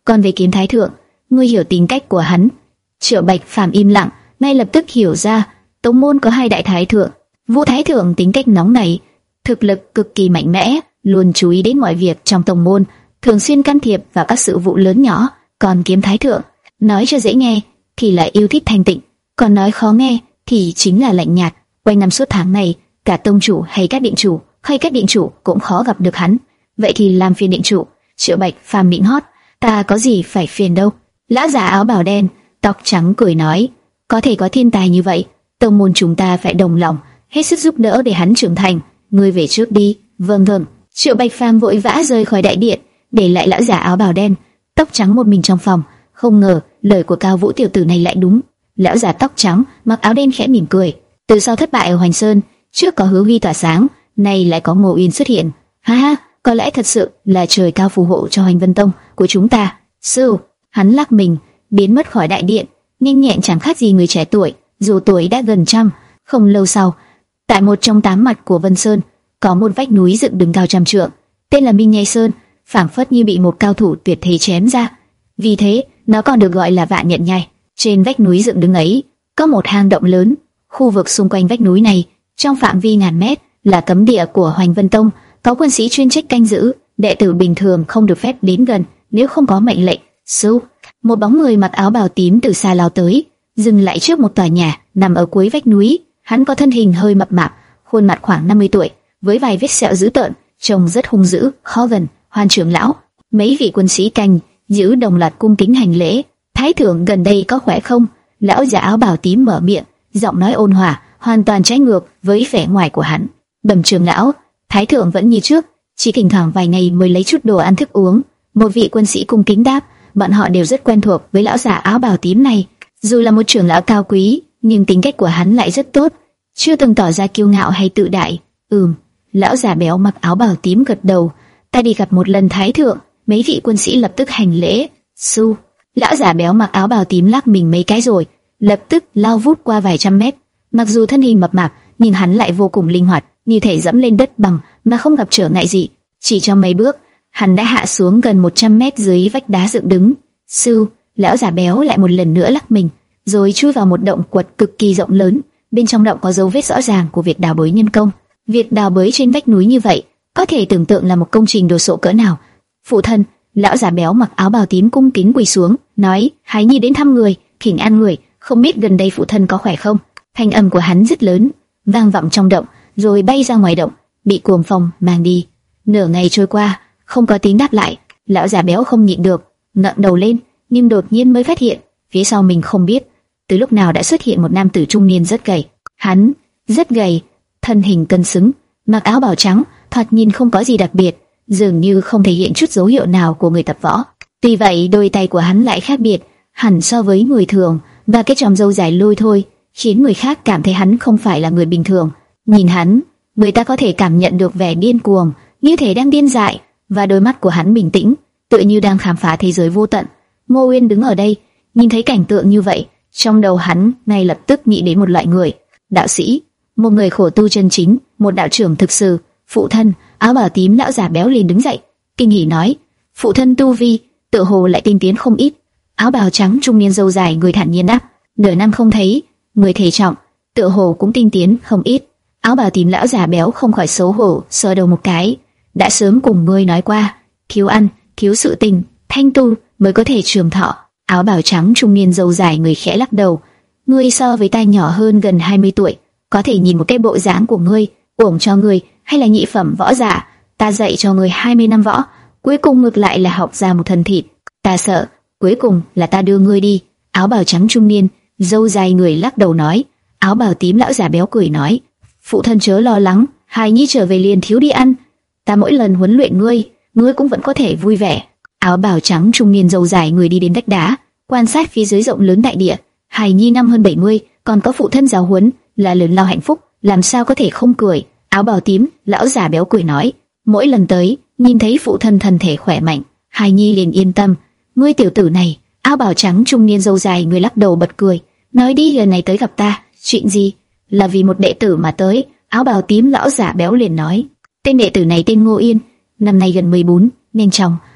Còn về Kiếm Thái Thượng, ngươi hiểu tính cách của hắn. Triệu Bạch Phàm im lặng, ngay lập tức hiểu ra, tông môn có hai đại thái thượng. Vũ Thái Thượng tính cách nóng nảy, thực lực cực kỳ mạnh mẽ, luôn chú ý đến mọi việc trong tông môn, thường xuyên can thiệp vào các sự vụ lớn nhỏ. Còn Kiếm Thái Thượng, nói cho dễ nghe thì là yêu thích thanh tịnh, còn nói khó nghe thì chính là lạnh nhạt. Quanh năm suốt tháng này, cả tông chủ hay các điện chủ, hay các điện chủ cũng khó gặp được hắn. Vậy thì làm phiền điện chủ. Triệu Bạch Phàm nịnh hót, ta có gì phải phiền đâu. Lão già áo bào đen, tóc trắng cười nói, có thể có thiên tài như vậy, tông môn chúng ta phải đồng lòng, hết sức giúp đỡ để hắn trưởng thành. Ngươi về trước đi. Vâng vâng. Triệu Bạch Phàm vội vã rời khỏi đại điện, để lại lão già áo bào đen, tóc trắng một mình trong phòng. Không ngờ lời của Cao Vũ tiểu tử này lại đúng. Lão già tóc trắng mặc áo đen khẽ mỉm cười. Từ sau thất bại ở Hoành Sơn, trước có Hứa Huy tỏa sáng, nay lại có Ngô Uyên xuất hiện. Ha ha, có lẽ thật sự là trời cao phù hộ cho Hoành Vân Tông của chúng ta. Sư, hắn lắc mình, biến mất khỏi đại điện, nhanh nhẹn chẳng khác gì người trẻ tuổi, dù tuổi đã gần trăm. Không lâu sau, tại một trong tám mặt của Vân Sơn, có một vách núi dựng đứng cao trăm trượng, tên là Minh Nhai Sơn, phảng phất như bị một cao thủ tuyệt thế chém ra. Vì thế, nó còn được gọi là Vạn Nhận Nhai. Trên vách núi dựng đứng ấy, có một hang động lớn. Khu vực xung quanh vách núi này, trong phạm vi ngàn mét, là cấm địa của Hoành Vân Tông, có quân sĩ chuyên trách canh giữ, đệ tử bình thường không được phép đến gần nếu không có mệnh lệnh. Sư, một bóng người mặc áo bào tím từ xa lao tới, dừng lại trước một tòa nhà nằm ở cuối vách núi. Hắn có thân hình hơi mập mạp, khuôn mặt khoảng năm mươi tuổi, với vài vết sẹo dữ tợn, trông rất hung dữ, khó gần. Hoan trưởng lão, mấy vị quân sĩ canh giữ đồng loạt cung kính hành lễ. Thái thượng gần đây có khỏe không? Lão già áo bào tím mở miệng, giọng nói ôn hòa, hoàn toàn trái ngược với vẻ ngoài của hắn. Bẩm trưởng lão, Thái thượng vẫn như trước, chỉ thỉnh thoảng vài ngày mới lấy chút đồ ăn thức uống. Một vị quân sĩ cung kính đáp, bọn họ đều rất quen thuộc với lão già áo bào tím này. Dù là một trưởng lão cao quý, nhưng tính cách của hắn lại rất tốt, chưa từng tỏ ra kiêu ngạo hay tự đại. Ừm, lão già béo mặc áo bào tím gật đầu. Ta đi gặp một lần Thái thượng. Mấy vị quân sĩ lập tức hành lễ. Su, lão già béo mặc áo bào tím lắc mình mấy cái rồi lập tức lao vút qua vài trăm mét. Mặc dù thân hình mập mạp, nhưng hắn lại vô cùng linh hoạt, như thể dẫm lên đất bằng mà không gặp trở ngại gì. Chỉ trong mấy bước, hắn đã hạ xuống gần một trăm mét dưới vách đá dựng đứng. Sư, lão già béo lại một lần nữa lắc mình, rồi chui vào một động quật cực kỳ rộng lớn. Bên trong động có dấu vết rõ ràng của việc đào bới nhân công. Việc đào bới trên vách núi như vậy, có thể tưởng tượng là một công trình đồ sộ cỡ nào. Phụ thân, lão già béo mặc áo bào tím cung kính quỳ xuống, nói: Hái Nhi đến thăm người, thỉnh an người, không biết gần đây phụ thân có khỏe không? Thanh âm của hắn rất lớn, vang vọng trong động, rồi bay ra ngoài động, bị cuồng phong mang đi. Nửa ngày trôi qua, không có tiếng đáp lại. Lão già béo không nhịn được, ngẩng đầu lên, nhưng đột nhiên mới phát hiện phía sau mình không biết từ lúc nào đã xuất hiện một nam tử trung niên rất gầy. Hắn rất gầy, thân hình cân xứng, mặc áo bào trắng, thoạt nhìn không có gì đặc biệt, dường như không thể hiện chút dấu hiệu nào của người tập võ. Tuy vậy, đôi tay của hắn lại khác biệt hẳn so với người thường, và cái chòm râu dài lôi thôi khiến người khác cảm thấy hắn không phải là người bình thường. Nhìn hắn, người ta có thể cảm nhận được vẻ điên cuồng, như thể đang điên dại, và đôi mắt của hắn bình tĩnh, tựa như đang khám phá thế giới vô tận. Ngô Uyên đứng ở đây, nhìn thấy cảnh tượng như vậy, trong đầu hắn ngay lập tức nghĩ đến một loại người, đạo sĩ, một người khổ tu chân chính, một đạo trưởng thực sự. Phụ thân, áo bào tím lão già béo liền đứng dậy, kinh hỉ nói: phụ thân tu vi tựa hồ lại tinh tiến không ít. Áo bào trắng trung niên râu dài người thản nhiên đáp: nửa năm không thấy, người thể trọng tựa hồ cũng tinh tiến không ít. Áo bào tím lão già béo không khỏi xấu hổ sờ đầu một cái, đã sớm cùng ngươi nói qua, thiếu ăn, thiếu sự tình, thanh tu mới có thể trường thọ. Áo bào trắng trung niên râu dài người khẽ lắc đầu: ngươi so với ta nhỏ hơn gần hai mươi tuổi, có thể nhìn một cái bộ dáng của ngươi, uổng cho ngươi hay là nhị phẩm võ giả. Ta dạy cho ngươi hai mươi năm võ, cuối cùng ngược lại là học ra một thân thịt. Ta sợ cuối cùng là ta đưa ngươi đi. Áo bào trắng trung niên râu dài người lắc đầu nói. Áo bào tím lão già béo cười nói: phụ thân chớ lo lắng, hài nhi trở về liền thiếu đi ăn, ta mỗi lần huấn luyện ngươi, ngươi cũng vẫn có thể vui vẻ. Áo bào trắng trung niên râu dài người đi đến vách đá, quan sát phía dưới rộng lớn đại địa. Hài nhi năm hơn bảy mươi, còn có phụ thân giáo huấn, là lớn lao hạnh phúc, làm sao có thể không cười. Áo bào tím lão già béo cười nói: mỗi lần tới nhìn thấy phụ thân thân thể khỏe mạnh, hài nhi liền yên tâm. Ngươi tiểu tử này. Áo bào trắng trung niên râu dài người lắc đầu bật cười, nói: đi lần này tới gặp ta, chuyện gì? Là vì một đệ tử mà tới. Áo bào tím lão già béo liền nói: tên đệ tử này tên Ngô Yên, năm nay gần mười bốn, nên trong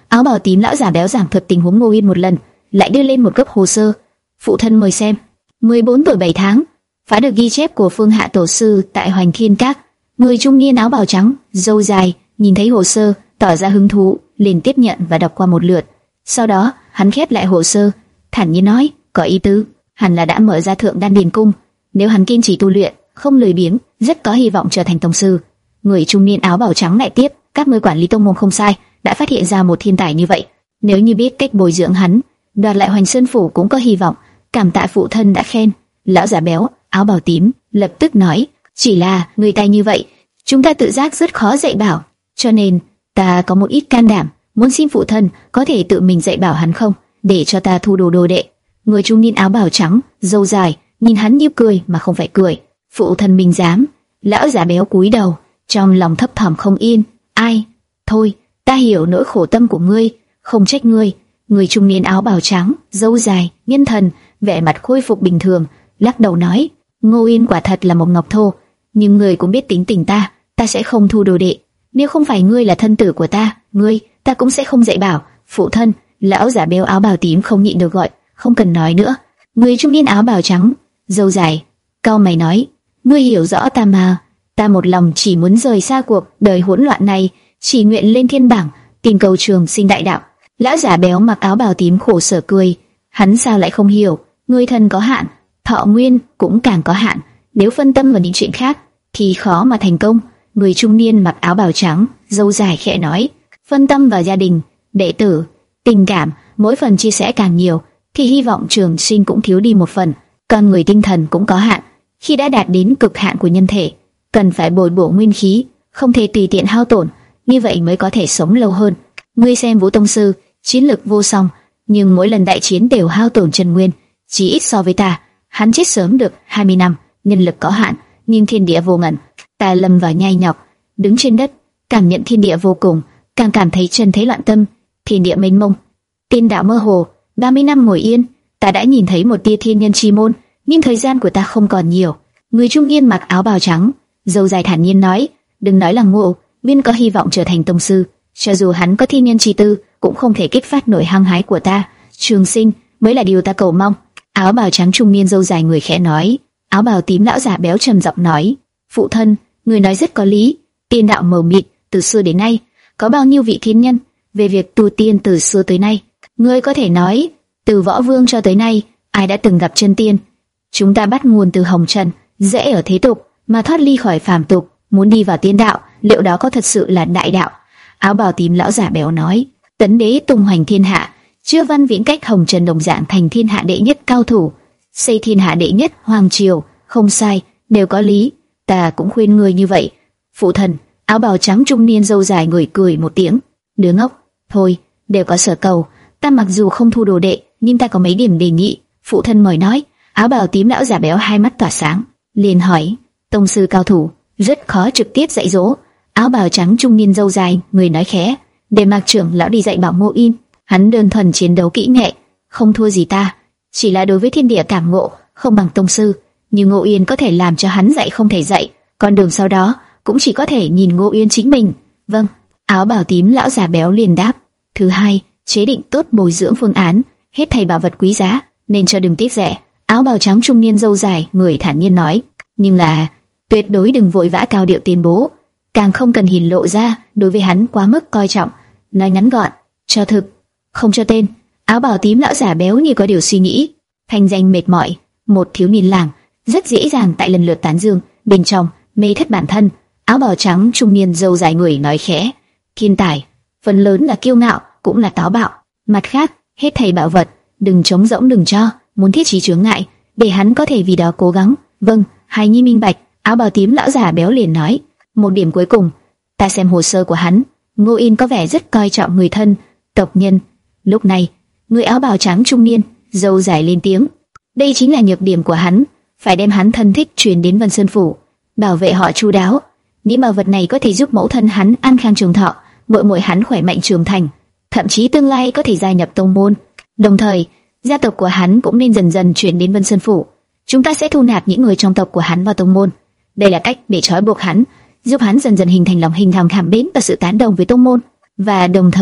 Áo bào tím lão già béo giảng thuật tình huống Ngô Yên một lần, lại đưa lên một gấp hồ sơ. Phụ thân mời xem. mười bốn tuổi bảy tháng, phá được ghi chép của Phương Hạ tổ sư tại Hoành Thiên Các. Người trung niên áo bào trắng, râu dài, nhìn thấy hồ sơ, tỏ ra hứng thú, liền tiếp nhận và đọc qua một lượt. Sau đó, hắn khép lại hồ sơ, thản nhiên nói, có ý tứ, hẳn là đã mở ra Thượng Đan Điền Cung. Nếu hắn kiên trì tu luyện, không lười biếng, rất có hy vọng trở thành tông sư. Người trung niên áo bào trắng lại tiếp, các ngươi quản lý tông môn không sai, đã phát hiện ra một thiên tài như vậy. Nếu như biết cách bồi dưỡng hắn, đoạt lại Hoành Sơn phủ cũng có hy vọng. Cảm tạ phụ thân đã khen. Lão già béo áo bào tím lập tức nói, chỉ là người tài như vậy, chúng ta tự giác rất khó dạy bảo, cho nên ta có một ít can đảm, muốn xin phụ thân có thể tự mình dạy bảo hắn không, để cho ta thu đồ đồ đệ. Người trung niên áo bào trắng, râu dài, nhìn hắn như cười mà không phải cười. Phụ thân minh giám. Lão già béo cúi đầu, trong lòng thấp thỏm không yên. Ai? Thôi, ta hiểu nỗi khổ tâm của ngươi, không trách ngươi. Người trung niên áo bào trắng, râu dài, nhân thần, vẻ mặt khôi phục bình thường, lắc đầu nói, Ngô Yên quả thật là một ngọc thô, nhưng ngươi cũng biết tính tình ta, ta sẽ không thu đồ đệ. Nếu không phải ngươi là thân tử của ta, ngươi, ta cũng sẽ không dạy bảo. Phụ thân. Lão giả béo áo bào tím không nhịn được gọi, không cần nói nữa. Người trung niên áo bào trắng, râu dài, cau mày nói, ngươi hiểu rõ ta mà, ta một lòng chỉ muốn rời xa cuộc đời hỗn loạn này, chỉ nguyện lên thiên bảng, tìm cầu trường sinh đại đạo. Lão giả béo mặc áo bào tím khổ sở cười, hắn sao lại không hiểu, người thân có hạn, thọ nguyên cũng càng có hạn, nếu phân tâm vào những chuyện khác thì khó mà thành công. Người trung niên mặc áo bào trắng, râu dài khẽ nói, phân tâm vào gia đình, đệ tử, tình cảm, mỗi phần chia sẻ càng nhiều thì hy vọng trường sinh cũng thiếu đi một phần. Con người tinh thần cũng có hạn, khi đã đạt đến cực hạn của nhân thể, cần phải bồi bổ nguyên khí, không thể tùy tiện hao tổn, như vậy mới có thể sống lâu hơn. Ngươi xem Vũ tông sư, chiến lực vô song, nhưng mỗi lần đại chiến đều hao tổn chân nguyên, chỉ ít so với ta, hắn chết sớm được hai mươi năm. Nhân lực có hạn, nhưng thiên địa vô ngần, ta lâm vào nhai nhọc, đứng trên đất, cảm nhận thiên địa vô cùng, càng cảm thấy chân thế loạn tâm, thiên địa mênh mông, tiên đạo mơ hồ. ba mươi năm ngồi yên, ta đã nhìn thấy một tia thiên nhân chi môn, nhưng thời gian của ta không còn nhiều. Người trung niên mặc áo bào trắng, râu dài thản nhiên nói, đừng nói là Ngô Nguyên có hy vọng trở thành tông sư, cho dù hắn có thiên nhân chi tư, cũng không thể kích phát nổi hăng hái của ta. Trường sinh mới là điều ta cầu mong. Áo bào trắng trung niên râu dài người khẽ nói. Áo bào tím lão già béo trầm giọng nói, phụ thân, người nói rất có lý. Tiên đạo mờ mịt, từ xưa đến nay có bao nhiêu vị thiên nhân, về việc tu tiên từ xưa tới nay, ngươi có thể nói từ võ vương cho tới nay, ai đã từng gặp chân tiên? Chúng ta bắt nguồn từ hồng trần, dễ ở thế tục mà thoát ly khỏi phàm tục, muốn đi vào tiên đạo, liệu đó có thật sự là đại đạo? Áo bào tím lão giả béo nói, tấn đế tung hoành thiên hạ, chưa văn viễn cách hồng trần đồng dạng thành thiên hạ đệ nhất cao thủ, xây thiên hạ đệ nhất hoàng triều, không sai, đều có lý. Ta cũng khuyên ngươi như vậy, phụ thần. Áo bào trắng trung niên râu dài người cười một tiếng, đứa ngốc, thôi, đều có sở cầu. Ta mặc dù không thu đồ đệ, nhưng ta có mấy điểm đề nghị. Phụ thân mời nói. Áo bào tím lão giả béo hai mắt tỏa sáng, liền hỏi, tông sư cao thủ rất khó trực tiếp dạy dỗ. Áo bào trắng trung niên râu dài người nói khẽ, để Mạc trưởng lão đi dạy bảo Ngô Yên, hắn đơn thuần chiến đấu kỹ nghệ, không thua gì ta, chỉ là đối với thiên địa cảm ngộ không bằng tông sư, nhưng Ngô Yên có thể làm cho hắn dạy không thể dạy, con đường sau đó cũng chỉ có thể nhìn Ngô Yên chính mình. Vâng. Áo bào tím lão già béo liền đáp. Thứ hai, chế định tốt bồi dưỡng phương án, hết thảy bảo vật quý giá nên cho đừng tiếc rẻ. Áo bào trắng trung niên râu dài người thản nhiên nói, nhưng là tuyệt đối đừng vội vã cao điệu tuyên bố, càng không cần hiển lộ ra đối với hắn quá mức coi trọng. Nói ngắn gọn, cho thực, không cho tên. Áo bào tím lão già béo như có điều suy nghĩ, thanh danh mệt mỏi, một thiếu niên làng rất dễ dàng tại lần lượt tán dương, bên trong mê thất bản thân. Áo bào trắng trung niên râu dài người nói khẽ, thiên tài phần lớn là kiêu ngạo, cũng là táo bạo. Mặt khác, hết thảy bảo vật đừng trống rỗng, đừng cho, muốn thiết trí chướng ngại, để hắn có thể vì đó cố gắng. Vâng, hài nhi minh bạch. Áo bào tím lão già béo liền nói, một điểm cuối cùng, ta xem hồ sơ của hắn, Ngô Yên có vẻ rất coi trọng người thân, tộc nhân. Lúc này, người áo bào trắng trung niên râu dài lên tiếng, đây chính là nhược điểm của hắn, phải đem hắn thân thích truyền đến Vân Sơn phủ, bảo vệ họ chu đáo. Những bảo vật này có thể giúp mẫu thân hắn an khang trường thọ, muội muội hắn khỏe mạnh trưởng thành, thậm chí tương lai có thể gia nhập tông môn. Đồng thời, gia tộc của hắn cũng nên dần dần chuyển đến Vân Sơn phủ. Chúng ta sẽ thu nạp những người trong tộc của hắn vào tông môn. Đây là cách để trói buộc hắn, giúp hắn dần dần hình thành lòng hình thòng cảm mến và sự tán đồng với tông môn, và đồng thời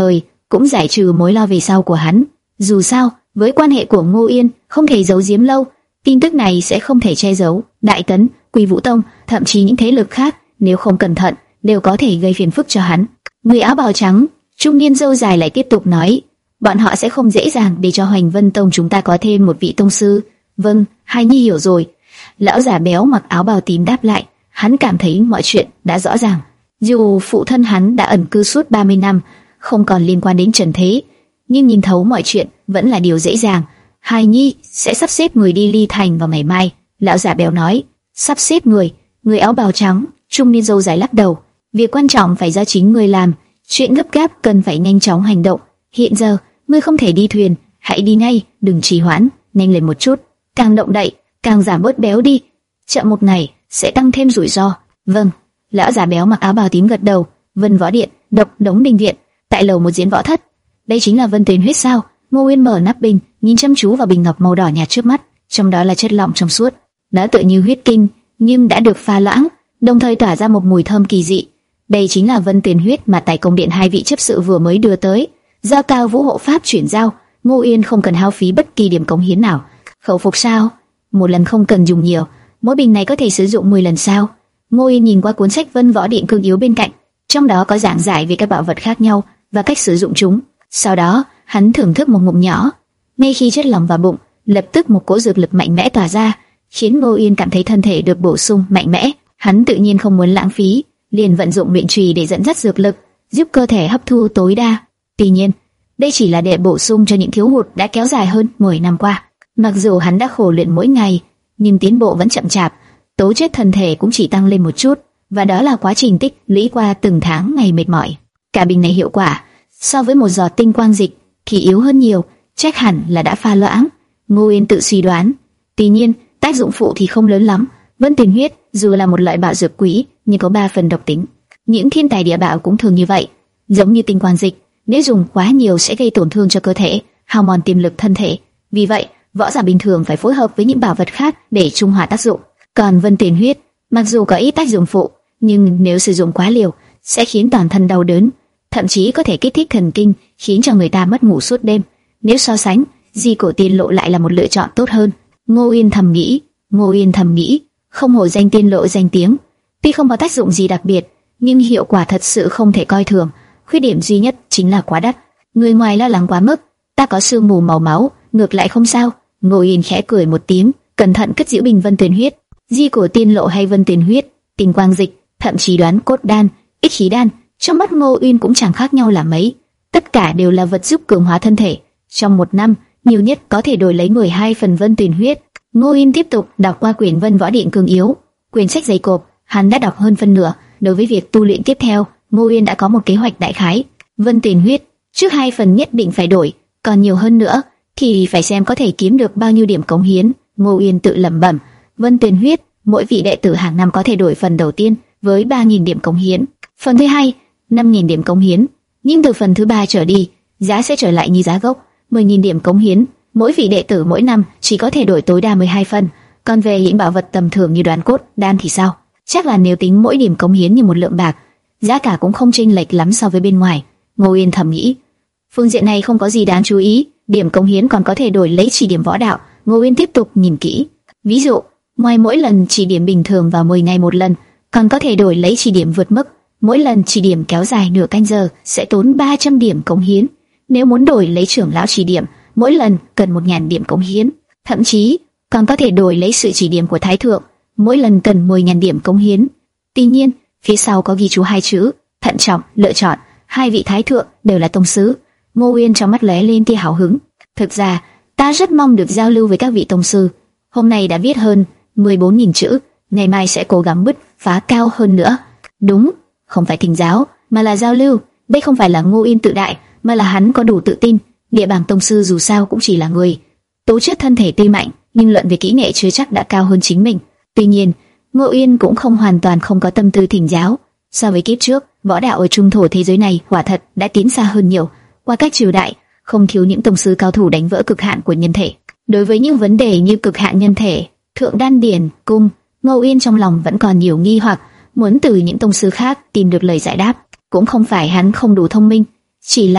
cũng giải trừ mối lo về sau của hắn. Dù sao, với quan hệ của Ngô Yên không thể giấu giếm lâu, tin tức này sẽ không thể che giấu. Đại Tấn, Quỳ Vũ Tông, thậm chí những thế lực khác, nếu không cẩn thận, đều có thể gây phiền phức cho hắn. Người áo bào trắng, trung niên râu dài lại tiếp tục nói, bọn họ sẽ không dễ dàng để cho Hoành Vân Tông chúng ta có thêm một vị tông sư. Vâng, Hai Nhi hiểu rồi. Lão già béo mặc áo bào tím đáp lại. Hắn cảm thấy mọi chuyện đã rõ ràng. Dù phụ thân hắn đã ẩn cư suốt ba mươi năm, không còn liên quan đến trần thế, nhưng nhìn thấu mọi chuyện vẫn là điều dễ dàng. Hai Nhi sẽ sắp xếp người đi Ly Thành vào ngày mai. Lão già béo nói. Sắp xếp người? Người áo bào trắng, trung niên râu dài lắc đầu. Việc quan trọng phải do chính người làm. Chuyện gấp gáp cần phải nhanh chóng hành động. Hiện giờ, ngươi không thể đi thuyền, hãy đi ngay, đừng trì hoãn, nhanh lên một chút. Càng động đậy, càng giảm bớt béo đi. Chậm một ngày sẽ tăng thêm rủi ro. Vâng. Lão già béo mặc áo bào tím gật đầu. Vân Võ Điện, Độc Đống Đình Viện, tại lầu một diễn võ thất. Đây chính là Vân Tuyền huyết sao? Ngô Uyên mở nắp bình, nhìn chăm chú vào bình ngọc màu đỏ nhạt trước mắt, trong đó là chất lỏng trong suốt, đã tựa như huyết kinh, nhưng đã được pha loãng, đồng thời tỏa ra một mùi thơm kỳ dị. Đây chính là Vân Tuyền huyết mà tại cung điện hai vị chấp sự vừa mới đưa tới. Giao Cao Vũ hộ pháp chuyển giao, Ngô Uyên không cần hao phí bất kỳ điểm cống hiến nào. Khẩu phục sao? Một lần không cần dùng nhiều, mỗi bình này có thể sử dụng mười lần sao? Ngô Uyên nhìn qua cuốn sách Vân Võ Điện cương yếu bên cạnh, trong đó có giảng giải về các bảo vật khác nhau và cách sử dụng chúng. Sau đó, hắn thưởng thức một ngụm nhỏ. Ngay khi chất lỏng vào bụng, lập tức một cỗ dược lực mạnh mẽ tỏa ra, khiến Ngô Uyên cảm thấy thân thể được bổ sung mạnh mẽ. Hắn tự nhiên không muốn lãng phí, liền vận dụng luyện chùy để dẫn dắt dược lực, giúp cơ thể hấp thu tối đa. Tuy nhiên, đây chỉ là để bổ sung cho những thiếu hụt đã kéo dài hơn mười năm qua. Mặc dù hắn đã khổ luyện mỗi ngày, nhưng tiến bộ vẫn chậm chạp, tố chất thân thể cũng chỉ tăng lên một chút, và đó là quá trình tích lũy qua từng tháng ngày mệt mỏi. Cả bình này hiệu quả so với một giọt tinh quang dịch thì yếu hơn nhiều, chắc hẳn là đã pha loãng. Ngô Uyên tự suy đoán. Tuy nhiên, tác dụng phụ thì không lớn lắm. Vân Tuyền huyết dù là một loại bảo dược quý, nhưng có ba phần độc tính. Những thiên tài địa bảo cũng thường như vậy, giống như tinh quang dịch, nếu dùng quá nhiều sẽ gây tổn thương cho cơ thể, hao mòn tiềm lực thân thể. Vì vậy, võ giả bình thường phải phối hợp với những bảo vật khác để trung hòa tác dụng. Còn Vân Tuyền huyết, mặc dù có ít tác dụng phụ, nhưng nếu sử dụng quá liều sẽ khiến toàn thân đau đớn, thậm chí có thể kích thích thần kinh, khiến cho người ta mất ngủ suốt đêm. Nếu so sánh, Di Cổ Tiên Lộ lại là một lựa chọn tốt hơn. Ngô Uyên thầm nghĩ, Ngô Uyên thầm nghĩ, không hổ danh Tiên Lộ danh tiếng, tuy không có tác dụng gì đặc biệt, nhưng hiệu quả thật sự không thể coi thường. Khuyết điểm duy nhất chính là quá đắt. Người ngoài lo lắng quá mức, ta có sương mù màu máu, ngược lại không sao. Ngô Uyên khẽ cười một tiếng, cẩn thận cất giữ bình Vân Tuyền huyết. Di Cổ Tiên Lộ hay Vân Tuyền huyết, tinh quang dịch, thậm chí đoán cốt đan, ích khí đan, trong mắt Ngô Uyên cũng chẳng khác nhau là mấy. Tất cả đều là vật giúp cường hóa thân thể. Trong một năm, nhiều nhất có thể đổi lấy mười hai phần Vân Tuyền huyết. Ngô Uyên tiếp tục đọc qua quyển Vân Võ Điện cương yếu, quyển sách dày cộp, hắn đã đọc hơn phân nửa. Đối với việc tu luyện tiếp theo, Ngô Uyên đã có một kế hoạch đại khái. Vân Tuyền huyết, trước hai phần nhất định phải đổi, còn nhiều hơn nữa thì phải xem có thể kiếm được bao nhiêu điểm cống hiến. Ngô Uyên tự lẩm bẩm. Vân Tuyền huyết, mỗi vị đệ tử hàng năm có thể đổi phần đầu tiên với ba nghìn điểm cống hiến, phần thứ hai năm nghìn điểm cống hiến, nhưng từ phần thứ ba trở đi, giá sẽ trở lại như giá gốc, mười nghìn điểm cống hiến. Mỗi vị đệ tử mỗi năm chỉ có thể đổi tối đa mười hai phần. Còn về những bảo vật tầm thường như đoán cốt đan thì sao? Chắc là nếu tính mỗi điểm cống hiến như một lượng bạc, giá cả cũng không chênh lệch lắm so với bên ngoài. Ngô Uyên thầm nghĩ, phương diện này không có gì đáng chú ý, điểm cống hiến còn có thể đổi lấy chỉ điểm võ đạo. Ngô Uyên tiếp tục nhìn kỹ, ví dụ, ngoài mỗi lần chỉ điểm bình thường vào mười ngày một lần, còn có thể đổi lấy chỉ điểm vượt mức. Mỗi lần chỉ điểm kéo dài nửa canh giờ sẽ tốn ba trăm điểm cống hiến. Nếu muốn đổi lấy trưởng lão chỉ điểm, mỗi lần cần một nghìn điểm cống hiến. Thậm chí còn có thể đổi lấy sự chỉ điểm của thái thượng, mỗi lần cần mười nghìn điểm cống hiến. Tuy nhiên, phía sau có ghi chú hai chữ thận trọng lựa chọn. Hai vị thái thượng đều là tông sứ. Ngô Uyên trong mắt lóe lên tia hào hứng. Thực ra, ta rất mong được giao lưu với các vị tông sư. Hôm nay đã viết hơn mười bốn nghìn chữ, ngày mai sẽ cố gắng bứt phá cao hơn nữa. Đúng, không phải thỉnh giáo, mà là giao lưu. Đây không phải là Ngô Uyên tự đại, mà là hắn có đủ tự tin. Địa bảng tông sư dù sao cũng chỉ là người, tố chất thân thể tuy mạnh, nhưng luận về kỹ nghệ chưa chắc đã cao hơn chính mình. Tuy nhiên, Ngô Uyên cũng không hoàn toàn không có tâm tư thỉnh giáo. So với kiếp trước, võ đạo ở trung thổ thế giới này quả thật đã tiến xa hơn nhiều. Qua các triều đại, không thiếu những tông sư cao thủ đánh vỡ cực hạn của nhân thể. Đối với những vấn đề như cực hạn nhân thể, thượng đan điển, cung, Ngô Uyên trong lòng vẫn còn nhiều nghi hoặc, muốn từ những tông sư khác tìm được lời giải đáp. Cũng không phải hắn không đủ thông minh, chỉ là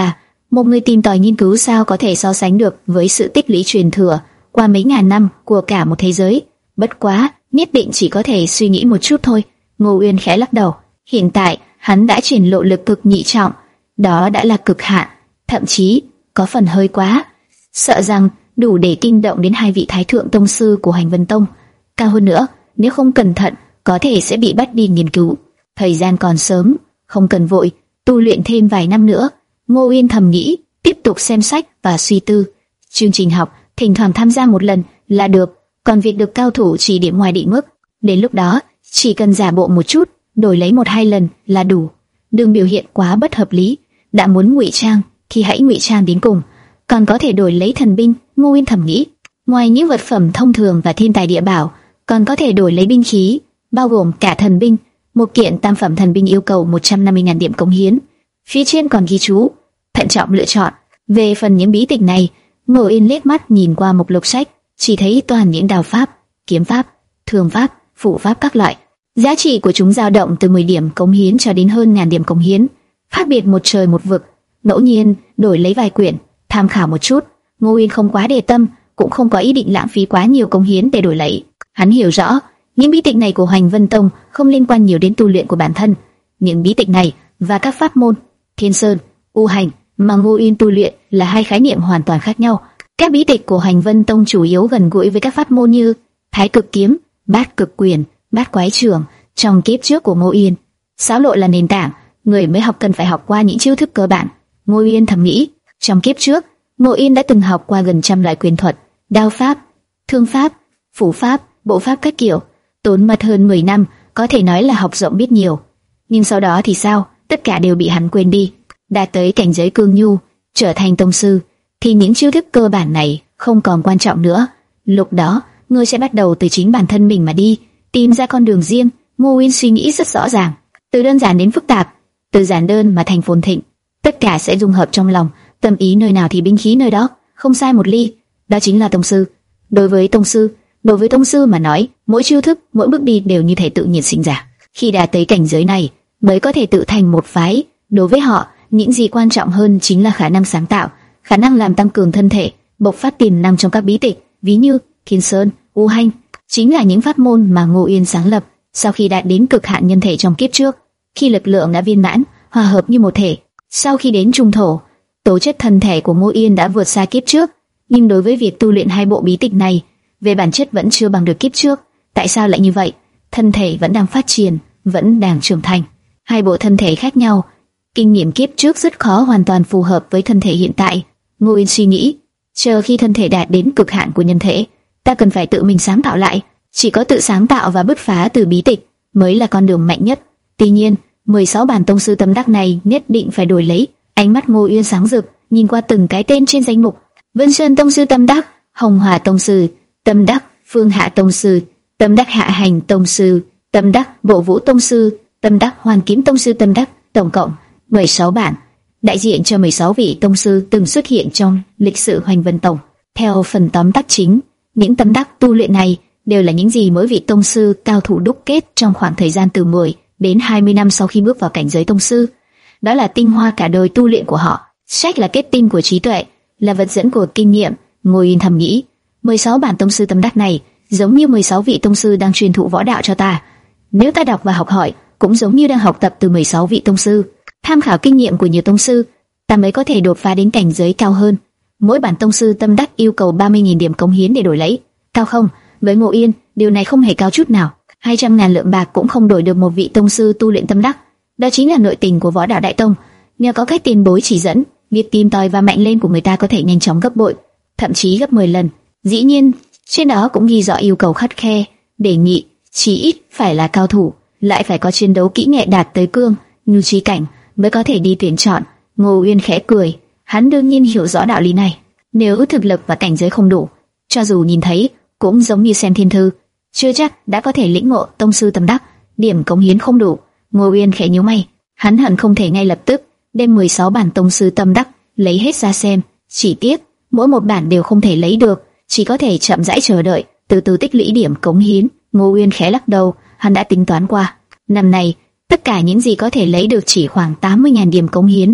Một người tìm tòi nghiên cứu sao có thể so sánh được với sự tích lũy truyền thừa qua mấy ngàn năm của cả một thế giới. Bất quá, nhất định chỉ có thể suy nghĩ một chút thôi. Ngô Uyên khẽ lắc đầu. Hiện tại, hắn đã triển lộ lực cực nhị trọng, đó đã là cực hạn, thậm chí có phần hơi quá, sợ rằng đủ để kinh động đến hai vị thái thượng tông sư của Hành Vân Tông. Cao hơn nữa, nếu không cẩn thận, có thể sẽ bị bắt đi nghiên cứu. Thời gian còn sớm, không cần vội, tu luyện thêm vài năm nữa. Ngô Uyên thầm nghĩ, tiếp tục xem sách và suy tư. Chương trình học thỉnh thoảng tham gia một lần là được, còn việc được cao thủ chỉ điểm ngoài định mức. Đến lúc đó, chỉ cần giả bộ một chút, đổi lấy một hai lần là đủ. Đừng biểu hiện quá bất hợp lý. Đã muốn ngụy trang, thì hãy ngụy trang đến cùng. Còn có thể đổi lấy thần binh. Ngô Uyên thầm nghĩ. Ngoài những vật phẩm thông thường và thiên tài địa bảo, còn có thể đổi lấy binh khí, bao gồm cả thần binh. Một kiện tam phẩm thần binh yêu cầu một trăm năm mươi nghìn điểm cống hiến. Phía trên còn ghi chú thận trọng lựa chọn. Về phần những bí tịch này, Ngô Uyên liếc mắt nhìn qua một lục sách, chỉ thấy toàn những đao pháp, kiếm pháp, thương pháp, phụ pháp các loại. Giá trị của chúng dao động từ mười điểm cống hiến cho đến hơn ngàn điểm cống hiến, khác biệt một trời một vực. Ngẫu nhiên đổi lấy vài quyển, tham khảo một chút. Ngô Uyên không quá để tâm, cũng không có ý định lãng phí quá nhiều cống hiến để đổi lấy. Hắn hiểu rõ, những bí tịch này của Hành Vân Tông không liên quan nhiều đến tu luyện của bản thân. Những bí tịch này và các pháp môn Thiên Sơn, U Hành mà Ngô Uyên tu luyện là hai khái niệm hoàn toàn khác nhau. Các bí tịch của Hành Vân Tông chủ yếu gần gũi với các pháp môn như Thái Cực Kiếm, Bát Cực Quyền, Bát Quái Trường. Trong kiếp trước của Ngô Uyên, xáo lộ là nền tảng, người mới học cần phải học qua những chiêu thức cơ bản. Ngô Uyên thầm nghĩ, trong kiếp trước, Ngô Uyên đã từng học qua gần trăm loại quyền thuật, đao pháp, thương pháp, phủ pháp, bộ pháp các kiểu, tốn mất hơn mười năm, có thể nói là học rộng biết nhiều. Nhưng sau đó thì sao? Tất cả đều bị hắn quên đi. Đạt tới cảnh giới cương nhu, trở thành tông sư, thì những chiêu thức cơ bản này không còn quan trọng nữa. Lúc đó, ngươi sẽ bắt đầu từ chính bản thân mình mà đi, tìm ra con đường riêng. Ngô Uyên suy nghĩ rất rõ ràng, từ đơn giản đến phức tạp, từ giản đơn mà thành phồn thịnh, tất cả sẽ dung hợp trong lòng. Tâm ý nơi nào thì binh khí nơi đó, không sai một ly. Đó chính là tông sư. Đối với tông sư, đối với tông sư mà nói, mỗi chiêu thức, mỗi bước đi đều như thể tự nhiên sinh ra. Khi đạt tới cảnh giới này, mới có thể tự thành một phái. Đối với họ, những gì quan trọng hơn chính là khả năng sáng tạo, khả năng làm tăng cường thân thể, bộc phát tiềm năng trong các bí tịch, ví như Thiên Sơn, U Hành, chính là những pháp môn mà Ngô Uyên sáng lập sau khi đạt đến cực hạn nhân thể trong kiếp trước. Khi lực lượng đã viên mãn, hòa hợp như một thể, sau khi đến trung thổ, tố chất thân thể của Ngô Uyên đã vượt xa kiếp trước. Nhưng đối với việc tu luyện hai bộ bí tịch này, về bản chất vẫn chưa bằng được kiếp trước. Tại sao lại như vậy? Thân thể vẫn đang phát triển, vẫn đang trưởng thành. Hai bộ thân thể khác nhau, kinh nghiệm kiếp trước rất khó hoàn toàn phù hợp với thân thể hiện tại. Ngô Uyên suy nghĩ, chờ khi thân thể đạt đến cực hạn của nhân thể, ta cần phải tự mình sáng tạo lại. Chỉ có tự sáng tạo và bứt phá từ bí tịch mới là con đường mạnh nhất. Tuy nhiên, mười sáu bản tông sư tâm đắc này nhất định phải đổi lấy. Ánh mắt Ngô Uyên sáng rực, nhìn qua từng cái tên trên danh mục. Vân Sơn tông sư tâm đắc, Hồng Hòa tông sư tâm đắc, Phương Hạ tông sư tâm đắc, Hạ Hành tông sư tâm đắc, Bộ Vũ tông sư tâm đắc, Hoàn Kiếm tông sư tâm đắc. Tổng cộng mười sáu bản, đại diện cho mười sáu vị tông sư từng xuất hiện trong lịch sử Hoành Vân Tông. Theo phần tóm tắt chính, những tâm đắc tu luyện này đều là những gì mỗi vị tông sư cao thủ đúc kết trong khoảng thời gian từ mười đến hai mươi năm sau khi bước vào cảnh giới tông sư. Đó là tinh hoa cả đời tu luyện của họ. Sách là kết tinh của trí tuệ, là vật dẫn của kinh nghiệm. Ngô Uyên thầm nghĩ, mười sáu bản tông sư tâm đắc này giống như mười sáu vị tông sư đang truyền thụ võ đạo cho ta. Nếu ta đọc và học hỏi, cũng giống như đang học tập từ mười sáu vị tông sư, tham khảo kinh nghiệm của nhiều tông sư, ta mới có thể đột phá đến cảnh giới cao hơn. Mỗi bản tông sư tâm đắc yêu cầu ba mươi nghìn điểm cống hiến để đổi lấy. Cao không? Với Ngô Uyên, điều này không hề cao chút nào. hai trăm ngàn lượng bạc cũng không đổi được một vị tông sư tu luyện tâm đắc. Đó chính là nội tình của võ đạo đại tông. Nhờ có các tiền bối chỉ dẫn, việc tìm tòi và mạnh lên của người ta có thể nhanh chóng gấp bội, thậm chí gấp mười lần. Dĩ nhiên, trên đó cũng ghi rõ yêu cầu khắt khe, đề nghị chỉ ít phải là cao thủ, lại phải có chiến đấu kỹ nghệ đạt tới cương như trí cảnh mới có thể đi tuyển chọn. Ngô Uyên khẽ cười, hắn đương nhiên hiểu rõ đạo lý này. Nếu thực lực và cảnh giới không đủ, cho dù nhìn thấy cũng giống như xem thiên thư, chưa chắc đã có thể lĩnh ngộ tông sư tâm đắc. Điểm cống hiến không đủ, Ngô Uyên khẽ nhíu mày, hắn hận không thể ngay lập tức đem mười sáu bản tông sư tâm đắc lấy hết ra xem. Chỉ tiếc mỗi một bản đều không thể lấy được, chỉ có thể chậm rãi chờ đợi, từ từ tích lũy điểm cống hiến. Ngô Uyên khẽ lắc đầu, hắn đã tính toán qua, năm này tất cả những gì có thể lấy được chỉ khoảng tám mươi nghìn điểm cống hiến.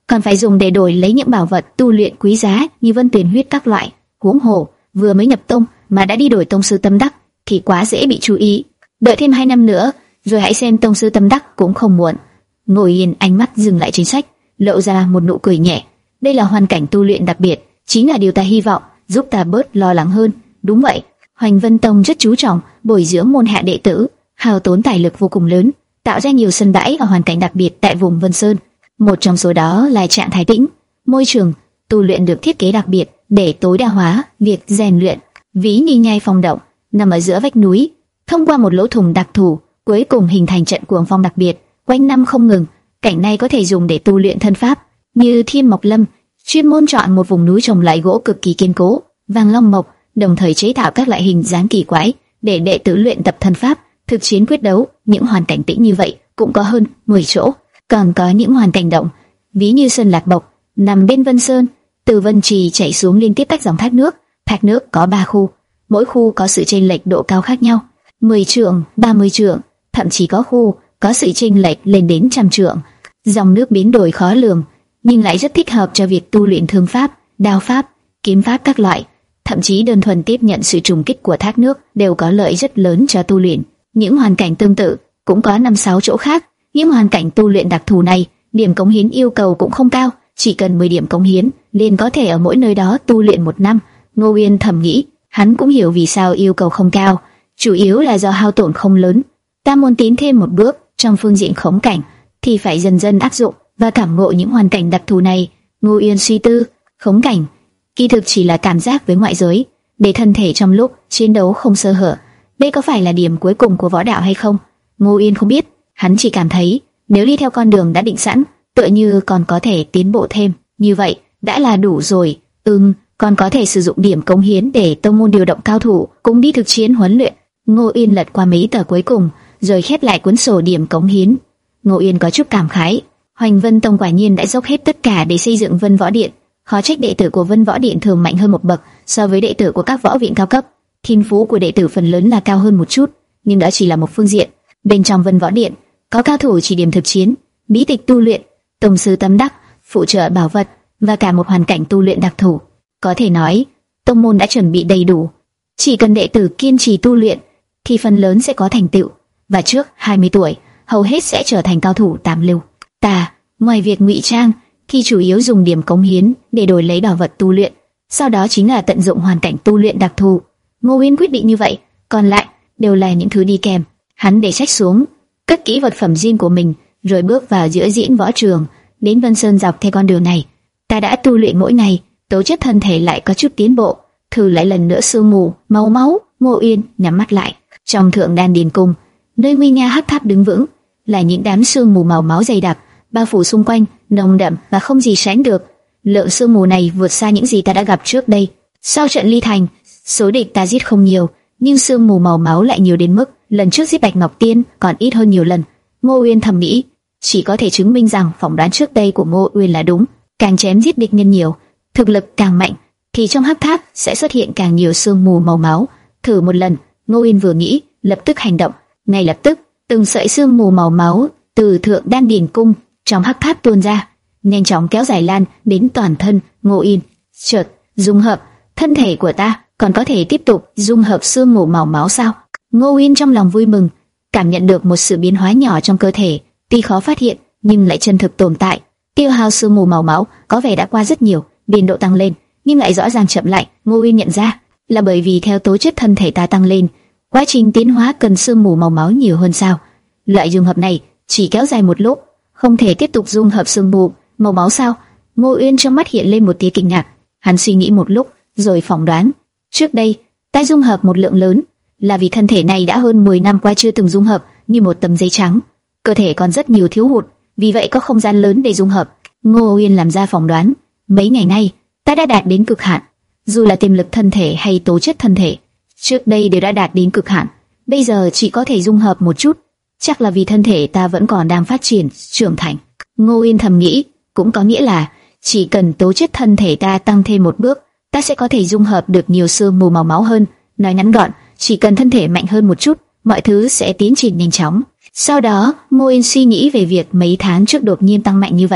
còn phải dùng để đổi lấy những bảo vật tu luyện quý giá như vân tuyền huyết các loại. Huống hồ vừa mới nhập tông mà đã đi đổi tông sư tâm đắc thì quá dễ bị chú ý. Đợi thêm hai năm nữa rồi hãy xem tông sư tâm đắc cũng không muộn. Ngô Yên ánh mắt dừng lại trên sách, lộ ra một nụ cười nhẹ. Đây là hoàn cảnh tu luyện đặc biệt, chính là điều ta hy vọng, giúp ta bớt lo lắng hơn. Đúng vậy, Hoành Vân Tông rất chú trọng bồi dưỡng môn hạ đệ tử, hao tốn tài lực vô cùng lớn, tạo ra nhiều sân bãi và hoàn cảnh đặc biệt tại vùng Vân Sơn. Một trong số đó là trạng thái tĩnh, môi trường tu luyện được thiết kế đặc biệt để tối đa hóa việc rèn luyện. Ví như nhai phong động nằm ở giữa vách núi, thông qua một lỗ thủng đặc thù, cuối cùng hình thành trận cuồng phong đặc biệt, quanh năm không ngừng. Cảnh này có thể dùng để tu luyện thân pháp, như Thiên Mộc Lâm chuyên môn chọn một vùng núi trồng loại gỗ cực kỳ kiên cố, Vàng Long Mộc đồng thời chế tạo các loại hình dáng kỳ quái để đệ tử luyện tập thân pháp, thực chiến quyết đấu. Những hoàn cảnh tĩnh như vậy cũng có hơn mười chỗ. Còn có những hoàn cảnh động, ví như Sơn Lạc Bộc nằm bên Vân Sơn, từ Vân Trì chảy xuống liên tiếp các dòng thác nước. Thác nước có ba khu, mỗi khu có sự chênh lệch độ cao khác nhau, mười trượng, ba mươi trượng, thậm chí có khu có sự chênh lệch lên đến trăm trượng. Dòng nước biến đổi khó lường, nhưng lại rất thích hợp cho việc tu luyện thương pháp, đao pháp, kiếm pháp các loại. Thậm chí đơn thuần tiếp nhận sự trùng kích của thác nước đều có lợi rất lớn cho tu luyện. Những hoàn cảnh tương tự cũng có năm sáu chỗ khác. Những hoàn cảnh tu luyện đặc thù này, điểm cống hiến yêu cầu cũng không cao, chỉ cần mười điểm cống hiến liền có thể ở mỗi nơi đó tu luyện một năm. Ngô Uyên thầm nghĩ, hắn cũng hiểu vì sao yêu cầu không cao, chủ yếu là do hao tổn không lớn. Ta muốn tiến thêm một bước trong phương diện khống cảnh thì phải dần dần áp dụng và cảm ngộ những hoàn cảnh đặc thù này. Ngô Uyên suy tư, khống cảnh kỳ thực chỉ là cảm giác với ngoại giới, để thân thể trong lúc chiến đấu không sơ hở. Đây có phải là điểm cuối cùng của võ đạo hay không? Ngô Uyên không biết, hắn chỉ cảm thấy nếu đi theo con đường đã định sẵn, tựa như còn có thể tiến bộ thêm, như vậy đã là đủ rồi. Ừm, còn có thể sử dụng điểm cống hiến để tông môn điều động cao thủ cùng đi thực chiến huấn luyện. Ngô Uyên lật qua mấy tờ cuối cùng, rồi khép lại cuốn sổ điểm cống hiến. Ngô Uyên có chút cảm khái, Hoành Vân Tông quả nhiên đã dốc hết tất cả để xây dựng Vân Võ Điện. Khó trách đệ tử của Vân Võ Điện thường mạnh hơn một bậc so với đệ tử của các võ viện cao cấp. Thiên phú của đệ tử phần lớn là cao hơn một chút, nhưng đó chỉ là một phương diện. Bên trong Vân Võ Điện có cao thủ chỉ điểm thực chiến, bí tịch tu luyện, tông sư tâm đắc, phụ trợ bảo vật và cả một hoàn cảnh tu luyện đặc thù. Có thể nói, tông môn đã chuẩn bị đầy đủ. Chỉ cần đệ tử kiên trì tu luyện thì phần lớn sẽ có thành tựu, và trước hai mươi tuổi, hầu hết sẽ trở thành cao thủ tam lưu. Ta, ngoài việc ngụy trang, thì chủ yếu dùng điểm cống hiến để đổi lấy bảo vật tu luyện, sau đó chính là tận dụng hoàn cảnh tu luyện đặc thù. Ngô Uyên quyết định như vậy, còn lại đều là những thứ đi kèm. Hắn để sách xuống, cất kỹ vật phẩm riêng của mình, rồi bước vào giữa diễn võ trường. Đến Vân Sơn dọc theo con đường này, ta đã tu luyện mỗi ngày, tố chất thân thể lại có chút tiến bộ. Thử lại lần nữa sương mù, máu máu. Ngô Uyên nhắm mắt lại. Trong Thượng Đan Điền Cung, nơi nguy nga hắc tháp đứng vững, là những đám sương mù màu máu dày đặc, bao phủ xung quanh, nồng đậm và không gì sánh được. Lượng sương mù này vượt xa những gì ta đã gặp trước đây. Sau trận Ly Thành, số địch ta giết không nhiều, nhưng sương mù màu máu lại nhiều đến mức lần trước giết Bạch Ngọc Tiên còn ít hơn nhiều lần. Ngô Uyên thầm nghĩ, chỉ có thể chứng minh rằng phỏng đoán trước đây của Ngô Uyên là đúng. Càng chém giết địch nhân nhiều, thực lực càng mạnh, thì trong hắc tháp sẽ xuất hiện càng nhiều sương mù màu máu. Thử một lần, Ngô Uyên vừa nghĩ, lập tức hành động. Ngay lập tức, từng sợi sương mù màu máu từ Thượng Đan Điền Cung trong hắc tháp tuôn ra, nhanh chóng kéo dài lan đến toàn thân Ngô Uyên. Chợt dung hợp, thân thể của ta còn có thể tiếp tục dung hợp sương mù màu máu sao? Ngô Uyên trong lòng vui mừng, cảm nhận được một sự biến hóa nhỏ trong cơ thể, tuy khó phát hiện nhưng lại chân thực tồn tại. Tiêu hao sương mù màu máu có vẻ đã qua rất nhiều, biên độ tăng lên nhưng lại rõ ràng chậm lại. Ngô Uyên nhận ra là bởi vì theo tố chất thân thể ta tăng lên, quá trình tiến hóa cần sương mù màu máu nhiều hơn sao? Loại dung hợp này chỉ kéo dài một lúc, không thể tiếp tục dung hợp sương mù màu máu sao? Ngô Uyên trong mắt hiện lên một tia kinh ngạc. Hắn suy nghĩ một lúc rồi phỏng đoán, trước đây ta dung hợp một lượng lớn là vì thân thể này đã hơn mười năm qua chưa từng dung hợp, như một tấm giấy trắng, cơ thể còn rất nhiều thiếu hụt, vì vậy có không gian lớn để dung hợp. Ngô Uyên làm ra phỏng đoán, mấy ngày nay ta đã đạt đến cực hạn, dù là tiềm lực thân thể hay tố chất thân thể, trước đây đều đã đạt đến cực hạn, bây giờ chỉ có thể dung hợp một chút, chắc là vì thân thể ta vẫn còn đang phát triển, trưởng thành. Ngô Uyên thầm nghĩ, cũng có nghĩa là chỉ cần tố chất thân thể ta tăng thêm một bước, ta sẽ có thể dung hợp được nhiều sương mù màu máu hơn. Nói ngắn gọn, chỉ cần thân thể mạnh hơn một chút, mọi thứ sẽ tiến triển nhanh chóng. Sau đó, Ngô Uyên suy nghĩ về việc mấy tháng trước đột nhiên tăng mạnh như vậy,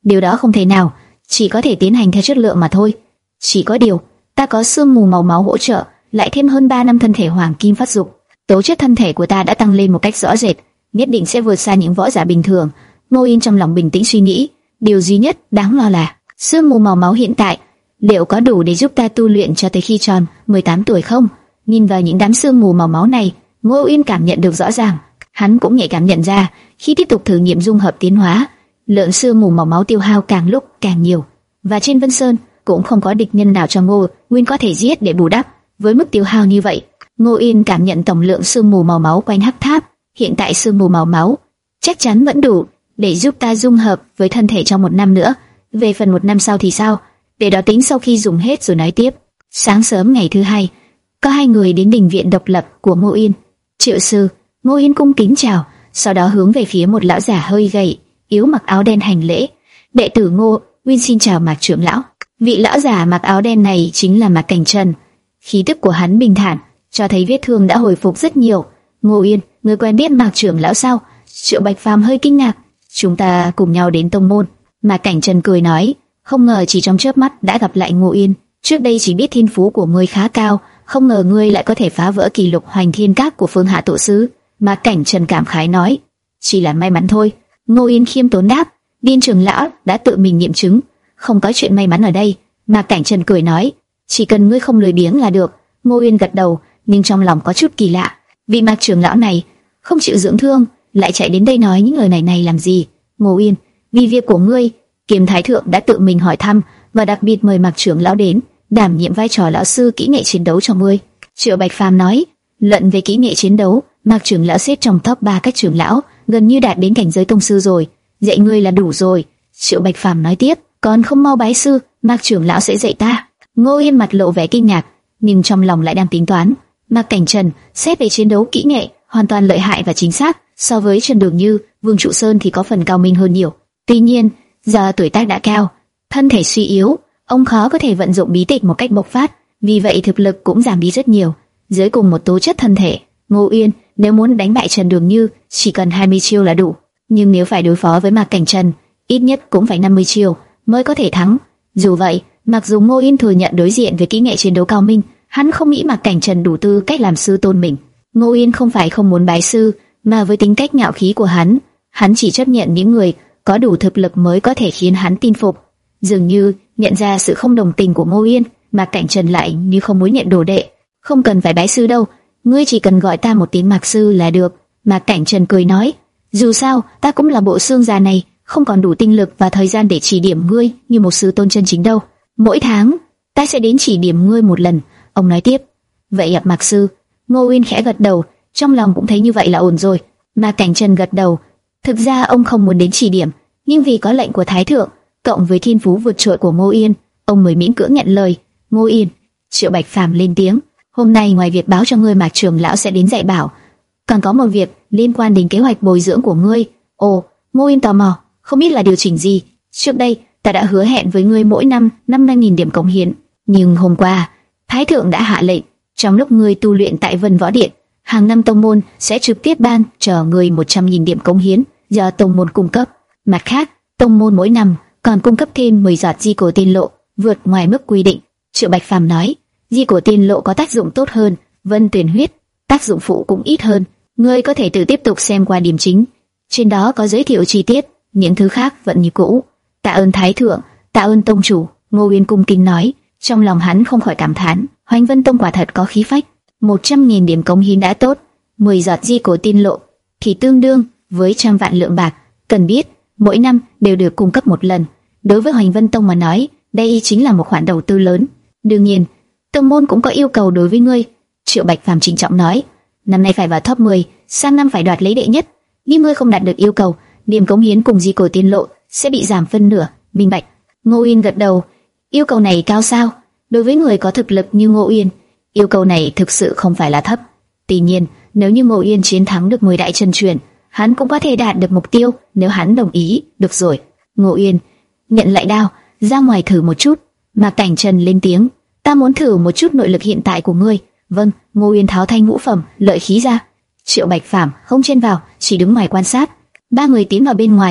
Điều đó không thể nào, chỉ có thể tiến hành theo chất lượng mà thôi. Chỉ có điều, ta có sương mù màu máu hỗ trợ, lại thêm hơn ba năm thân thể hoàng kim phát dục, tố chất thân thể của ta đã tăng lên một cách rõ rệt, nhất định sẽ vượt xa những võ giả bình thường. Ngô Yên trong lòng bình tĩnh suy nghĩ, điều duy nhất đáng lo là sương mù màu máu hiện tại liệu có đủ để giúp ta tu luyện cho tới khi tròn mười tám tuổi không? Nhìn vào những đám sương mù màu máu này, Ngô Yên cảm nhận được rõ ràng, hắn cũng nhạy cảm nhận ra, khi tiếp tục thử nghiệm dung hợp tiến hóa, lượng sương mù màu máu tiêu hao càng lúc càng nhiều, và trên Vân Sơn cũng không có địch nhân nào cho Ngô Nguyên có thể giết để bù đắp. Với mức tiêu hao như vậy, Ngô Yên cảm nhận tổng lượng sương mù màu máu quanh hắc tháp. Hiện tại sương mù màu máu chắc chắn vẫn đủ để giúp ta dung hợp với thân thể trong một năm nữa. Về phần một năm sau thì sao? Để đó tính sau khi dùng hết rồi nói tiếp. Sáng sớm ngày thứ hai, có hai người đến đình viện độc lập của Ngô Yên. Triệu sư. Ngô Yên cung kính chào, sau đó hướng về phía một lão giả hơi gầy, yếu mặc áo đen hành lễ. Đệ tử Ngô Nguyên xin chào Mạc trưởng lão. Vị lão giả mặc áo đen này chính là Mạc Cảnh Trần. Khí tức của hắn bình thản, cho thấy vết thương đã hồi phục rất nhiều. Ngô Yên, ngươi quen biết Mạc trưởng lão sao? Triệu Bạch Phàm hơi kinh ngạc. Chúng ta cùng nhau đến tông môn. Mạc Cảnh Trần cười nói, không ngờ chỉ trong chớp mắt đã gặp lại Ngô Yên. Trước đây chỉ biết thiên phú của ngươi khá cao, không ngờ ngươi lại có thể phá vỡ kỷ lục Hoành Thiên Các của Phương Hạ tổ sư. Mạc Cảnh Trần cảm khái nói, chỉ là may mắn thôi. Ngô Yên khiêm tốn đáp, Điên trưởng lão đã tự mình nghiệm chứng, không có chuyện may mắn ở đây. Mạc Cảnh Trần cười nói, chỉ cần ngươi không lười biếng là được. Ngô Yên gật đầu, nhưng trong lòng có chút kỳ lạ, vị Mạc trưởng lão này không chịu dưỡng thương, lại chạy đến đây nói những lời này này làm gì? Ngô Yên, vì việc của ngươi, Kiếm Thái thượng đã tự mình hỏi thăm và đặc biệt mời Mạc trưởng lão đến đảm nhiệm vai trò lão sư kỹ nghệ chiến đấu cho ngươi. Triệu Bạch Phàm nói, luận về kỹ nghệ chiến đấu, Mạc trưởng lão xếp trong top ba các trưởng lão, gần như đạt đến cảnh giới tông sư rồi, dạy ngươi là đủ rồi. Triệu Bạch Phàm nói tiếp, còn không mau bái sư, Mạc trưởng lão sẽ dạy ta. Ngô Yên mặt lộ vẻ kinh ngạc, nhưng trong lòng lại đang tính toán. Mạc Cảnh Trần xét về chiến đấu kỹ nghệ hoàn toàn lợi hại và chính xác, so với Trần Đường Như, Vương Trụ Sơn thì có phần cao minh hơn nhiều. Tuy nhiên, giờ tuổi tác đã cao, thân thể suy yếu, ông khó có thể vận dụng bí tịch một cách bộc phát, vì vậy thực lực cũng giảm đi rất nhiều. Dưới cùng một tố chất thân thể, Ngô Yên nếu muốn đánh bại Trần Đường Như chỉ cần hai mươi chiêu là đủ, nhưng nếu phải đối phó với Mạc Cảnh Trần, ít nhất cũng phải năm mươi chiêu mới có thể thắng. Dù vậy, mặc dù Ngô Yên thừa nhận đối diện với kỹ nghệ chiến đấu cao minh, hắn không nghĩ Mạc Cảnh Trần đủ tư cách làm sư tôn mình. Ngô Yên không phải không muốn bái sư, mà với tính cách ngạo khí của hắn, hắn chỉ chấp nhận những người có đủ thực lực mới có thể khiến hắn tin phục. Dường như nhận ra sự không đồng tình của Ngô Yên, Mạc Cảnh Trần lại như không muốn nhận đồ đệ. Không cần phải bái sư đâu, ngươi chỉ cần gọi ta một tiếng Mạc sư là được. Mạc Cảnh Trần cười nói, dù sao ta cũng là bộ xương già này, không còn đủ tinh lực và thời gian để chỉ điểm ngươi như một sư tôn chân chính đâu. Mỗi tháng ta sẽ đến chỉ điểm ngươi một lần. Ông nói tiếp, vậy gặp Mạc sư. Ngô Uyên khẽ gật đầu, trong lòng cũng thấy như vậy là ổn rồi. Mạc Cảnh Trần gật đầu, thực ra ông không muốn đến chỉ điểm, nhưng vì có lệnh của Thái thượng, cộng với thiên phú vượt trội của Ngô Yên, ông mới miễn cưỡng nhận lời. Ngô Yên, Triệu Bạch Phàm lên tiếng, hôm nay ngoài việc báo cho ngươi Mạc trưởng lão sẽ đến dạy bảo, còn có một việc liên quan đến kế hoạch bồi dưỡng của ngươi. Ồ, Ngô Yên tò mò, không biết là điều chỉnh gì. Trước đây ta đã hứa hẹn với ngươi mỗi năm năm mươi nghìn điểm cống hiến, nhưng hôm qua Thái thượng đã hạ lệnh, trong lúc ngươi tu luyện tại Vân Võ Điện, hàng năm tông môn sẽ trực tiếp ban cho ngươi một trăm nghìn điểm cống hiến do tông môn cung cấp. Mặt khác, tông môn mỗi năm còn cung cấp thêm mười giọt di cổ tiên lộ, vượt ngoài mức quy định. Triệu Bạch Phàm nói, di cổ tiên lộ có tác dụng tốt hơn Vân Tuyền huyết, tác dụng phụ cũng ít hơn. Ngươi có thể tự tiếp tục xem qua điểm chính, trên đó có giới thiệu chi tiết. Những thứ khác vẫn như cũ. Tạ ơn Thái thượng, tạ ơn tông chủ. Ngô Uyên cung kính nói, trong lòng hắn không khỏi cảm thán, Hoành Vân Tông quả thật có khí phách. Một trăm nghìn điểm cống hiến đã tốt, mười giọt di cổ tiên lộ thì tương đương với trăm vạn lượng bạc. Cần biết, mỗi năm đều được cung cấp một lần. Đối với Hoành Vân Tông mà nói, đây chính là một khoản đầu tư lớn. Đương nhiên, tông môn cũng có yêu cầu đối với ngươi. Triệu Bạch Phàm trịnh trọng nói, năm nay phải vào top mười, sang năm phải đoạt lấy đệ nhất. Nếu ngươi không đạt được yêu cầu, điểm cống hiến cùng di cổ tiên lộ sẽ bị giảm phân nửa. Minh bạch. Ngô Uyên gật đầu. Yêu cầu này cao sao? Đối với người có thực lực như Ngô Uyên, yêu cầu này thực sự không phải là thấp. Tuy nhiên, nếu như Ngô Uyên chiến thắng được mười đại chân truyền, hắn cũng có thể đạt được mục tiêu nếu hắn đồng ý. Được rồi. Ngô Uyên nhận lại đao, ra ngoài thử một chút. Mạc Cảnh Trần lên tiếng, ta muốn thử một chút nội lực hiện tại của ngươi. Vâng. Ngô Uyên tháo thanh ngũ phẩm lợi khí ra. Triệu Bạch Phàm không chen vào, chỉ đứng ngoài quan sát. Ba người tiến vào bên ngoài,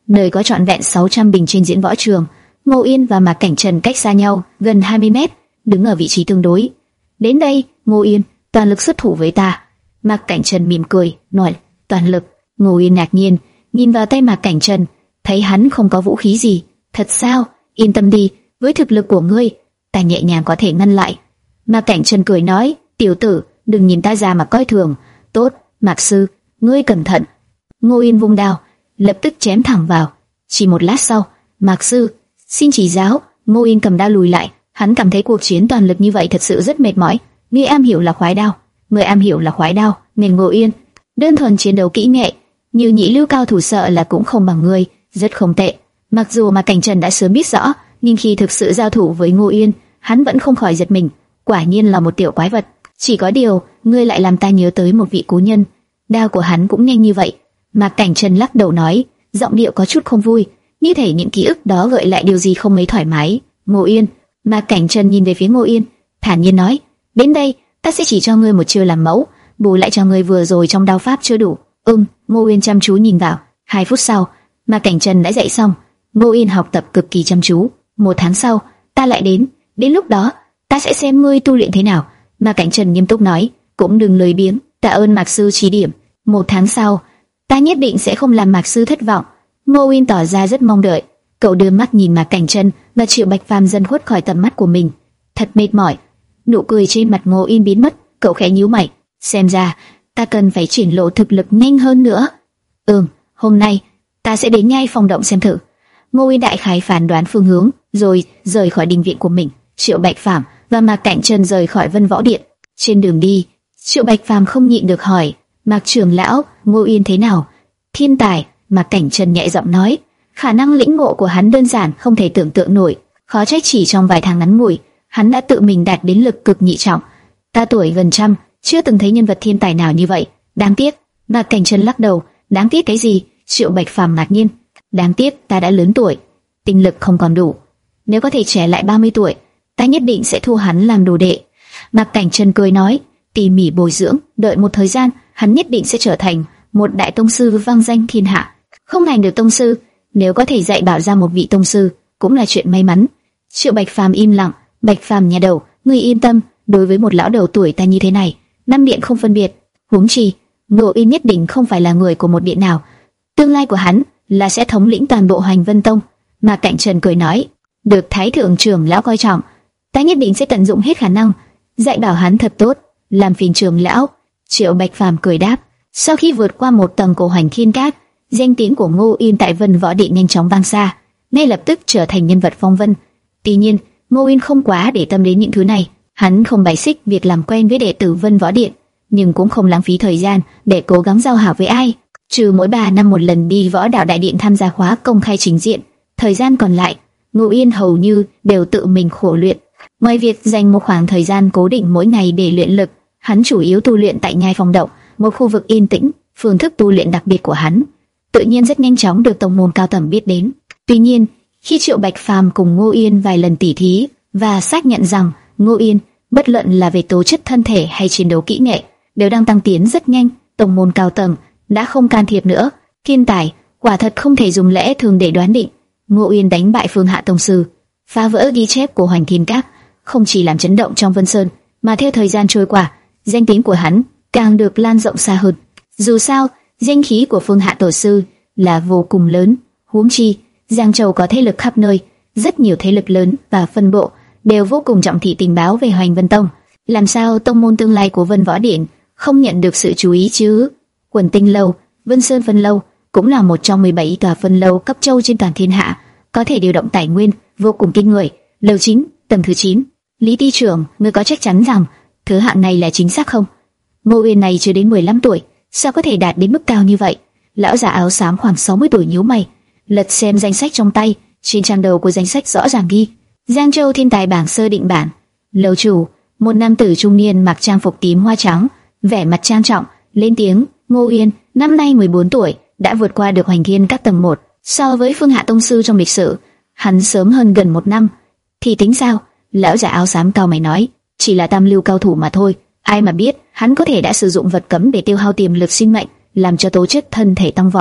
nơi có trọn vẹn sáu trăm bình trên diễn võ trường. Ngô Yên và Mạc Cảnh Trần cách xa nhau gần hai mươi mét, đứng ở vị trí tương đối. Đến đây, Ngô Yên, toàn lực xuất thủ với ta. Mạc Cảnh Trần mỉm cười, nói, toàn lực. Ngô Yên ngạc nhiên, nhìn vào tay Mạc Cảnh Trần, thấy hắn không có vũ khí gì. Thật sao? Yên tâm đi, với thực lực của ngươi, ta nhẹ nhàng có thể ngăn lại. Mạc Cảnh Trần cười nói, tiểu tử, đừng nhìn ta già mà coi thường. Tốt, Mạc sư, ngươi cẩn thận. Ngô Yên vung đao, lập tức chém thẳng vào. Chỉ một lát sau, Mạc sư, xin chỉ giáo. Ngô Yên cầm đao lùi lại, hắn cảm thấy cuộc chiến toàn lực như vậy thật sự rất mệt mỏi. Ngươi am hiểu là khoái đao, ngươi am hiểu là khoái đao, nên Ngô Yên đơn thuần chiến đấu kỹ nghệ, như nhị lưu cao thủ sợ là cũng không bằng ngươi, rất không tệ. Mặc dù mà Cảnh Trần đã sớm biết rõ, nhưng khi thực sự giao thủ với Ngô Yên, hắn vẫn không khỏi giật mình. Quả nhiên là một tiểu quái vật. Chỉ có điều, ngươi lại làm ta nhớ tới một vị cố nhân. Đao của hắn cũng nhanh như vậy. Mạc Cảnh Trần lắc đầu nói, giọng điệu có chút không vui, như thể những ký ức đó gợi lại điều gì không mấy thoải mái. Ngô Yên. Mạc Cảnh Trần nhìn về phía Ngô Yên, thản nhiên nói, đến đây, ta sẽ chỉ cho ngươi một chiêu làm mẫu, bù lại cho ngươi vừa rồi trong đao pháp chưa đủ. Ừm. Ngô Yên chăm chú nhìn vào. Hai phút sau, Mạc Cảnh Trần đã dạy xong. Ngô Yên học tập cực kỳ chăm chú. Một tháng sau, ta lại đến, đến lúc đó, ta sẽ xem ngươi tu luyện thế nào. Mạc Cảnh Trần nghiêm túc nói, cũng đừng lười biếng, tạ ơn Mạc sư chỉ điểm. Một tháng sau, ta nhất định sẽ không làm Mạc sư thất vọng. Ngô Yên tỏ ra rất mong đợi. Cậu đưa mắt nhìn Mạc Cảnh Trần và Triệu Bạch Phàm dần khuất khỏi tầm mắt của mình. Thật mệt mỏi. Nụ cười trên mặt Ngô Yên biến mất. Cậu khẽ nhíu mày. Xem ra ta cần phải triển lộ thực lực nhanh hơn nữa. Ừm, hôm nay ta sẽ đến Nhai Phong động xem thử. Ngô Yên đại khái phán đoán phương hướng, rồi rời khỏi đình viện của mình. Triệu Bạch Phàm và Mạc Cảnh Trần rời khỏi Vân Võ Điện. Trên đường đi, Triệu Bạch Phàm không nhịn được hỏi, Mạc trưởng lão, Ngô Yên thế nào? Thiên tài. Mạc Cảnh Trần nhẹ giọng nói, khả năng lĩnh ngộ của hắn đơn giản không thể tưởng tượng nổi. Khó trách chỉ trong vài tháng ngắn ngủi, hắn đã tự mình đạt đến lực cực nhị trọng. Ta tuổi gần trăm, chưa từng thấy nhân vật thiên tài nào như vậy. Đáng tiếc. Mạc Cảnh Trần lắc đầu. Đáng tiếc cái gì? Triệu Bạch Phàm ngạc nhiên. Đáng tiếc ta đã lớn tuổi, tinh lực không còn đủ. Nếu có thể trẻ lại ba mươi tuổi, ta nhất định sẽ thu hắn làm đồ đệ. Mạc Cảnh Trần cười nói, tỉ mỉ bồi dưỡng, đợi một thời gian, hắn nhất định sẽ trở thành một đại tông sư vang danh thiên hạ. Không thành được tông sư, nếu có thể dạy bảo ra một vị tông sư, cũng là chuyện may mắn. Triệu Bạch Phàm im lặng. Bạch Phàm nhà đầu, ngươi yên tâm, đối với một lão đầu tuổi ta như thế này, năm điện không phân biệt. Huống chi, Ngô Yên nhất định không phải là người của một điện nào. Tương lai của hắn là sẽ thống lĩnh toàn bộ Hoành Vân Tông. Mạc Cảnh Trần cười nói, được Thái thượng trưởng lão coi trọng, ta nhất định sẽ tận dụng hết khả năng dạy bảo hắn thật tốt. Làm phiền trưởng lão. Triệu Bạch Phàm cười đáp. Sau khi vượt qua một tầng cổ Hoành Thiên Cát, danh tiếng của Ngô Yên tại Vân Võ Điện nhanh chóng vang xa, ngay lập tức trở thành nhân vật phong vân. Tuy nhiên, Ngô Yên không quá để tâm đến những thứ này. Hắn không bài xích việc làm quen với đệ tử Vân Võ Điện, nhưng cũng không lãng phí thời gian để cố gắng giao hảo với ai. Trừ mỗi ba năm một lần đi Võ Đạo Đại Điện tham gia khóa công khai trình diện, thời gian còn lại, Ngô Yên hầu như đều tự mình khổ luyện. Ngoài việc dành một khoảng thời gian cố định mỗi ngày để luyện lực, hắn chủ yếu tu luyện tại Nhai Phong động, một khu vực yên tĩnh. Phương thức tu luyện đặc biệt của hắn tự nhiên rất nhanh chóng được tông môn cao tầng biết đến. Tuy nhiên, khi Triệu Bạch Phàm cùng Ngô Yên vài lần tỉ thí và xác nhận rằng Ngô Yên, bất luận là về tố chất thân thể hay chiến đấu kỹ nghệ, đều đang tăng tiến rất nhanh, tông môn cao tầng đã không can thiệp nữa. Thiên tài quả thật không thể dùng lẽ thường để đoán định. Ngô Yên đánh bại Phương Hạ tông sư, phá vỡ ghi chép của Hoành Thiên Các, không chỉ làm chấn động trong Vân Sơn, mà theo thời gian trôi qua, danh tiếng của hắn càng được lan rộng xa hơn. Dù sao, danh khí của Phương Hạ tổ sư là vô cùng lớn. Huống chi, Giang Châu có thế lực khắp nơi, rất nhiều thế lực lớn và phân bộ đều vô cùng trọng thị tình báo về Hoành Vân Tông. Làm sao tông môn tương lai của Vân Võ Điện không nhận được sự chú ý chứ? Quần Tinh Lâu, Vân Sơn Phân Lâu cũng là một trong mười bảy tòa phân lâu cấp châu trên toàn thiên hạ, có thể điều động tài nguyên vô cùng kinh người. Lầu chín, tầng thứ chín. Lý ty trưởng, ngươi có chắc chắn rằng thứ hạng này là chính xác không? Ngô Uyên này chưa đến mười lăm tuổi, sao có thể đạt đến mức cao như vậy? Lão già áo xám khoảng sáu mươi tuổi nhíu mày, lật xem danh sách trong tay. Trên trang đầu của danh sách rõ ràng ghi Giang Châu thiên tài bảng sơ định bản. Lầu chủ, một nam tử trung niên mặc trang phục tím hoa trắng, vẻ mặt trang trọng, lên tiếng. Ngô Uyên, năm nay mười bốn tuổi, đã vượt qua được Hoành Thiên các tầng một. So với Phương Hạ tông sư trong lịch sử, hắn sớm hơn gần một năm. Thì tính sao? Lão già áo xám cao mày nói, chỉ là tam lưu cao thủ mà thôi. Ai mà biết hắn có thể đã sử dụng vật cấm để tiêu hao tiềm lực sinh mệnh, làm cho tố chất thân thể tăng vọt.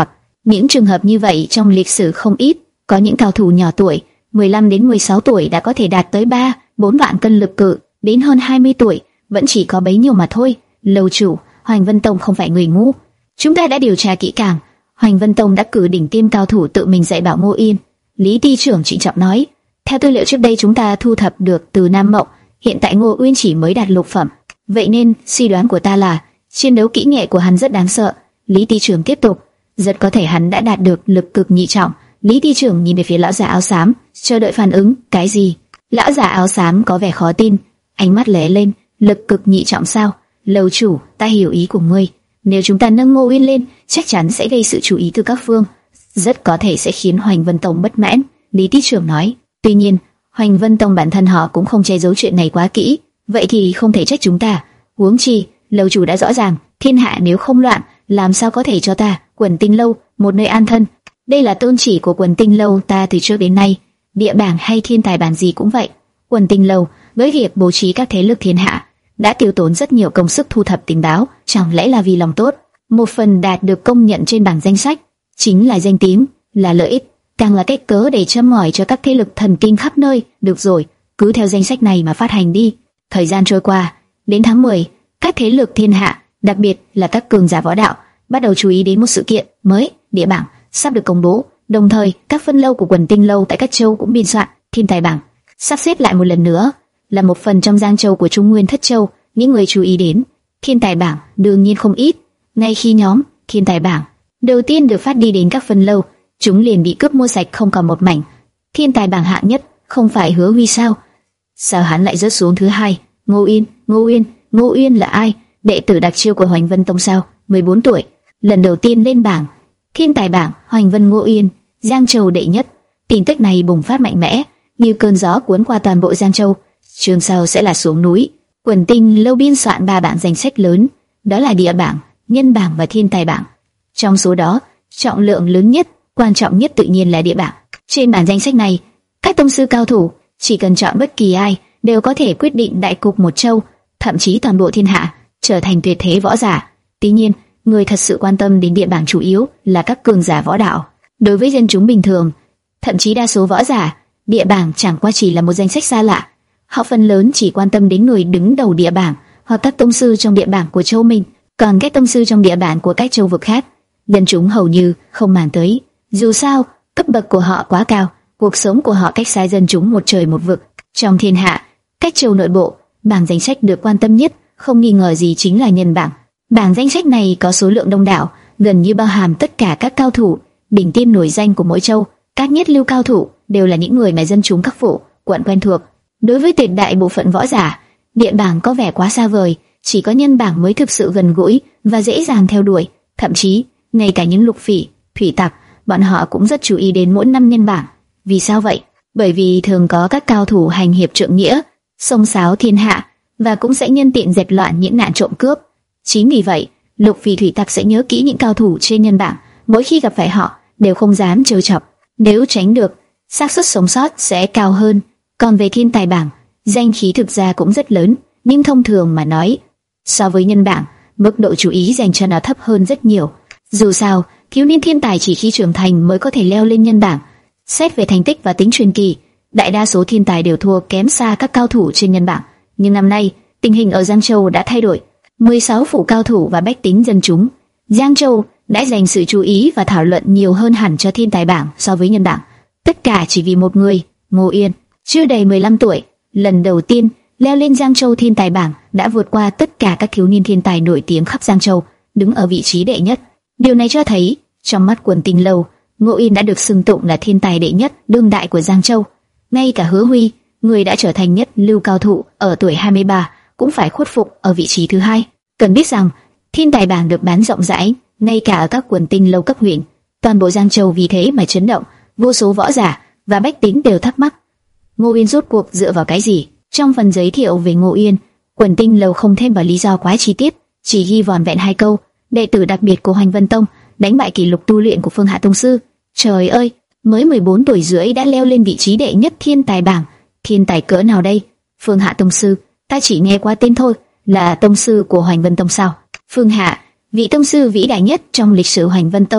Những trường hợp như vậy trong lịch sử không ít, có những cao thủ nhỏ tuổi, mười lăm đến mười sáu tuổi đã có thể đạt tới ba, bốn vạn cân lực cự, đến hơn hai mươi tuổi vẫn chỉ có bấy nhiêu mà thôi. Lâu chủ, Hoành Vân Tông không phải người ngu, chúng ta đã điều tra kỹ càng. Hoành Vân Tông đã cử đỉnh tiêm cao thủ tự mình dạy bảo Ngô Yên. Lý ty trưởng trịnh trọng nói, theo tư liệu trước đây chúng ta thu thập được từ Nam Mộng, hiện tại Ngô Uyên chỉ mới đạt lục phẩm, vậy nên suy đoán của ta là chiến đấu kỹ nghệ của hắn rất đáng sợ. Lý ty trưởng tiếp tục, rất có thể hắn đã đạt được lực cực nhị trọng. Lý ty trưởng nhìn về phía lão già áo xám, chờ đợi phản ứng. Cái gì? Lão già áo xám có vẻ khó tin, ánh mắt lóe lên. Lực cực nhị trọng sao? Lâu chủ, ta hiểu ý của ngươi. Nếu chúng ta nâng Ngô Uyên lên, chắc chắn sẽ gây sự chú ý từ các phương, rất có thể sẽ khiến Hoành Vân Tông bất mãn. Lý ty trưởng nói. Tuy nhiên, Hoành Vân Tông bản thân họ cũng không che giấu chuyện này quá kỹ, vậy thì không thể trách chúng ta. Huống chi, lâu chủ đã rõ ràng, thiên hạ nếu không loạn, làm sao có thể cho ta Quần Tinh Lâu một nơi an thân. Đây là tôn chỉ của Quần Tinh Lâu ta từ trước đến nay, địa bảng hay thiên tài bản gì cũng vậy. Quần Tinh Lâu với việc bố trí các thế lực thiên hạ đã tiêu tốn rất nhiều công sức thu thập tình báo, chẳng lẽ là vì lòng tốt? Một phần đạt được công nhận trên bảng danh sách chính là danh tiếng, là lợi ích, càng là cách cớ để châm ngòi cho các thế lực thần kinh khắp nơi. Được rồi, cứ theo danh sách này mà phát hành đi. Thời gian trôi qua, đến tháng mười, các thế lực thiên hạ, đặc biệt là các cường giả võ đạo, bắt đầu chú ý đến một sự kiện mới, địa bảng sắp được công bố. Đồng thời, các phân lâu của Quần Tinh Lâu tại các châu cũng biên soạn thiên tài bảng, sắp xếp lại một lần nữa, là một phần trong Giang Châu của Trung Nguyên Thất Châu. Những người chú ý đến thiên tài bảng đương nhiên không ít. Ngay khi nhóm thiên tài bảng đầu tiên được phát đi đến các phân lâu, chúng liền bị cướp mua sạch không còn một mảnh. Thiên tài bảng hạng nhất không phải Hứa Huy sao? Sao hắn lại rớt xuống thứ hai? Ngô Uyên, Ngô Uyên, Ngô Uyên là ai? Đệ tử đặc chiêu của Hoành Vân Tông sao? mười bốn tuổi, lần đầu tiên lên bảng. Thiên tài bảng, Hoành Vân Ngô Uyên, Giang Châu đệ nhất. Tin tức này bùng phát mạnh mẽ, như cơn gió cuốn qua toàn bộ Giang Châu. Trường sau sẽ là xuống núi. Quần Tinh Lâu biên soạn ba bảng danh sách lớn, đó là địa bảng, nhân bảng và thiên tài bảng. Trong số đó, trọng lượng lớn nhất, quan trọng nhất tự nhiên là địa bảng. Trên bản danh sách này, các tông sư cao thủ chỉ cần chọn bất kỳ ai đều có thể quyết định đại cục một châu, thậm chí toàn bộ thiên hạ, trở thành tuyệt thế võ giả. Tuy nhiên, người thật sự quan tâm đến địa bảng chủ yếu là các cường giả võ đạo. Đối với dân chúng bình thường, thậm chí đa số võ giả, địa bảng chẳng qua chỉ là một danh sách xa lạ. Họ phần lớn chỉ quan tâm đến người đứng đầu địa bảng hoặc các tông sư trong địa bảng của châu mình, còn các tông sư trong địa bảng của các châu vực khác, dân chúng hầu như không màng tới. Dù sao, cấp bậc của họ quá cao, cuộc sống của họ cách xa dân chúng một trời một vực. Trong thiên hạ, các châu nội bộ, bảng danh sách được quan tâm nhất, không nghi ngờ gì chính là nhân bảng. Bảng danh sách này có số lượng đông đảo, gần như bao hàm tất cả các cao thủ đỉnh tiêm nổi danh của mỗi châu. Các nhất lưu cao thủ đều là những người mà dân chúng các phủ, quận quen thuộc. Đối với tuyệt đại bộ phận võ giả, địa bảng có vẻ quá xa vời, chỉ có nhân bảng mới thực sự gần gũi và dễ dàng theo đuổi. Thậm chí, ngay cả những lục phỉ, thủy tặc, bọn họ cũng rất chú ý đến mỗi năm nhân bảng. Vì sao vậy? Bởi vì thường có các cao thủ hành hiệp trượng nghĩa, xông xáo thiên hạ, và cũng sẽ nhân tiện dẹp loạn những nạn trộm cướp. Chính vì vậy, lục phỉ thủy tặc sẽ nhớ kỹ những cao thủ trên nhân bảng, mỗi khi gặp phải họ đều không dám trêu chọc. Nếu tránh được, xác suất sống sót sẽ cao hơn. Còn về thiên tài bảng, danh khí thực ra cũng rất lớn, nhưng thông thường mà nói, so với nhân bảng, mức độ chú ý dành cho nó thấp hơn rất nhiều. Dù sao, thiếu niên thiên tài chỉ khi trưởng thành mới có thể leo lên nhân bảng. Xét về thành tích và tính truyền kỳ, đại đa số thiên tài đều thua kém xa các cao thủ trên nhân bảng. Nhưng năm nay, tình hình ở Giang Châu đã thay đổi. mười sáu phủ cao thủ và bách tính dân chúng, Giang Châu đã dành sự chú ý và thảo luận nhiều hơn hẳn cho thiên tài bảng so với nhân bảng. Tất cả chỉ vì một người, Ngô Yên, chưa đầy mười lăm tuổi, lần đầu tiên leo lên Giang Châu thiên tài bảng, đã vượt qua tất cả các thiếu niên thiên tài nổi tiếng khắp Giang Châu, đứng ở vị trí đệ nhất. Điều này cho thấy, trong mắt Quần Tinh Lâu, Ngô Yên đã được xưng tụng là thiên tài đệ nhất đương đại của Giang Châu. Ngay cả Hứa Huy, người đã trở thành nhất lưu cao thủ ở tuổi hai mươi ba, cũng phải khuất phục ở vị trí thứ hai. Cần biết rằng, thiên tài bảng được bán rộng rãi, ngay cả ở các Quần Tinh Lâu cấp huyện. Toàn bộ Giang Châu vì thế mà chấn động, vô số võ giả và bách tính đều thắc mắc, Ngô Yên rốt cuộc dựa vào cái gì? Trong phần giới thiệu về Ngô Yên, Quần Tinh Lâu không thêm vào lý do quá chi tiết, chỉ ghi vỏn vẹn hai câu: đệ tử đặc biệt của Hoành Vân Tông, đánh bại kỷ lục tu luyện của Phương Hạ Tông sư. Trời ơi, mới mười bốn tuổi rưỡi đã leo lên vị trí đệ nhất thiên tài bảng, thiên tài cỡ nào đây? Phương Hạ Tông sư, ta chỉ nghe qua tên thôi, là tông sư của Hoành Vân Tông sao? Phương Hạ, vị tông sư vĩ đại nhất trong lịch sử Hoành Vân Tông,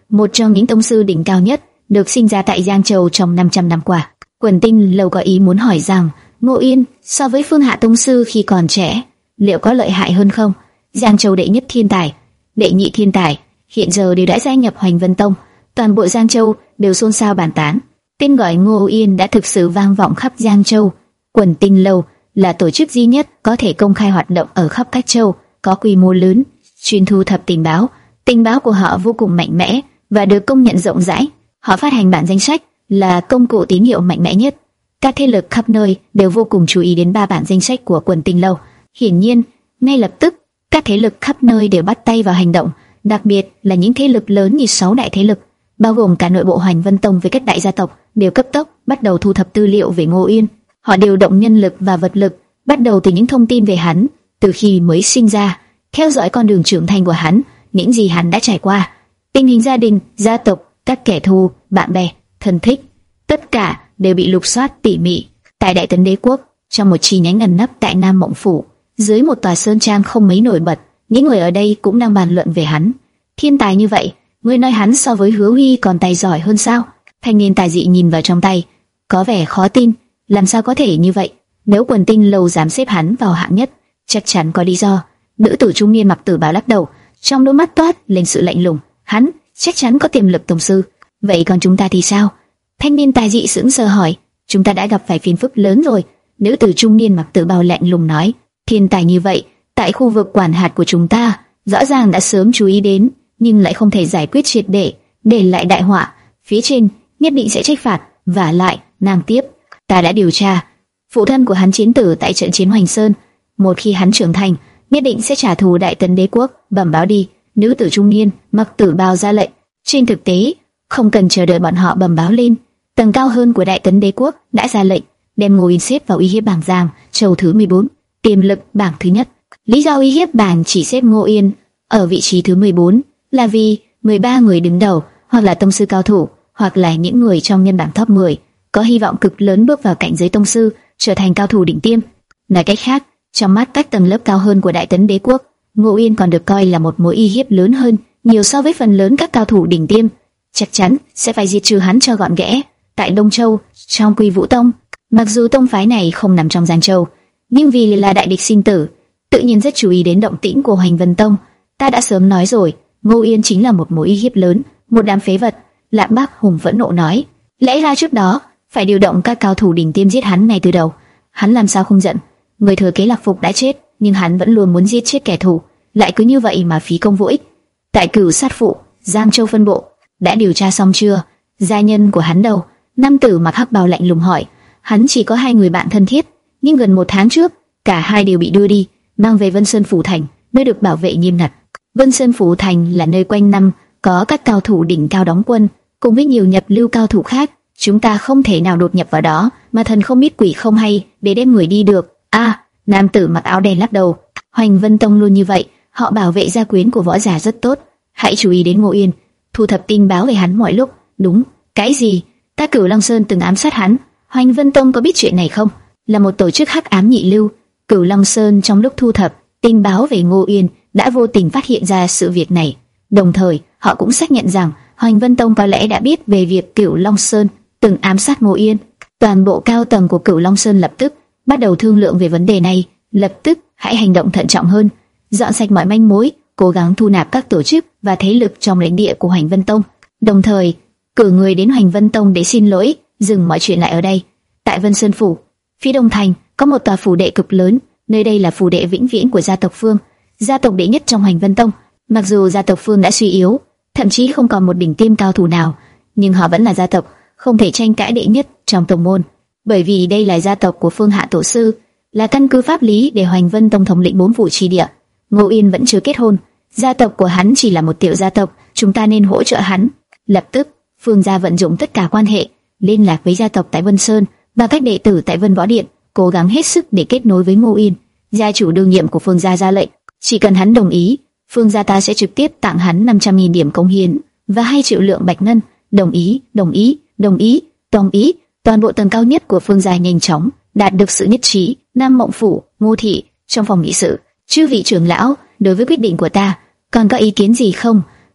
một trong những tông sư đỉnh cao nhất, được sinh ra tại Giang Châu trong năm trăm năm qua. Quần Tinh Lâu có ý muốn hỏi rằng, Ngô Yên so với Phương Hạ tông sư khi còn trẻ, liệu có lợi hại hơn không? Giang Châu đệ nhất thiên tài, đệ nhị thiên tài, hiện giờ đều đã gia nhập Hoành Vân Tông, toàn bộ Giang Châu đều xôn xao bàn tán. Tên gọi Ngô Yên đã thực sự vang vọng khắp Giang Châu. Quần Tinh Lâu là tổ chức duy nhất có thể công khai hoạt động ở khắp các châu, có quy mô lớn, chuyên thu thập tình báo. Tình báo của họ vô cùng mạnh mẽ và được công nhận rộng rãi. Họ phát hành bản danh sách là công cụ tín hiệu mạnh mẽ nhất. Các thế lực khắp nơi đều vô cùng chú ý đến ba bản danh sách của Quần Tinh Lâu. Hiển nhiên, ngay lập tức, các thế lực khắp nơi đều bắt tay vào hành động, đặc biệt là những thế lực lớn như sáu đại thế lực, bao gồm cả nội bộ Hoành Vân Tông với các đại gia tộc, đều cấp tốc bắt đầu thu thập tư liệu về Ngô Yên. Họ điều động nhân lực và vật lực, bắt đầu từ những thông tin về hắn từ khi mới sinh ra, theo dõi con đường trưởng thành của hắn, những gì hắn đã trải qua, tình hình gia đình, gia tộc, các kẻ thù, bạn bè, thân thích, tất cả đều bị lục soát tỉ mỉ. Tại Đại Tấn Đế quốc, trong một chi nhánh ẩn nấp tại Nam Mộng Phủ, dưới một tòa sơn trang không mấy nổi bật, những người ở đây cũng đang bàn luận về hắn. Thiên tài như vậy, người nói hắn so với Hứa Huy còn tài giỏi hơn sao? Thanh niên tài dị nhìn vào trong tay, có vẻ khó tin. Làm sao có thể như vậy? Nếu Quần Tinh Lâu dám xếp hắn vào hạng nhất, chắc chắn có lý do. Nữ tử trung niên mặc tử bào lắc đầu, trong đôi mắt toát lên sự lạnh lùng. Hắn chắc chắn có tiềm lực tông sư. Vậy còn chúng ta thì sao? Thanh niên tài dị sững sờ hỏi. Chúng ta đã gặp phải phiền phức lớn rồi. Nữ tử trung niên mặc tử bào lạnh lùng nói. Thiên tài như vậy, tại khu vực quản hạt của chúng ta, rõ ràng đã sớm chú ý đến, nhưng lại không thể giải quyết triệt để, để lại đại họa. Phía trên nhất định sẽ trách phạt. Và lại, nàng tiếp. Ta đã điều tra, phụ thân của hắn chiến tử tại trận chiến Hoành Sơn. Một khi hắn trưởng thành, nhất định sẽ trả thù Đại Tấn Đế quốc. Bẩm báo đi. Nữ tử trung niên mặc tử bào ra lệnh. Trên thực tế, không cần chờ đợi bọn họ bẩm báo lên, tầng cao hơn của Đại Tấn Đế quốc đã ra lệnh đem Ngô Yên xếp vào uy hiếp bảng Giang Châu thứ mười bốn, tiềm lực bảng thứ nhất. Lý do uy hiếp bảng chỉ xếp Ngô Yên ở vị trí thứ mười bốn là vì mười ba người đứng đầu, hoặc là tông sư cao thủ, hoặc là những người trong nhân bảng top mười, có hy vọng cực lớn bước vào cảnh giới tông sư, trở thành cao thủ đỉnh tiêm. Nói cách khác, trong mắt các tầng lớp cao hơn của Đại Tấn Đế quốc, Ngô Yên còn được coi là một mối uy hiếp lớn hơn nhiều so với phần lớn các cao thủ đỉnh tiêm. Chắc chắn sẽ phải diệt trừ hắn cho gọn ghẽ. Tại Đông Châu, trong Quy Vũ Tông, mặc dù tông phái này không nằm trong Giang Châu, nhưng vì là đại địch sinh tử, tự nhiên rất chú ý đến động tĩnh của Hoành Vân Tông. Ta đã sớm nói rồi, Ngô Yên chính là một mối uy hiếp lớn, một đám phế vật. Lạm Bác Hùng phẫn nộ nói. Lẽ ra trước đó phải điều động các cao thủ đỉnh tiêm giết hắn ngay từ đầu. Hắn làm sao không giận? Người thừa kế Lạc Phục đã chết, nhưng hắn vẫn luôn muốn giết chết kẻ thù, lại cứ như vậy mà phí công vô ích. Tại Cửu Sát Phụ, Giang Châu phân bộ, đã điều tra xong chưa? Gia nhân của hắn đâu? Nam tử mặc hắc bào lạnh lùng hỏi. Hắn chỉ có hai người bạn thân thiết, nhưng gần một tháng trước, cả hai đều bị đưa đi, mang về Vân Sơn Phủ Thành, nơi được bảo vệ nghiêm ngặt. Vân Sơn Phủ Thành là nơi quanh năm có các cao thủ đỉnh cao đóng quân, cùng với nhiều nhập lưu cao thủ khác. Chúng ta không thể nào đột nhập vào đó mà thần không biết quỷ không hay để đem người đi được. A, à, nam tử mặc áo đen lắc đầu. Hoành Vân Tông luôn như vậy, họ bảo vệ gia quyến của võ giả rất tốt. Hãy chú ý đến Ngô Yên, thu thập tin báo về hắn mọi lúc. Đúng, cái gì? Ta Cửu Long Sơn từng ám sát hắn. Hoành Vân Tông có biết chuyện này không? Là một tổ chức hắc ám nhị lưu. Cửu Long Sơn trong lúc thu thập tin báo về Ngô Yên đã vô tình phát hiện ra sự việc này. Đồng thời, họ cũng xác nhận rằng Hoành Vân Tông có lẽ đã biết về việc Cửu Long Sơn từng ám sát Ngô Yên. Toàn bộ cao tầng của Cửu Long Sơn lập tức bắt đầu thương lượng về vấn đề này. Lập tức hãy hành động thận trọng hơn, dọn sạch mọi manh mối, cố gắng thu nạp các tổ chức và thế lực trong lãnh địa của Hoành Vân Tông. Đồng thời, cử người đến Hoành Vân Tông để xin lỗi, dừng mọi chuyện lại ở đây. Tại Vân Sơn Phủ, phía đông thành có một tòa phủ đệ cực lớn, nơi đây là phủ đệ vĩnh viễn của gia tộc Phương, gia tộc đệ nhất trong Hoành Vân Tông. Mặc dù gia tộc Phương đã suy yếu, thậm chí không còn một đỉnh tiêm cao thủ nào, nhưng họ vẫn là gia tộc không thể tranh cãi đệ nhất trong tông môn, bởi vì đây là gia tộc của Phương Hạ tổ sư, là căn cứ pháp lý để Hoành Vân Tông thống lĩnh bốn phủ chi địa. Ngô Yên vẫn chưa kết hôn, gia tộc của hắn chỉ là một tiểu gia tộc, chúng ta nên hỗ trợ hắn. Lập tức, Phương gia vận dụng tất cả quan hệ, liên lạc với gia tộc tại Vân Sơn và các đệ tử tại Vân Võ Điện, cố gắng hết sức để kết nối với Ngô Yên. Gia chủ đương nhiệm của Phương gia ra lệnh, chỉ cần hắn đồng ý, Phương gia ta sẽ trực tiếp tặng hắn năm trăm nghìn điểm cống hiến và hai triệu lượng bạch ngân. Đồng ý, đồng ý, đồng ý, đồng ý. Toàn bộ tầng cao nhất của Phương gia nhanh chóng đạt được sự nhất trí. Nam Mộng Phủ, Ngô thị, trong phòng nghị sự, chư vị trưởng lão, đối với quyết định của ta còn có ý kiến gì không?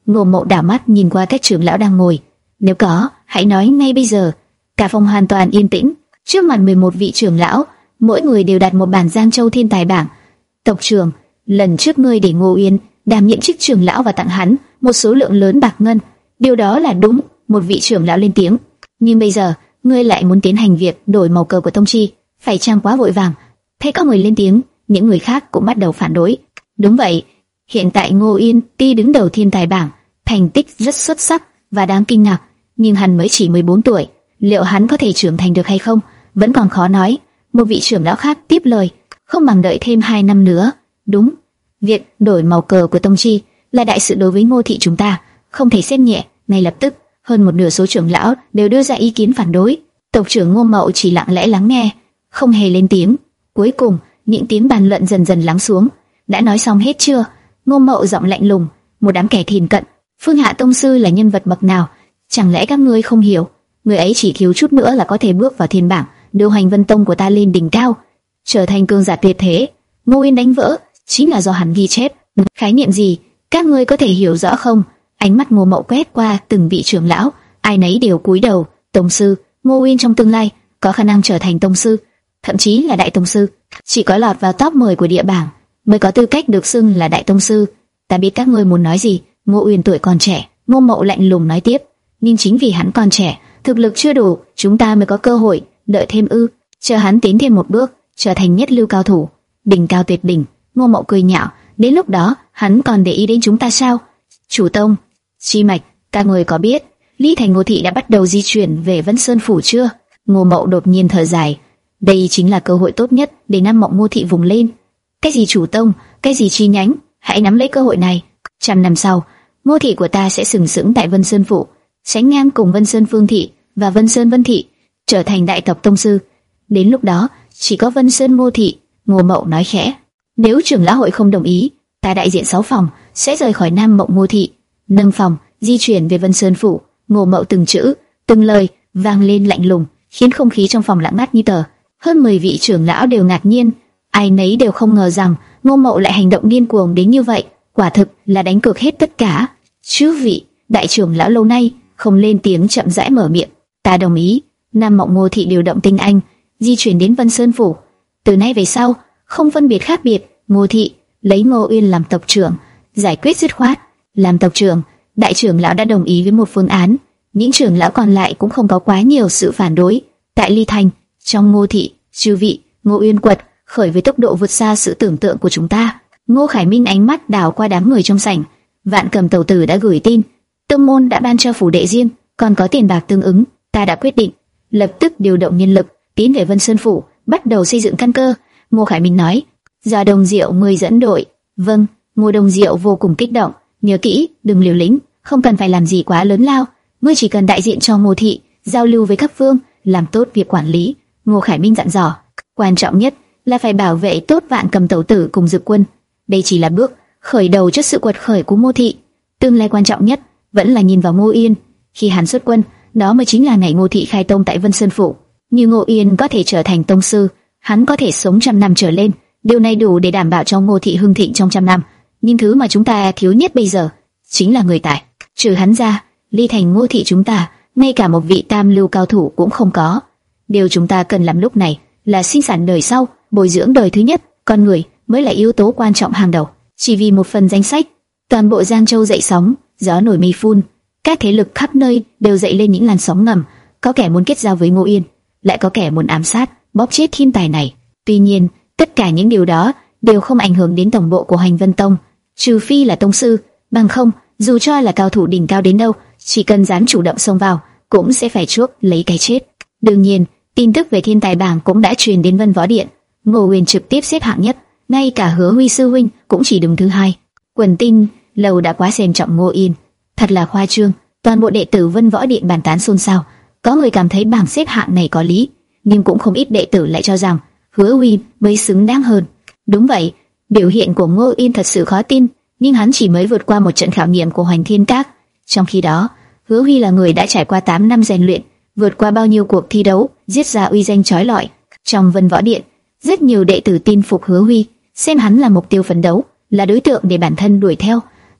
Ngô Mậu đảo mắt nhìn qua các trưởng lão đang ngồi. Nếu có, hãy nói ngay bây giờ. Cả phòng hoàn toàn yên tĩnh. Trước mặt mười một vị trưởng lão, mỗi người đều đặt một bản Giang Châu Thiên Tài bảng. Tộc trưởng, lần trước ngươi để Ngô Uyên đảm nhiệm chức trưởng lão và tặng hắn một số lượng lớn bạc ngân, điều đó là đúng. Một vị trưởng lão lên tiếng. Nhưng bây giờ ngươi lại muốn tiến hành việc đổi màu cờ của tông chi, phải chăng quá vội vàng? Thấy có người lên tiếng, những người khác cũng bắt đầu phản đối. Đúng vậy, hiện tại Ngô Uyên tuy đứng đầu Thiên Tài bảng, thành tích rất xuất sắc và đáng kinh ngạc, nhưng hắn mới chỉ mười bốn tuổi, liệu hắn có thể trưởng thành được hay không, vẫn còn khó nói. Một vị trưởng lão khác tiếp lời, không bằng đợi thêm hai năm nữa. Đúng, việc đổi màu cờ của tông chi là đại sự đối với Ngô thị chúng ta, không thể xem nhẹ. Ngay lập tức, hơn một nửa số trưởng lão đều đưa ra ý kiến phản đối. Tộc trưởng Ngô Mậu chỉ lặng lẽ lắng nghe, không hề lên tiếng. Cuối cùng, những tiếng bàn luận dần dần lắng xuống. Đã nói xong hết chưa? Ngô Mậu giọng lạnh lùng. Một đám kẻ thiền cận. Phương Hạ tông sư là nhân vật bậc nào? Chẳng lẽ các ngươi không hiểu? Người ấy chỉ thiếu chút nữa là có thể bước vào thiên bảng, điều hành Vân Tông của ta lên đỉnh cao, trở thành cường giả tuyệt thế. Ngô Uyên đánh vỡ, chính là do hắn ghi chép. Khái niệm gì? Các ngươi có thể hiểu rõ không? Ánh mắt Ngô Mậu quét qua từng vị trưởng lão, ai nấy đều cúi đầu. Tông sư, Ngô Uyên trong tương lai có khả năng trở thành tông sư, thậm chí là đại tông sư. Chỉ có lọt vào top mười của địa bảng mới có tư cách được xưng là đại tông sư. Ta biết các ngươi muốn nói gì. Ngô Uyên tuổi còn trẻ, Ngô Mậu lạnh lùng nói tiếp. Nhưng chính vì hắn còn trẻ, thực lực chưa đủ, chúng ta mới có cơ hội. Đợi thêm ư? Chờ hắn tiến thêm một bước, trở thành nhất lưu cao thủ, đỉnh cao tuyệt đỉnh. Ngô Mậu cười nhạo. Đến lúc đó, hắn còn để ý đến chúng ta sao? Chủ tông, Chi Mạch, các người có biết Lý Thành Ngô thị đã bắt đầu di chuyển về Vân Sơn phủ chưa? Ngô Mậu đột nhiên thở dài. Đây chính là cơ hội tốt nhất để Nam Mộng Ngô thị vùng lên. Cái gì chủ tông, cái gì chi nhánh, hãy nắm lấy cơ hội này. Trăm năm sau, Ngô thị của ta sẽ sừng sững tại Vân Sơn phủ, sánh ngang cùng Vân Sơn Phương thị và Vân Sơn Vân thị, trở thành đại tộc tông sư. Đến lúc đó, chỉ có Vân Sơn Ngô thị. Ngô Mậu nói khẽ. Nếu trưởng lão hội không đồng ý, ta đại diện sáu phòng sẽ rời khỏi Nam Mộng Ngô thị, nâng phòng di chuyển về Vân Sơn phủ. Ngô Mậu từng chữ, từng lời vang lên lạnh lùng, khiến không khí trong phòng lặng ngắt như tờ. Hơn mười vị trưởng lão đều ngạc nhiên, ai nấy đều không ngờ rằng Ngô Mậu lại hành động điên cuồng đến như vậy, quả thực là đánh cược hết tất cả. Chư vị, đại trưởng lão lâu nay không lên tiếng chậm rãi mở miệng. Ta đồng ý. Nam Mộng Ngô thị điều động tinh anh di chuyển đến Vân Sơn phủ. Từ nay về sau, không phân biệt khác biệt. Ngô thị lấy Ngô Uyên làm tộc trưởng, giải quyết dứt khoát. Làm tộc trưởng, đại trưởng lão đã đồng ý với một phương án. Những trưởng lão còn lại cũng không có quá nhiều sự phản đối. Tại Ly Thành, trong Ngô thị, chư vị, Ngô Uyên quật khởi với tốc độ vượt xa sự tưởng tượng của chúng ta. Ngô Khải Minh ánh mắt đảo qua đám người trong sảnh. Vạn Cầm tẩu tử đã gửi tin, tông môn đã ban cho phủ đệ riêng, còn có tiền bạc tương ứng. Ta đã quyết định lập tức điều động nhân lực tiến về Vân Sơn phủ, bắt đầu xây dựng căn cơ. Ngô Khải Minh nói. Do Đông Diệu người dẫn đội. Vâng. Ngô Đông Diệu vô cùng kích động. Nhớ kỹ, đừng liều lĩnh, không cần phải làm gì quá lớn lao. Ngươi chỉ cần đại diện cho Ngô thị, giao lưu với các phương, làm tốt việc quản lý. Ngô Khải Minh dặn dò. Quan trọng nhất là phải bảo vệ tốt Vạn Cầm tẩu tử cùng Dực Quân. Đây chỉ là bước khởi đầu cho sự quật khởi của Ngô thị. Tương lai quan trọng nhất vẫn là nhìn vào Ngô Yên. Khi hắn xuất quân, đó mới chính là ngày Ngô thị khai tông tại Vân Sơn phủ. Như Ngô Yên có thể trở thành tông sư, hắn có thể sống trăm năm trở lên. Điều này đủ để đảm bảo cho Ngô thị hưng thịnh trong trăm năm. Nhưng thứ mà chúng ta thiếu nhất bây giờ chính là người tài. Trừ hắn ra, Ly Thành Ngô thị chúng ta ngay cả một vị tam lưu cao thủ cũng không có. Điều chúng ta cần làm lúc này là sinh sản đời sau, bồi dưỡng đời thứ nhất. Con người mới là yếu tố quan trọng hàng đầu. Chỉ vì một phần danh sách, toàn bộ Giang Châu dậy sóng, gió nổi mây phun. Các thế lực khắp nơi đều dậy lên những làn sóng ngầm. Có kẻ muốn kết giao với Ngô Yên, lại có kẻ muốn ám sát, bóp chết thiên tài này. Tuy nhiên, tất cả những điều đó đều không ảnh hưởng đến tổng bộ của Hành Vân Tông, trừ phi là tông sư, bằng không, dù cho là cao thủ đỉnh cao đến đâu, chỉ cần dám chủ động xông vào, cũng sẽ phải chuốc lấy cái chết. Đương nhiên, tin tức về thiên tài bảng cũng đã truyền đến Vân Võ Điện. Ngô Uyên trực tiếp xếp hạng nhất, ngay cả Hứa Huy sư huynh cũng chỉ đứng thứ hai. Quần tinh lâu đã quá xem trọng Ngô Yên, thật là khoa trương. Toàn bộ đệ tử Vân Võ Điện bàn tán xôn xao. Có người cảm thấy bảng xếp hạng này có lý, nhưng cũng không ít đệ tử lại cho rằng Hứa Huy mới xứng đáng hơn. Đúng vậy, biểu hiện của Ngô Yên thật sự khó tin, nhưng hắn chỉ mới vượt qua một trận khảo nghiệm của Hoành Thiên Các. Trong khi đó, Hứa Huy là người đã trải qua tám năm rèn luyện, vượt qua bao nhiêu cuộc thi đấu, giết ra uy danh chói lọi. Trong Vân Võ Điện, rất nhiều đệ tử tin phục Hứa Huy, xem hắn là mục tiêu phấn đấu, là đối tượng để bản thân đuổi theo.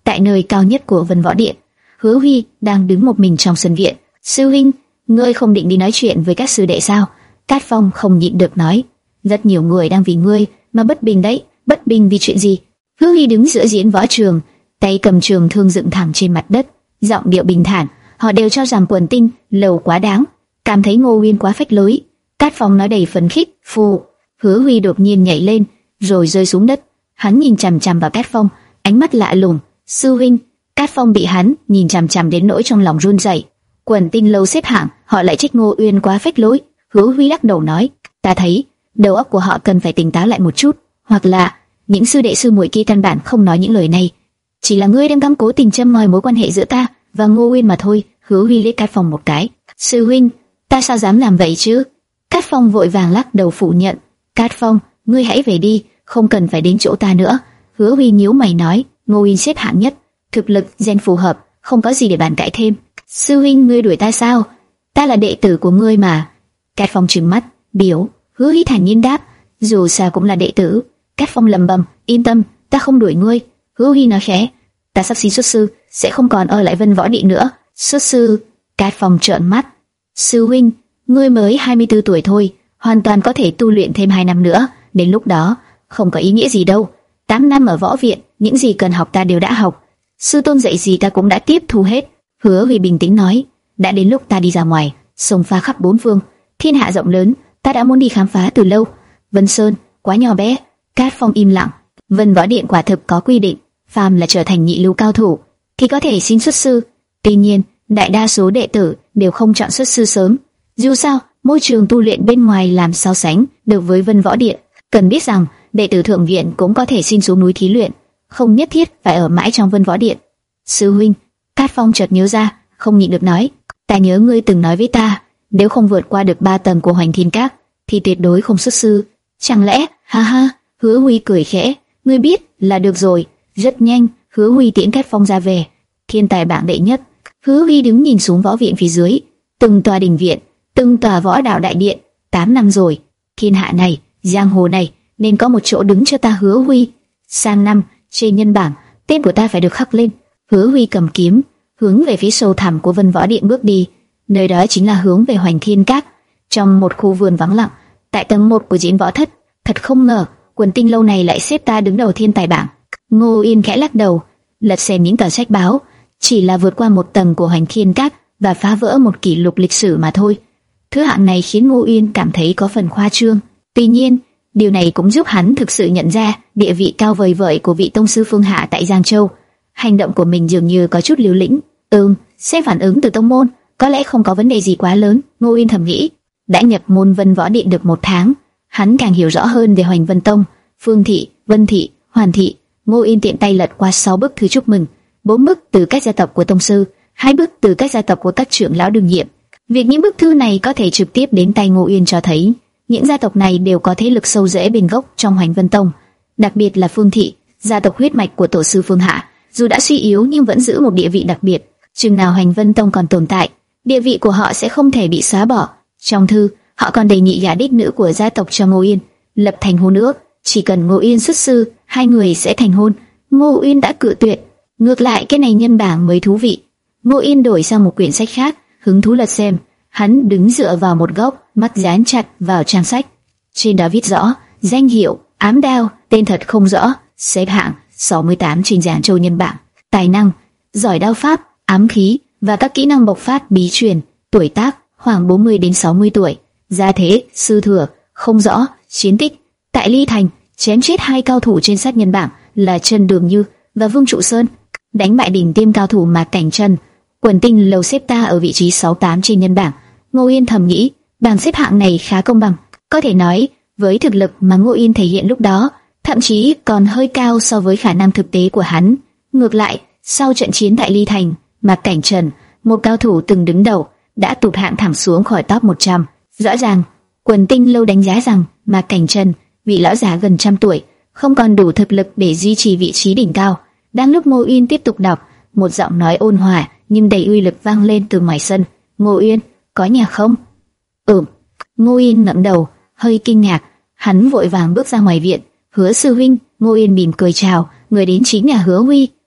tại nơi cao nhất của Vân Võ Điện, Hứa Huy đang đứng một mình trong sân viện. Sư huynh, ngươi không định đi nói chuyện với các sư đệ sao? Cát Phong không nhịn được nói. Rất nhiều người đang vì ngươi mà bất bình đấy. Bất bình vì chuyện gì? Hứa Huy đứng giữa diễn võ trường, tay cầm trường thương dựng thẳng trên mặt đất, giọng điệu bình thản. Họ đều cho rằng Quần Tinh lầu quá đáng, cảm thấy Ngô Uyên quá phách lối. Cát Phong nói đầy phấn khích. Phù. Hứa Huy đột nhiên nhảy lên, rồi rơi xuống đất. Hắn nhìn chằm chằm vào Cát Phong, ánh mắt lạ lùng. Sư huynh. Cát Phong bị hắn nhìn chằm chằm đến nỗi trong lòng run rẩy. Quần Tinh lâu xếp hạng, họ lại trách Ngô Uyên quá phách lối. Hứa Huy lắc đầu nói, ta thấy đầu óc của họ cần phải tỉnh táo lại một chút, hoặc là những sư đệ sư muội kia căn bản không nói những lời này, chỉ là ngươi đang cắm cố tình châm ngòi mối quan hệ giữa ta và Ngô Uyên mà thôi. Hứa Huy liếc Cát Phong một cái. Sư huynh, ta sao dám làm vậy chứ? Cát Phong vội vàng lắc đầu phủ nhận. Cát Phong, ngươi hãy về đi, không cần phải đến chỗ ta nữa. Hứa Huy nhíu mày nói, Ngô Uyên xếp hạng nhất, thực lực gen phù hợp, không có gì để bàn cãi thêm. Sư huynh, ngươi đuổi ta sao? Ta là đệ tử của ngươi mà. Cát Phong trừng mắt, biểu. Hứa Huy thản nhiên đáp, dù sao cũng là đệ tử. Cát Phong lẩm bẩm, yên tâm, ta không đuổi ngươi. Hứa Huy nói khẽ, ta sắp xin xuất sư, sẽ không còn ở lại Vân Võ Điện nữa. Xuất sư? Cát Phong trợn mắt. Sư huynh, ngươi mới hai mươi tư tuổi thôi, hoàn toàn có thể tu luyện thêm hai năm nữa, đến lúc đó không có ý nghĩa gì đâu. tám năm ở võ viện, những gì cần học ta đều đã học, sư tôn dạy gì ta cũng đã tiếp thu hết. Hứa Huy bình tĩnh nói, đã đến lúc ta đi ra ngoài, xông pha khắp bốn phương. Thiên hạ rộng lớn, ta đã muốn đi khám phá từ lâu. Vân Sơn quá nhỏ bé. Cát Phong im lặng. Vân Võ Điện quả thực có quy định, phàm là trở thành nhị lưu cao thủ thì có thể xin xuất sư. Tuy nhiên, đại đa số đệ tử đều không chọn xuất sư sớm. Dù sao, môi trường tu luyện bên ngoài làm sao sánh được với Vân Võ Điện. Cần biết rằng, đệ tử thượng viện cũng có thể xin xuống núi thí luyện, không nhất thiết phải ở mãi trong Vân Võ Điện. Sư huynh, Cát Phong chợt nhớ ra, không nhịn được nói, ta nhớ ngươi từng nói với ta, nếu không vượt qua được ba tầng của Hoành Thiên Các thì tuyệt đối không xuất sư. Chẳng lẽ? Ha ha. Hứa Huy cười khẽ, ngươi biết là được rồi. Rất nhanh, Hứa Huy tiễn Cát Phong ra về. Thiên tài bảng đệ nhất. Hứa Huy đứng nhìn xuống võ viện phía dưới, từng tòa đình viện, từng tòa võ đạo đại điện. Tám năm rồi, thiên hạ này, giang hồ này, nên có một chỗ đứng cho ta. Hứa Huy, sang năm trên nhân bảng, tên của ta phải được khắc lên. Hứa Huy cầm kiếm, hướng về phía sâu thẳm của Vân Võ Điện bước đi. Nơi đó chính là hướng về Hoành Thiên Các. Trong một khu vườn vắng lặng, tại tầng một của diễn võ thất, thật không ngờ, Quần Tinh lâu này lại xếp ta đứng đầu thiên tài bảng. Ngô Yên khẽ lắc đầu, lật xem những tờ sách báo, chỉ là vượt qua một tầng của Hoành Thiên Các và phá vỡ một kỷ lục lịch sử mà thôi. Thứ hạng này khiến Ngô Yên cảm thấy có phần khoa trương. Tuy nhiên, điều này cũng giúp hắn thực sự nhận ra địa vị cao vời vợi của vị tông sư Phương Hạ tại Giang Châu. Hành động của mình dường như có chút liều lĩnh. Ừm, xem phản ứng từ tông môn, có lẽ không có vấn đề gì quá lớn. Ngô Yên thầm nghĩ. Đã nhập môn Vân Võ Điện được một tháng, hắn càng hiểu rõ hơn về Hoành Vân Tông, Phương Thị, Vân Thị, Hoàn Thị. Ngô Yên tiện tay lật qua sáu bức thư chúc mừng, bốn bức từ các gia tộc của tông sư, hai bức từ các gia tộc của các trưởng lão đương nhiệm. Việc những bức thư này có thể trực tiếp đến tay Ngô Yên cho thấy những gia tộc này đều có thế lực sâu rễ bền gốc trong Hoành Vân Tông, đặc biệt là Phương Thị, gia tộc huyết mạch của tổ sư Phương Hạ, dù đã suy yếu nhưng vẫn giữ một địa vị đặc biệt. Chừng nào Hoành Vân Tông còn tồn tại, địa vị của họ sẽ không thể bị xóa bỏ. Trong thư, họ còn đề nghị gả đích nữ của gia tộc cho Ngô Yên, lập thành hôn ước, chỉ cần Ngô Yên xuất sư, hai người sẽ thành hôn. Ngô Yên đã cự tuyệt. Ngược lại, cái này nhân bảng mới thú vị. Ngô Yên đổi sang một quyển sách khác, hứng thú lật xem. Hắn đứng dựa vào một góc, mắt dán chặt vào trang sách. Trên đó viết rõ danh hiệu Ám Đao, tên thật không rõ, xếp hạng sáu mươi tám trên Giang Châu nhân bảng. Tài năng: giỏi đao pháp, ám khí và các kỹ năng bộc phát bí truyền. Tuổi tác: khoảng bốn mươi đến sáu mươi tuổi. Gia thế: sư thừa, không rõ. Chiến tích: tại Ly Thành chém chết hai cao thủ trên sát nhân bảng là Trần Đường Như và Vương Trụ Sơn, đánh bại đỉnh tiêm cao thủ Mạc Cảnh Trần. Quần Tinh lầu xếp ta ở vị trí sáu mươi tám trên nhân bảng. Ngô Yên thầm nghĩ, bảng xếp hạng này khá công bằng. Có thể nói, với thực lực mà Ngô Yên thể hiện lúc đó, thậm chí còn hơi cao so với khả năng thực tế của hắn. Ngược lại, sau trận chiến tại Ly Thành, Mạc Cảnh Trần, một cao thủ từng đứng đầu, đã tụt hạng thẳng xuống khỏi top một trăm. Rõ ràng, Quần Tinh lâu đánh giá rằng Mạc Cảnh Trần, vị lão già gần trăm tuổi, không còn đủ thực lực để duy trì vị trí đỉnh cao. Đang lúc Ngô Yên tiếp tục đọc, một giọng nói ôn hòa nhưng đầy uy lực vang lên từ ngoài sân. Ngô Yên, có nhà không? Ừm. Ngô Yên ngẩng đầu, hơi kinh ngạc. Hắn vội vàng bước ra ngoài viện. Hứa sư huynh. Ngô Yên mỉm cười chào. Người đến chính là Hứa Huy.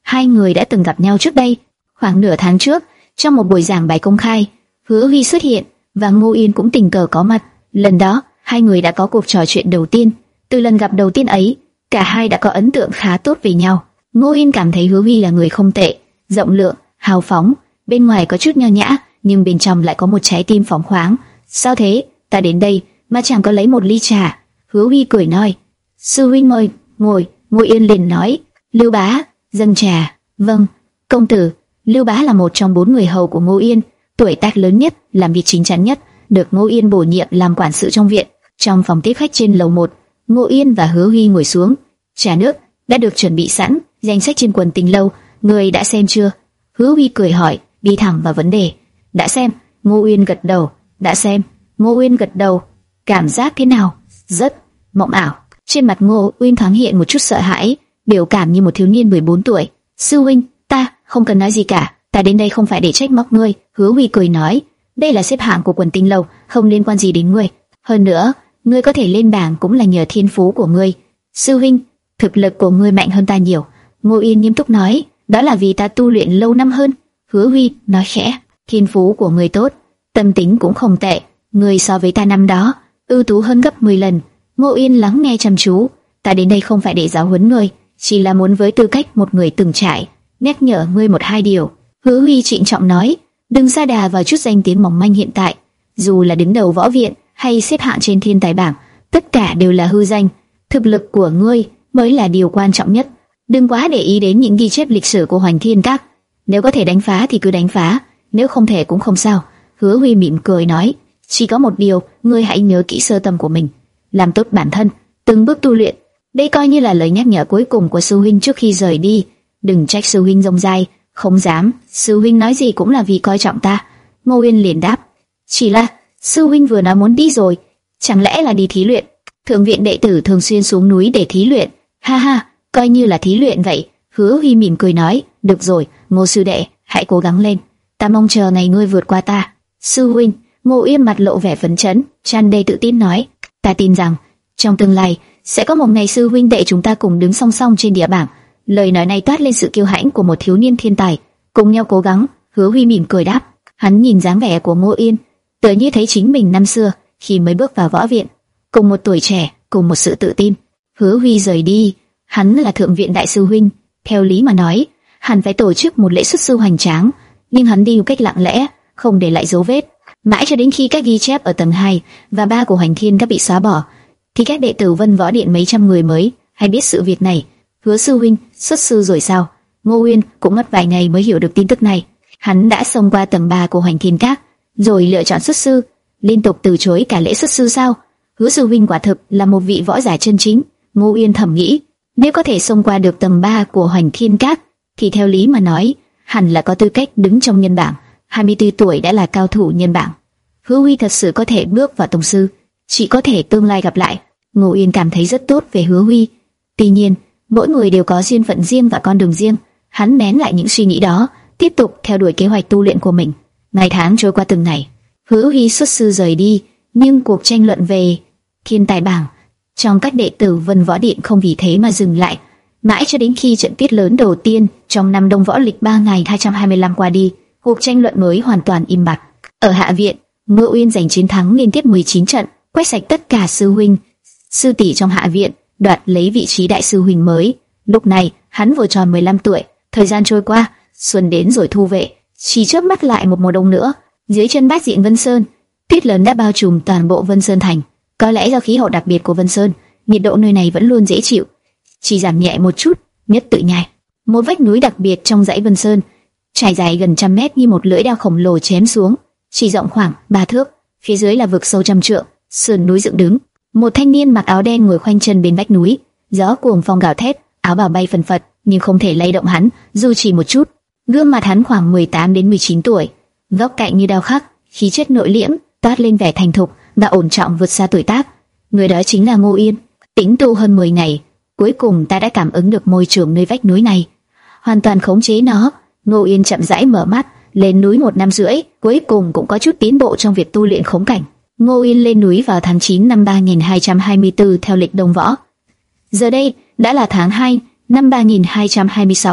hai người đã từng gặp nhau trước đây, khoảng nửa tháng trước, trong một buổi giảng bài công khai. Hứa Huy xuất hiện và Ngô Yên cũng tình cờ có mặt. Lần đó, hai người đã có cuộc trò chuyện đầu tiên. Từ lần gặp đầu tiên ấy, cả hai đã có ấn tượng khá tốt về nhau. Ngô Yên cảm thấy Hứa Huy là người không tệ, rộng lượng, hào phóng, bên ngoài có chút nho nhã, nhưng bên trong lại có một trái tim phóng khoáng. Sao thế? Ta đến đây mà chẳng có lấy một ly trà. Hứa Huy cười nói. Sư huynh mời, ngồi. Ngô Yên liền nói. Lưu Bá, dâng trà. Vâng, công tử. Lưu Bá là một trong bốn người hầu của Ngô Yên, tuổi tác lớn nhất, làm việc chín chắn nhất, được Ngô Yên bổ nhiệm làm quản sự trong viện. Trong phòng tiếp khách trên lầu một, Ngô Yên và Hứa Huy ngồi xuống. Trà nước đã được chuẩn bị sẵn, danh sách trên quần Tình Lâu, người đã xem chưa? Hứa Huy cười hỏi, đi thẳng vào vấn đề. Đã xem. Ngô Uyên gật đầu. Đã xem. Ngô Uyên gật đầu. Cảm giác thế nào? Rất mộng ảo. Trên mặt Ngô Uyên thoáng hiện một chút sợ hãi, biểu cảm như một thiếu niên mười bốn tuổi. Sư huynh, ta không cần nói gì cả, ta đến đây không phải để trách móc ngươi. Hứa Huy cười nói, đây là xếp hạng của quần Tinh Lâu, không liên quan gì đến ngươi. Hơn nữa, ngươi có thể lên bảng cũng là nhờ thiên phú của ngươi. Sư huynh, thực lực của ngươi mạnh hơn ta nhiều. Ngô Uyên nghiêm túc nói, đó là vì ta tu luyện lâu năm hơn. Hứa Huy nói khẽ, thiên phú của ngươi tốt, tâm tính cũng không tệ, ngươi so với ta năm đó ưu tú hơn gấp mười lần. Ngô Uyên lắng nghe chăm chú, ta đến đây không phải để giáo huấn ngươi, chỉ là muốn với tư cách một người từng trải, nhắc nhở ngươi một hai điều. Hứa Huy trịnh trọng nói, đừng sa đà vào chút danh tiếng mỏng manh hiện tại, dù là đứng đầu võ viện hay xếp hạng trên thiên tài bảng, tất cả đều là hư danh, thực lực của ngươi mới là điều quan trọng nhất. Đừng quá để ý đến những ghi chép lịch sử của Hoành Thiên Các, nếu có thể đánh phá thì cứ đánh phá, nếu không thể cũng không sao. Hứa Huy mỉm cười nói, chỉ có một điều, ngươi hãy nhớ kỹ sơ tâm của mình, làm tốt bản thân, từng bước tu luyện. Đây coi như là lời nhắc nhở cuối cùng của sư huynh trước khi rời đi. Đừng trách sư huynh rông dài. Không dám, sư huynh nói gì cũng là vì coi trọng ta. Ngô Uyên liền đáp, chỉ là sư huynh vừa nói muốn đi rồi, chẳng lẽ là đi thí luyện? Thượng viện đệ tử thường xuyên xuống núi để thí luyện. Ha ha, coi như là thí luyện vậy. Hứa Huy mỉm cười nói, được rồi, Ngô sư đệ, hãy cố gắng lên, ta mong chờ ngày ngươi vượt qua ta. Sư huynh. Ngô Uyên mặt lộ vẻ phấn chấn, tràn đầy tự tin nói, ta tin rằng trong tương lai sẽ có một ngày sư huynh đệ chúng ta cùng đứng song song trên địa bảng. Lời nói này toát lên sự kiêu hãnh của một thiếu niên thiên tài. Cùng nhau cố gắng. Hứa Huy mỉm cười đáp. Hắn nhìn dáng vẻ của Ngô Uyên, tựa như thấy chính mình năm xưa khi mới bước vào võ viện, cùng một tuổi trẻ, cùng một sự tự tin. Hứa Huy rời đi. Hắn là thượng viện đại sư huynh, theo lý mà nói, hẳn phải tổ chức một lễ xuất sư hoành tráng, nhưng hắn đi một cách lặng lẽ, không để lại dấu vết. Mãi cho đến khi các ghi chép ở tầng hai và ba của Hoành Thiên Các bị xóa bỏ, thì các đệ tử Vân Võ Điện mấy trăm người mới hay biết sự việc này. Hứa sư huynh xuất sư rồi sao? Ngô Uyên cũng mất vài ngày mới hiểu được tin tức này. Hắn đã xông qua tầng ba của Hoành Thiên Các, rồi lựa chọn xuất sư, liên tục từ chối cả lễ xuất sư sao? Hứa sư huynh quả thực là một vị võ giả chân chính. Ngô Uyên thầm nghĩ, nếu có thể xông qua được tầng ba của Hoành Thiên Các, thì theo lý mà nói, hẳn là có tư cách đứng trong nhân bảng. hai mươi tư tuổi đã là cao thủ nhân bảng. Hứa Huy thật sự có thể bước vào tông sư, chỉ có thể tương lai gặp lại. Ngô Uyên cảm thấy rất tốt về Hứa Huy. Tuy nhiên, mỗi người đều có duyên phận riêng và con đường riêng. Hắn nén lại những suy nghĩ đó, tiếp tục theo đuổi kế hoạch tu luyện của mình. Ngày tháng trôi qua từng ngày, Hứa Huy xuất sư rời đi, nhưng cuộc tranh luận về thiên tài bảng trong các đệ tử Vân Võ Điện không vì thế mà dừng lại. Mãi cho đến khi trận tuyết lớn đầu tiên trong năm Đông Võ Lịch ba nghìn hai trăm hai mươi lăm qua đi, cuộc tranh luận mới hoàn toàn im bặt. Ở Hạ Viện, Ngô Uyên giành chiến thắng liên tiếp mười chín trận, quét sạch tất cả sư huynh, sư tỷ trong Hạ Viện, đoạt lấy vị trí đại sư huynh mới. Lúc này, hắn vừa tròn mười lăm tuổi. Thời gian trôi qua, xuân đến rồi thu về, chỉ chớp mắt lại một mùa đông nữa. Dưới chân Bát Diện Vân Sơn, tuyết lớn đã bao trùm toàn bộ Vân Sơn thành. Có lẽ do khí hậu đặc biệt của Vân Sơn, nhiệt độ nơi này vẫn luôn dễ chịu, chỉ giảm nhẹ một chút. Nhất Tự Nhai, một vách núi đặc biệt trong dãy Vân Sơn, trải dài gần trăm mét như một lưỡi dao khổng lồ chém xuống, chỉ rộng khoảng ba thước. Phía dưới là vực sâu trăm trượng, sườn núi dựng đứng. Một thanh niên mặc áo đen ngồi khoanh chân bên vách núi, gió cuồng phong gào thét, áo bào bay phần phật, nhưng không thể lay động hắn dù chỉ một chút. Gương mặt hắn khoảng mười tám đến mười chín tuổi, góc cạnh như đao khắc, khí chất nội liễm, toát lên vẻ thành thục và ổn trọng vượt xa tuổi tác. Người đó chính là Ngô Uyên. Tĩnh tu hơn mười ngày, cuối cùng ta đã cảm ứng được môi trường nơi vách núi này, hoàn toàn khống chế nó. Ngô Uyên chậm rãi mở mắt. Lên núi một năm rưỡi, cuối cùng cũng có chút tiến bộ trong việc tu luyện khống cảnh. Ngô Uyên lên núi vào tháng chín năm ba nghìn hai trăm hai mươi tư theo lịch Đông Võ. Giờ đây đã là tháng hai năm ba nghìn hai trăm hai mươi sáu.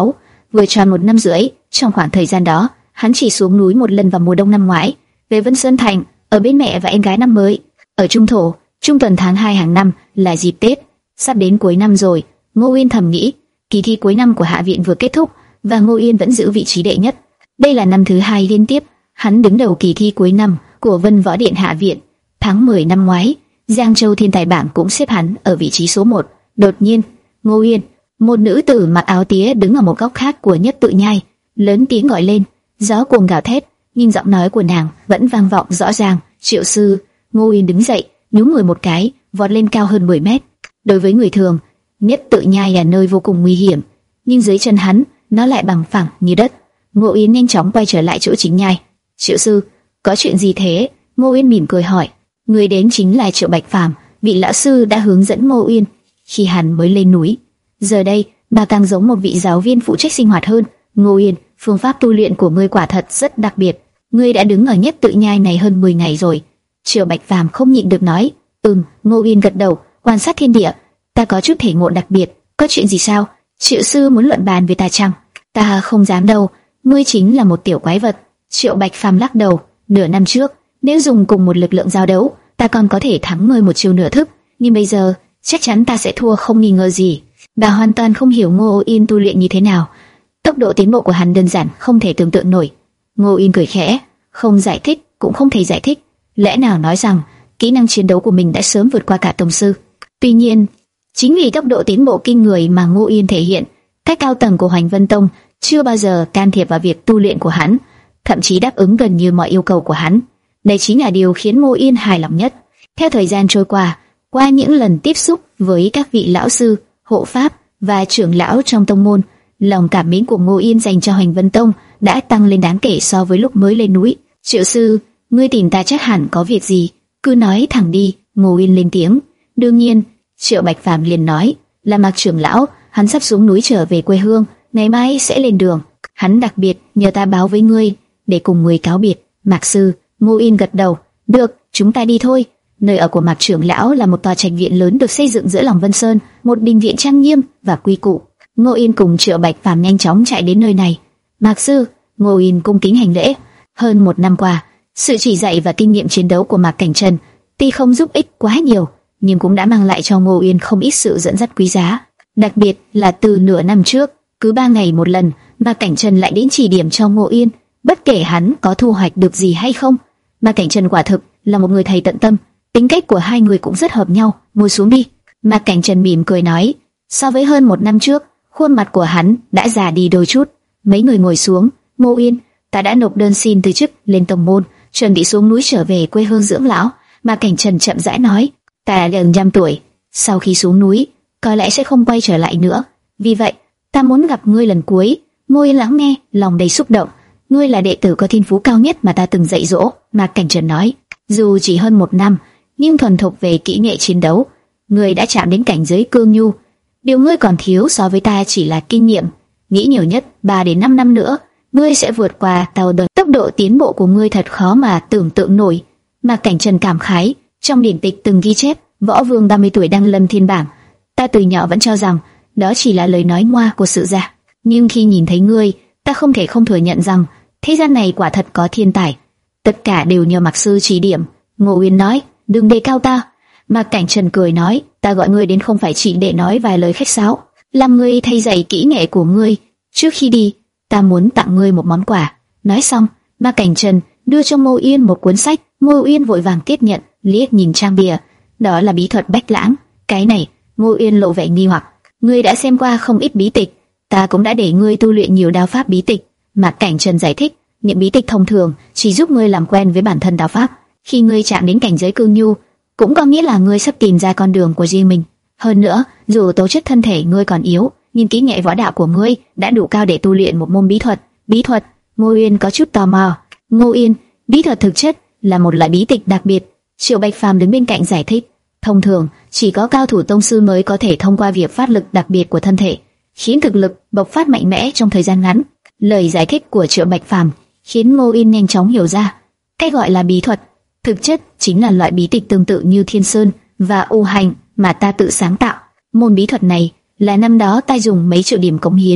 vừa tròn một năm rưỡi. Trong khoảng thời gian đó, hắn chỉ xuống núi một lần vào mùa đông năm ngoái, về Vân Sơn Thành, ở bên mẹ và em gái năm mới. Ở Trung Thổ, trung tuần tháng hai hàng năm là dịp Tết, sắp đến cuối năm rồi. Ngô Uyên thầm nghĩ, kỳ thi cuối năm của Hạ viện vừa kết thúc và Ngô Uyên vẫn giữ vị trí đệ nhất. Đây là năm thứ hai liên tiếp hắn đứng đầu kỳ thi cuối năm của Vân Võ Điện Hạ viện. Tháng mười năm ngoái, Giang Châu Thiên Tài bảng cũng xếp hắn ở vị trí số một. Đột nhiên, Ngô Uyên, một nữ tử mặc áo tía đứng ở một góc khác của Nhất Tự Nhai, lớn tiếng gọi lên. Gió cuồng gào thét, nhưng giọng nói của nàng vẫn vang vọng rõ ràng. Triệu sư. Ngô Uyên đứng dậy, nhún người một cái, vọt lên cao hơn mười mét. Đối với người thường, Nhất Tự Nhai là nơi vô cùng nguy hiểm, nhưng dưới chân hắn, nó lại bằng phẳng như đất. Ngô Uyên nhanh chóng quay trở lại chỗ chính nhai. Triệu sư, có chuyện gì thế? Ngô Uyên mỉm cười hỏi. Người đến chính là Triệu Bạch Phàm, vị lão sư đã hướng dẫn Ngô Uyên khi hắn mới lên núi. Giờ đây, bà càng giống một vị giáo viên phụ trách sinh hoạt hơn. Ngô Uyên, phương pháp tu luyện của ngươi quả thật rất đặc biệt. Ngươi đã đứng ở Nhất Tự Nhai này hơn mười ngày rồi. Triệu Bạch Phàm không nhịn được nói. Ừm, Ngô Uyên gật đầu, quan sát thiên địa. Ta có chút thể ngộ đặc biệt. Có chuyện gì sao? Triệu sư muốn luận bàn với ta chăng? Ta không dám đâu. Ngươi chính là một tiểu quái vật. Triệu Bạch Phàm lắc đầu. Nửa năm trước, nếu dùng cùng một lực lượng giao đấu, ta còn có thể thắng ngươi một chiêu nửa thức. Nhưng bây giờ, chắc chắn ta sẽ thua không nghi ngờ gì. Bà hoàn toàn không hiểu Ngô Uyên tu luyện như thế nào. Tốc độ tiến bộ của hắn đơn giản không thể tưởng tượng nổi. Ngô Uyên cười khẽ, không giải thích cũng không thể giải thích. Lẽ nào nói rằng kỹ năng chiến đấu của mình đã sớm vượt qua cả tông sư? Tuy nhiên, chính vì tốc độ tiến bộ kinh người mà Ngô Uyên thể hiện, các cao tầng của Hoành Vân Tông chưa bao giờ can thiệp vào việc tu luyện của hắn, thậm chí đáp ứng gần như mọi yêu cầu của hắn. Đây chính là điều khiến Ngô Uyên hài lòng nhất. Theo thời gian trôi qua, qua những lần tiếp xúc với các vị lão sư, hộ pháp và trưởng lão trong tông môn, lòng cảm mến của Ngô Uyên dành cho Hoành Vân Tông đã tăng lên đáng kể so với lúc mới lên núi. Triệu sư, ngươi tìm ta chắc hẳn có việc gì, cứ nói thẳng đi. Ngô Uyên lên tiếng. Đương nhiên. Triệu Bạch Phàm liền nói, là Mạc trưởng lão, hắn sắp xuống núi trở về quê hương, ngày mai sẽ lên đường. Hắn đặc biệt nhờ ta báo với ngươi để cùng ngươi cáo biệt. Mạc sư. Ngô Uyên gật đầu. Được, chúng ta đi thôi. Nơi ở của Mạc trưởng lão là một tòa trạch viện lớn được xây dựng giữa lòng Vân Sơn, một đình viện trang nghiêm và quy củ. Ngô Uyên cùng Triệu Bạch Phàm nhanh chóng chạy đến nơi này. Mạc sư. Ngô Uyên cung kính hành lễ. Hơn một năm qua, sự chỉ dạy và kinh nghiệm chiến đấu của Mạc Cảnh Trần tuy không giúp ích quá nhiều, nhưng cũng đã mang lại cho Ngô Uyên không ít sự dẫn dắt quý giá. Đặc biệt là từ nửa năm trước, cứ ba ngày một lần, Mạc Cảnh Trần lại đến chỉ điểm cho Ngô Uyên, bất kể hắn có thu hoạch được gì hay không. Mạc Cảnh Trần quả thực là một người thầy tận tâm, tính cách của hai người cũng rất hợp nhau. Ngồi xuống đi. Mạc Cảnh Trần mỉm cười nói. So với hơn một năm trước, khuôn mặt của hắn đã già đi đôi chút. Mấy người ngồi xuống. Ngô Uyên, ta đã nộp đơn xin từ chức lên tông môn, chuẩn bị xuống núi trở về quê hương dưỡng lão. Mạc Cảnh Trần chậm rãi nói. Ta đã gần trăm tuổi, sau khi xuống núi, có lẽ sẽ không quay trở lại nữa. Vì vậy, ta muốn gặp ngươi lần cuối. Ngô Uyên lắng nghe, lòng đầy xúc động. Ngươi là đệ tử có thiên phú cao nhất mà ta từng dạy dỗ. Mạc Cảnh Trần nói. Dù chỉ hơn một năm, nhưng thuần thục về kỹ nghệ chiến đấu, ngươi đã chạm đến cảnh giới cương nhu. Điều ngươi còn thiếu so với ta chỉ là kinh nghiệm. Nghĩ nhiều nhất ba đến năm năm nữa, ngươi sẽ vượt qua tàu đợt. Tốc độ tiến bộ của ngươi thật khó mà tưởng tượng nổi. Mạc Cảnh Trần cảm khái. Trong điển tịch từng ghi chép, võ vương ba mươi tuổi đăng lâm thiên bảng. Ta từ nhỏ vẫn cho rằng đó chỉ là lời nói ngoa của sử gia, nhưng khi nhìn thấy ngươi, ta không thể không thừa nhận rằng thế gian này quả thật có thiên tài. Tất cả đều nhờ Mạc sư chỉ điểm. Ngô Uyên nói. Đừng đề cao ta. Mạc Cảnh Trần cười nói. Ta gọi ngươi đến không phải chỉ để nói vài lời khách sáo, làm ngươi thay dạy kỹ nghệ của ngươi. Trước khi đi, ta muốn tặng ngươi một món quà. Nói xong, Mạc Cảnh Trần đưa cho Ngô Uyên một cuốn sách. Ngô Uyên vội vàng tiếp nhận, liếc nhìn trang bìa. Đó là bí thuật Bách Lãng. Cái này, Ngô Uyên lộ vẻ nghi hoặc. Ngươi đã xem qua không ít bí tịch, ta cũng đã để ngươi tu luyện nhiều đao pháp bí tịch. Mạc Cảnh Trần giải thích. Những bí tịch thông thường chỉ giúp ngươi làm quen với bản thân đao pháp. Khi ngươi chạm đến cảnh giới cương nhu, cũng có nghĩa là ngươi sắp tìm ra con đường của riêng mình. Hơn nữa, dù tố chất thân thể ngươi còn yếu, nhưng kỹ nghệ võ đạo của ngươi đã đủ cao để tu luyện một môn bí thuật. Bí thuật? Ngô Uyên có chút tò mò. Ngô Uyên, bí thuật thực chất là một loại bí tịch đặc biệt. Triệu Bạch Phàm đứng bên cạnh giải thích. Thông thường, chỉ có cao thủ tông sư mới có thể thông qua việc phát lực đặc biệt của thân thể, khiến thực lực bộc phát mạnh mẽ trong thời gian ngắn. Lời giải thích của Triệu Bạch Phàm khiến Ngô Uyên nhanh chóng hiểu ra, cái gọi là bí thuật thực chất chính là loại bí tịch tương tự như Thiên Sơn và U Hành mà ta tự sáng tạo. Môn bí thuật này là năm đó ta dùng mấy triệu điểm cống hiến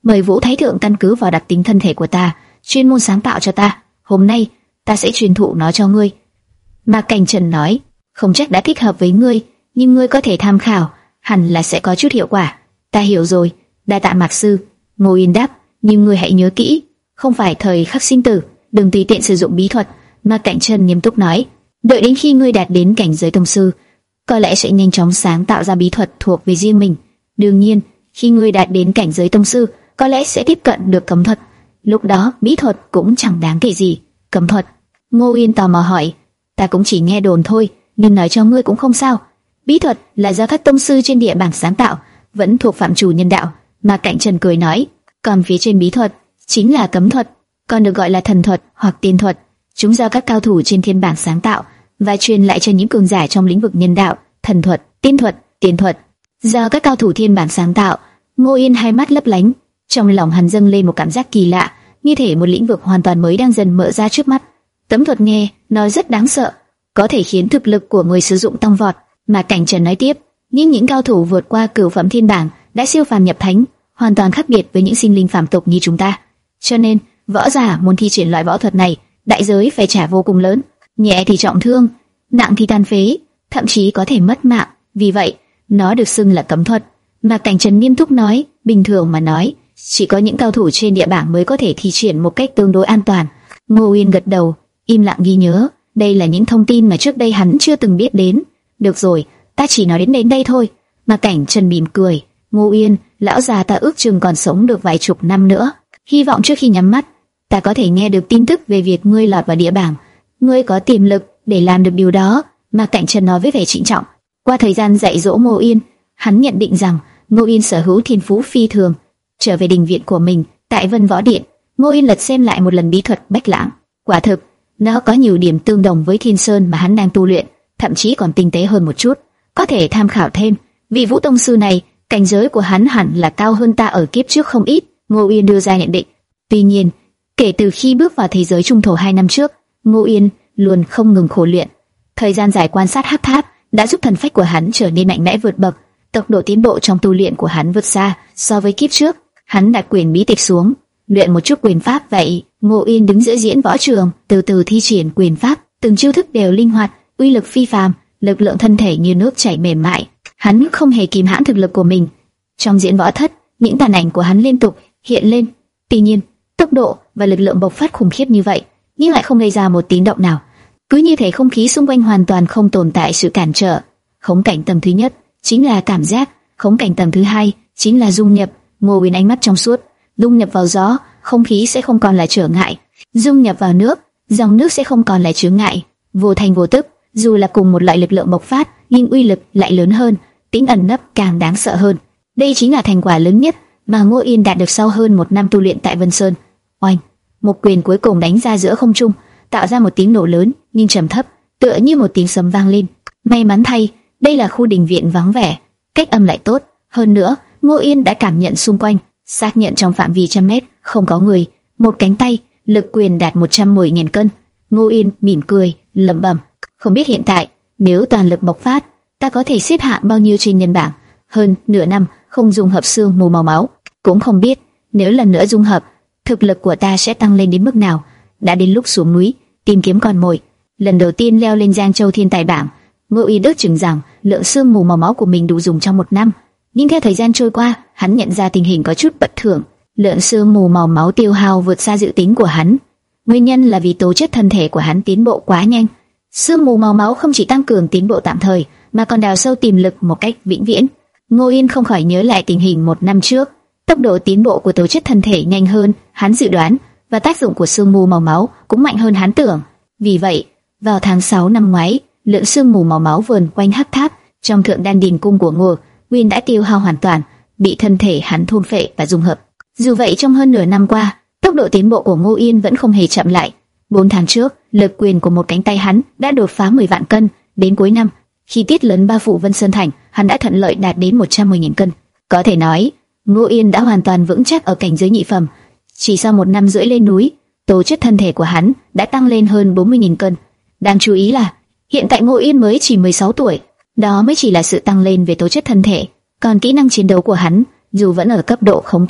mời Vũ Thái Thượng căn cứ vào đặc tính thân thể của ta, chuyên môn sáng tạo cho ta. Hôm nay ta sẽ truyền thụ nó cho ngươi. Mạc Cảnh Trần nói, không chắc đã thích hợp với ngươi, nhưng ngươi có thể tham khảo, hẳn là sẽ có chút hiệu quả. Ta hiểu rồi, đa tạ Mạc sư. Ngô Yên đáp, nhưng ngươi hãy nhớ kỹ, không phải thời khắc sinh tử, đừng tùy tiện sử dụng bí thuật. Mạc Cảnh Trần nghiêm túc nói, đợi đến khi ngươi đạt đến cảnh giới tông sư, có lẽ sẽ nhanh chóng sáng tạo ra bí thuật thuộc về riêng mình. Đương nhiên, khi ngươi đạt đến cảnh giới tông sư, có lẽ sẽ tiếp cận được cấm thuật. Lúc đó, bí thuật cũng chẳng đáng kể gì. Cấm thuật? Ngô Yên tò mò hỏi. Ta cũng chỉ nghe đồn thôi, nhưng nói cho ngươi cũng không sao. Bí thuật là do các tông sư trên địa bàn sáng tạo, vẫn thuộc phạm trù nhân đạo. Mà Cảnh Trần cười nói, còn phía trên bí thuật chính là cấm thuật, còn được gọi là thần thuật hoặc tiên thuật. Chúng do các cao thủ trên thiên bảng sáng tạo và truyền lại cho những cường giả trong lĩnh vực nhân đạo. Thần thuật, tiên thuật, tiên thuật do các cao thủ thiên bảng sáng tạo. Ngô Yên hai mắt lấp lánh, trong lòng hắn dâng lên một cảm giác kỳ lạ, như thể một lĩnh vực hoàn toàn mới đang dần mở ra trước mắt. Cấm thuật nghe nó rất đáng sợ, có thể khiến thực lực của người sử dụng tăng vọt. Mà Cảnh Trần nói tiếp, nhưng những cao thủ vượt qua cửu phẩm thiên bảng đã siêu phàm nhập thánh, hoàn toàn khác biệt với những sinh linh phàm tục như chúng ta. Cho nên, võ giả muốn thi triển loại võ thuật này, đại giới phải trả vô cùng lớn, nhẹ thì trọng thương, nặng thì tàn phế, thậm chí có thể mất mạng. Vì vậy, nó được xưng là cấm thuật. Mà Cảnh Trần nghiêm túc nói, bình thường mà nói, chỉ có những cao thủ trên địa bảng mới có thể thi triển một cách tương đối an toàn. Ngô Yên gật đầu, im lặng ghi nhớ. Đây là những thông tin mà trước đây hắn chưa từng biết đến. Được rồi, ta chỉ nói đến đến đây thôi. Mà Cảnh Trần mỉm cười. Ngô Yên, lão già ta ước chừng còn sống được vài chục năm nữa. Hy vọng trước khi nhắm mắt, ta có thể nghe được tin tức về việc ngươi lọt vào địa bảng. Ngươi có tiềm lực để làm được điều đó. Mà Cảnh Trần nói với vẻ trịnh trọng. Qua thời gian dạy dỗ Ngô Yên, hắn nhận định rằng Ngô Yên sở hữu thiên phú phi thường. Trở về đình viện của mình tại Vân Võ Điện, Ngô Yên lật xem lại một lần bí thuật Bách Lãng. Quả thực, nó có nhiều điểm tương đồng với Thiên Sơn mà hắn đang tu luyện, thậm chí còn tinh tế hơn một chút. Có thể tham khảo thêm. Vị Vũ tông sư này, cảnh giới của hắn hẳn là cao hơn ta ở kiếp trước không ít. Ngô Yên đưa ra nhận định. Tuy nhiên, kể từ khi bước vào thế giới trung thổ hai năm trước, Ngô Yên luôn không ngừng khổ luyện. Thời gian dài quan sát hắc tháp đã giúp thần phách của hắn trở nên mạnh mẽ vượt bậc. Tốc độ tiến bộ trong tu luyện của hắn vượt xa so với kiếp trước. Hắn đặt quyền bí tịch xuống, luyện một chút quyền pháp. Vậy Ngô Yên đứng giữa diễn võ trường, từ từ thi triển quyền pháp, từng chiêu thức đều linh hoạt, uy lực phi phàm, lực lượng thân thể như nước chảy mềm mại. Hắn không hề kìm hãm thực lực của mình. Trong diễn võ thất, những tàn ảnh của hắn liên tục hiện lên. Tuy nhiên, tốc độ và lực lượng bộc phát khủng khiếp như vậy, nhưng lại không gây ra một tiếng động nào. Cứ như thể không khí xung quanh hoàn toàn không tồn tại sự cản trở. Khống cảnh tầng thứ nhất chính là cảm giác, khống cảnh tầng thứ hai chính là dung nhập. Ngô Yên ánh mắt trong suốt, dung nhập vào gió, không khí sẽ không còn là trở ngại; dung nhập vào nước, dòng nước sẽ không còn là chướng ngại. Vô thành vô tức, dù là cùng một loại lực lượng bộc phát, nhưng uy lực lại lớn hơn, tính ẩn nấp càng đáng sợ hơn. Đây chính là thành quả lớn nhất mà Ngô Yên đạt được sau hơn một năm tu luyện tại Vân Sơn. Oanh! Một quyền cuối cùng đánh ra giữa không trung, tạo ra một tiếng nổ lớn nhưng trầm thấp, tựa như một tiếng sấm vang lên. May mắn thay, đây là khu đình viện vắng vẻ, cách âm lại tốt. Hơn nữa, Ngô Yên đã cảm nhận xung quanh, xác nhận trong phạm vi trăm mét không có người. Một cánh tay, lực quyền đạt một trăm mười nghìn cân. Ngô Yên mỉm cười, lẩm bẩm: không biết hiện tại nếu toàn lực bộc phát, ta có thể xếp hạng bao nhiêu trên nhân bảng. Hơn nửa năm không dung hợp xương mù màu máu, cũng không biết nếu lần nữa dung hợp, thực lực của ta sẽ tăng lên đến mức nào. Đã đến lúc xuống núi tìm kiếm con mồi. Lần đầu tiên leo lên Giang Châu thiên tài bảng, Ngô Yên ước chừng rằng lượng xương mù màu máu của mình đủ dùng trong một năm. Nhưng theo thời gian trôi qua, hắn nhận ra tình hình có chút bất thường. Lượng xương mù màu máu tiêu hao vượt xa dự tính của hắn. Nguyên nhân là vì tố chất thân thể của hắn tiến bộ quá nhanh. Xương mù màu máu không chỉ tăng cường tiến bộ tạm thời, mà còn đào sâu tiềm lực một cách vĩnh viễn. Ngô Yên không khỏi nhớ lại tình hình một năm trước. Tốc độ tiến bộ của tố chất thân thể nhanh hơn hắn dự đoán, và tác dụng của xương mù màu máu cũng mạnh hơn hắn tưởng. Vì vậy, vào tháng sáu năm ngoái, lượng xương mù màu máu vờn quanh hắc tháp trong thượng đan điền cung của Ngô Nguyên đã tiêu hao hoàn toàn, bị thân thể hắn thôn phệ và dung hợp. Dù vậy, trong hơn nửa năm qua, tốc độ tiến bộ của Ngô Yên vẫn không hề chậm lại. Bốn tháng trước, lực quyền của một cánh tay hắn đã đột phá mười vạn cân. Đến cuối năm, khi tiết lớn bao phủ Vân Sơn Thành, hắn đã thuận lợi đạt đến một trăm mười nghìn cân. Có thể nói, Ngô Yên đã hoàn toàn vững chắc ở cảnh giới nhị phẩm. Chỉ sau một năm rưỡi lên núi, tố chất thân thể của hắn đã tăng lên hơn bốn mươi nghìn cân. Đáng chú ý là hiện tại Ngô Yên mới chỉ mười sáu tuổi. Đó mới chỉ là sự tăng lên về tố chất thân thể, còn kỹ năng chiến đấu của hắn, dù vẫn ở cấp độ khống cảnh,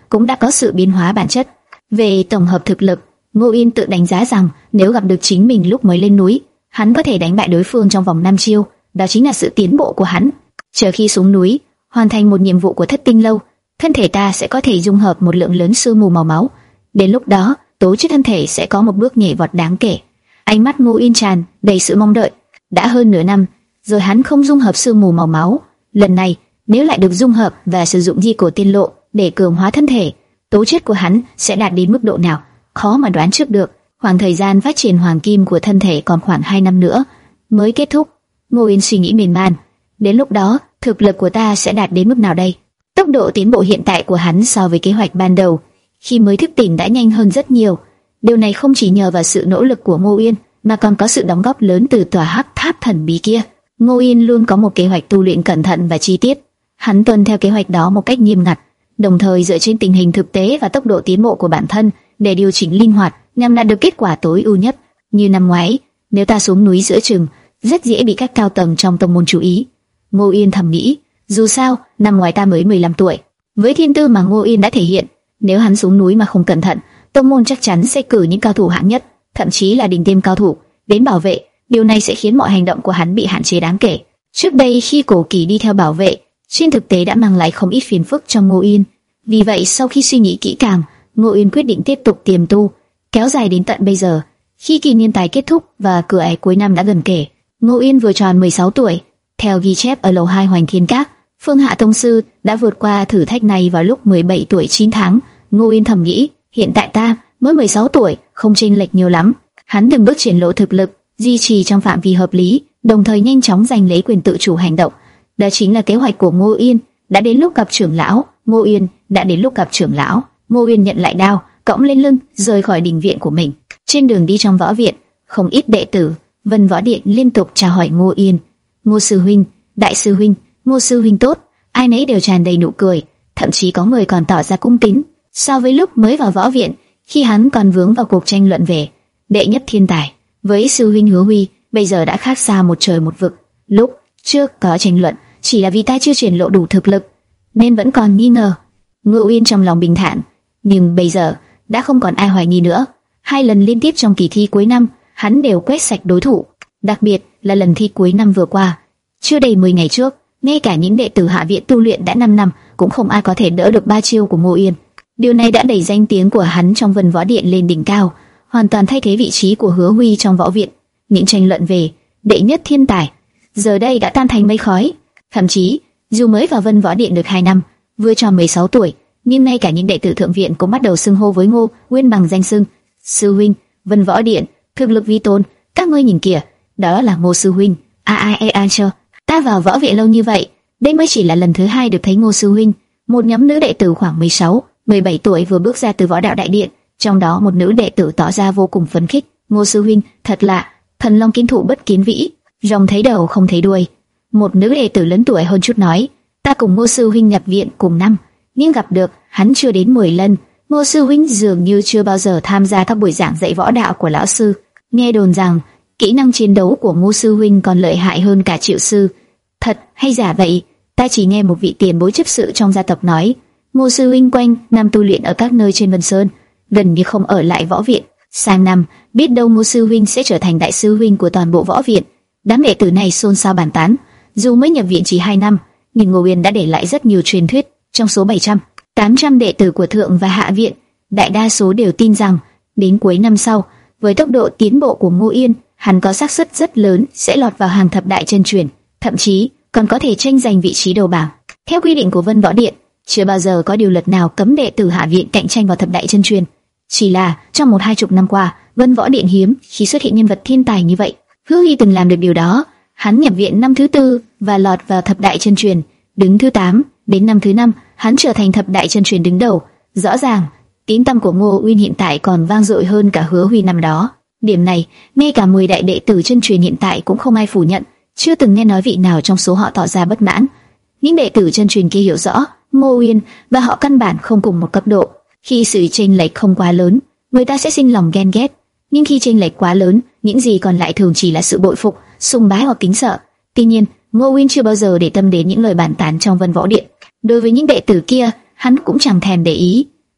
cũng đã có sự biến hóa bản chất. Về tổng hợp thực lực, Ngô Yên tự đánh giá rằng nếu gặp được chính mình lúc mới lên núi, hắn có thể đánh bại đối phương trong vòng năm chiêu, đó chính là sự tiến bộ của hắn. Chờ khi xuống núi, hoàn thành một nhiệm vụ của Thất Tinh Lâu, thân thể ta sẽ có thể dung hợp một lượng lớn sương mù màu máu. Đến lúc đó, tố chất thân thể sẽ có một bước nhảy vọt đáng kể. Ánh mắt Ngô Yên tràn đầy sự mong đợi. Đã hơn nửa năm rồi hắn không dung hợp sương mù màu máu, lần này nếu lại được dung hợp và sử dụng di cổ tiên lộ để cường hóa thân thể, tố chất của hắn sẽ đạt đến mức độ nào, khó mà đoán trước được. Khoảng thời gian phát triển hoàng kim của thân thể còn khoảng hai năm nữa mới kết thúc. Ngô Yên suy nghĩ miên man, đến lúc đó thực lực của ta sẽ đạt đến mức nào đây? Tốc độ tiến bộ hiện tại của hắn so với kế hoạch ban đầu khi mới thức tỉnh đã nhanh hơn rất nhiều. Điều này không chỉ nhờ vào sự nỗ lực của Ngô Yên, mà còn có sự đóng góp lớn từ tòa hắc tháp thần bí kia. Ngô Yên luôn có một kế hoạch tu luyện cẩn thận và chi tiết. Hắn tuân theo kế hoạch đó một cách nghiêm ngặt, đồng thời dựa trên tình hình thực tế và tốc độ tiến bộ của bản thân để điều chỉnh linh hoạt nhằm đạt được kết quả tối ưu nhất. Như năm ngoái, nếu ta xuống núi giữa chừng, rất dễ bị các cao tầng trong tông môn chú ý. Ngô Yên thầm nghĩ, dù sao năm ngoái ta mới mười lăm tuổi, với thiên tư mà Ngô Yên đã thể hiện, nếu hắn xuống núi mà không cẩn thận, tông môn chắc chắn sẽ cử những cao thủ hạng nhất, thậm chí là đỉnh tiêm cao thủ đến bảo vệ. Điều này sẽ khiến mọi hành động của hắn bị hạn chế đáng kể. Trước đây khi Cổ Kỳ đi theo bảo vệ, trên thực tế đã mang lại không ít phiền phức cho Ngô Yên. Vì vậy sau khi suy nghĩ kỹ càng, Ngô Yên quyết định tiếp tục tiềm tu, kéo dài đến tận bây giờ. Khi kỳ niên tài kết thúc và cửa ải cuối năm đã gần kề, Ngô Yên vừa tròn mười sáu tuổi. Theo ghi chép ở lầu hai Hoành Thiên Các, Phương Hạ tông sư đã vượt qua thử thách này vào lúc mười bảy tuổi chín tháng. Ngô Yên thầm nghĩ, hiện tại ta mới mười sáu tuổi, không chênh lệch nhiều lắm. Hắn từng bước triển lộ thực lực, duy trì trong phạm vi hợp lý, đồng thời nhanh chóng giành lấy quyền tự chủ hành động. Đó chính là kế hoạch của Ngô Yên. Đã đến lúc gặp trưởng lão. Ngô Yên đã đến lúc gặp trưởng lão. Ngô Yên nhận lại đao, cõng lên lưng, rời khỏi đình viện của mình. Trên đường đi trong võ viện, không ít đệ tử Vân Võ Điện liên tục chào hỏi Ngô Yên. Ngô sư huynh, đại sư huynh, Ngô sư huynh tốt. Ai nấy đều tràn đầy nụ cười, thậm chí có người còn tỏ ra cung kính. So với lúc mới vào võ viện, khi hắn còn vướng vào cuộc tranh luận về đệ nhất thiên tài với sư huynh Hứa Huy, bây giờ đã khác xa một trời một vực. Lúc trước có tranh luận chỉ là vì ta chưa triển lộ đủ thực lực, nên vẫn còn nghi ngờ. Ngô Yên trong lòng bình thản, nhưng bây giờ đã không còn ai hoài nghi nữa. Hai lần liên tiếp trong kỳ thi cuối năm, hắn đều quét sạch đối thủ. Đặc biệt là lần thi cuối năm vừa qua, chưa đầy mười ngày trước, ngay cả những đệ tử hạ viện tu luyện đã năm năm cũng không ai có thể đỡ được ba chiêu của Ngô Yên. Điều này đã đẩy danh tiếng của hắn trong Vân Võ Điện lên đỉnh cao, hoàn toàn thay thế vị trí của Hứa Huy trong võ viện. Những tranh luận về đệ nhất thiên tài giờ đây đã tan thành mây khói. Thậm chí, dù mới vào Vân Võ Điện được hai năm, vừa tròn mười sáu tuổi, nhưng ngay cả những đệ tử thượng viện cũng bắt đầu xưng hô với Ngô Nguyên bằng danh xưng sư huynh. Vân Võ Điện thực lực vi tôn, các ngươi nhìn kìa, đó là Ngô sư huynh. A a e a cho, ta vào võ viện lâu như vậy, đây mới chỉ là lần thứ hai được thấy Ngô sư huynh. Một nhóm nữ đệ tử khoảng mười sáu, mười bảy tuổi vừa bước ra từ võ đạo đại điện, trong đó một nữ đệ tử tỏ ra vô cùng phấn khích. Ngô sư huynh thật lạ, thần long kiến thủ bất kiến vĩ, rồng thấy đầu không thấy đuôi. Một nữ đệ tử lớn tuổi hơn chút nói, ta cùng Ngô sư huynh nhập viện cùng năm, nhưng gặp được hắn chưa đến mười lần. Ngô sư huynh dường như chưa bao giờ tham gia các buổi giảng dạy võ đạo của lão sư. Nghe đồn rằng kỹ năng chiến đấu của Ngô sư huynh còn lợi hại hơn cả Triệu sư. Thật hay giả vậy? Ta chỉ nghe một vị tiền bối chấp sự trong gia tộc nói, Ngô sư huynh quanh năm tu luyện ở các nơi trên Vân Sơn, gần như không ở lại võ viện. Sang năm, biết đâu Ngô sư huynh sẽ trở thành đại sư huynh của toàn bộ võ viện. Đám đệ tử này xôn xao bàn tán. Dù mới nhập viện chỉ hai năm, nhưng Ngô Uyên đã để lại rất nhiều truyền thuyết. Trong số bảy trăm, tám trăm đệ tử của thượng và hạ viện, đại đa số đều tin rằng đến cuối năm sau, với tốc độ tiến bộ của Ngô Yên, hắn có xác suất rất lớn sẽ lọt vào hàng thập đại chân truyền, thậm chí còn có thể tranh giành vị trí đầu bảng. Theo quy định của Vân Võ Điện, chưa bao giờ có điều luật nào cấm đệ tử hạ viện cạnh tranh vào thập đại chân truyền. Chỉ là trong một hai chục năm qua, Vân Võ Điện hiếm khi xuất hiện nhân vật thiên tài như vậy. Hứa Hy từng làm được điều đó. Hắn nhập viện năm thứ tư và lọt vào thập đại chân truyền, đứng thứ tám. Đến năm thứ năm, hắn trở thành thập đại chân truyền đứng đầu. Rõ ràng, tiếng tăm của Ngô Uyên hiện tại còn vang dội hơn cả Hứa Huy năm đó. Điểm này, ngay cả mười đại đệ tử chân truyền hiện tại cũng không ai phủ nhận. Chưa từng nghe nói vị nào trong số họ tỏ ra bất mãn. Những đệ tử chân truyền kia hiểu rõ, Ngô Uyên và họ căn bản không cùng một cấp độ. Khi sự chênh lệch không quá lớn, người ta sẽ sinh lòng ghen ghét. Nhưng khi chênh lệch quá lớn, những gì còn lại thường chỉ là sự bội phục, sùng bái hoặc kính sợ. Tuy nhiên, Ngô Uyên chưa bao giờ để tâm đến những lời bàn tán trong Vân Võ Điện. Đối với những đệ tử kia, hắn cũng chẳng thèm để ý.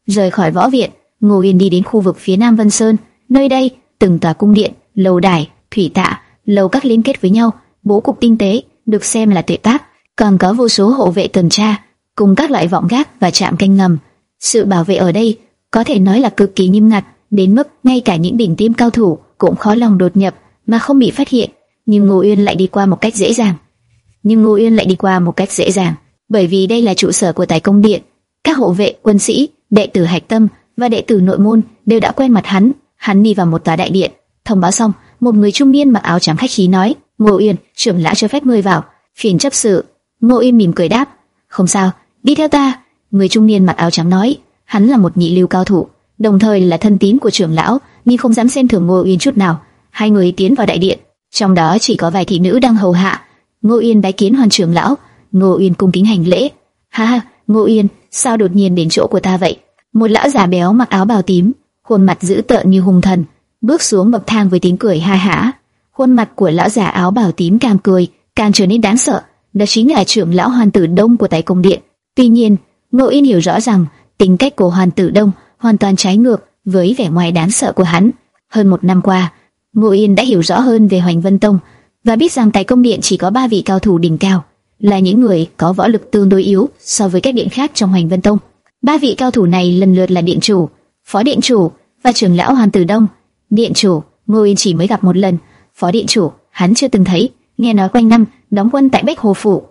Rời khỏi võ viện, Ngô Uyên đi đến khu vực phía Nam Vân Sơn. Nơi đây, từng tòa cung điện, lầu đài, thủy tạ, lầu các liên kết với nhau, bố cục tinh tế, được xem là tuyệt tác. Còn có vô số hộ vệ tuần tra, cùng các loại vọng gác và trạm canh ngầm. Sự bảo vệ ở đây có thể nói là cực kỳ nghiêm ngặt, đến mức ngay cả những đỉnh tiêm cao thủ cũng khó lòng đột nhập mà không bị phát hiện. Nhưng Ngô Uyên lại đi qua một cách dễ dàng. Nhưng Ngô Uyên lại đi qua một cách dễ dàng, bởi vì đây là trụ sở của Tài Công Điện. Các hộ vệ, quân sĩ, đệ tử hạch tâm và đệ tử nội môn đều đã quen mặt hắn. Hắn đi vào một tòa đại điện, thông báo xong, một người trung niên mặc áo trắng khách khí nói: "Ngô Uyên, trưởng lão cho phép ngươi vào." Phiền chấp sự. Ngô Uyên mỉm cười đáp: "Không sao, đi theo ta." Người trung niên mặc áo trắng nói, hắn là một nhị lưu cao thủ, đồng thời là thân tín của trưởng lão, nhưng không dám xem thường Ngô Uyên chút nào. Hai người tiến vào đại điện, trong đó chỉ có vài thị nữ đang hầu hạ. Ngô Uyên bái kiến Hoàn trưởng lão. Ngô Uyên cung kính hành lễ. Ha ha, Ngô Uyên, sao đột nhiên đến chỗ của ta vậy? Một lão già béo mặc áo bào tím, khuôn mặt dữ tợn như hung thần, bước xuống bậc thang với tiếng cười ha hả. Khuôn mặt của lão già áo bào tím càng cười, càng trở nên đáng sợ. Đó chính là trưởng lão Hoàn Tử Đông của Tài Công Điện. Tuy nhiên, Ngô Uyên hiểu rõ rằng tính cách của Hoàn Tử Đông hoàn toàn trái ngược với vẻ ngoài đáng sợ của hắn. Hơn một năm qua, Ngô Uyên đã hiểu rõ hơn về Hoành Vân Tông và biết rằng Tài Công Điện chỉ có ba vị cao thủ đỉnh cao, là những người có võ lực tương đối yếu so với các điện khác trong Hoành Vân Tông. Ba vị cao thủ này lần lượt là điện chủ, phó điện chủ và trưởng lão Hoàn Tử Đông. Điện chủ, Ngô Uyên chỉ mới gặp một lần; phó điện chủ, hắn chưa từng thấy, nghe nói quanh năm đóng quân tại Bách Hồ phủ,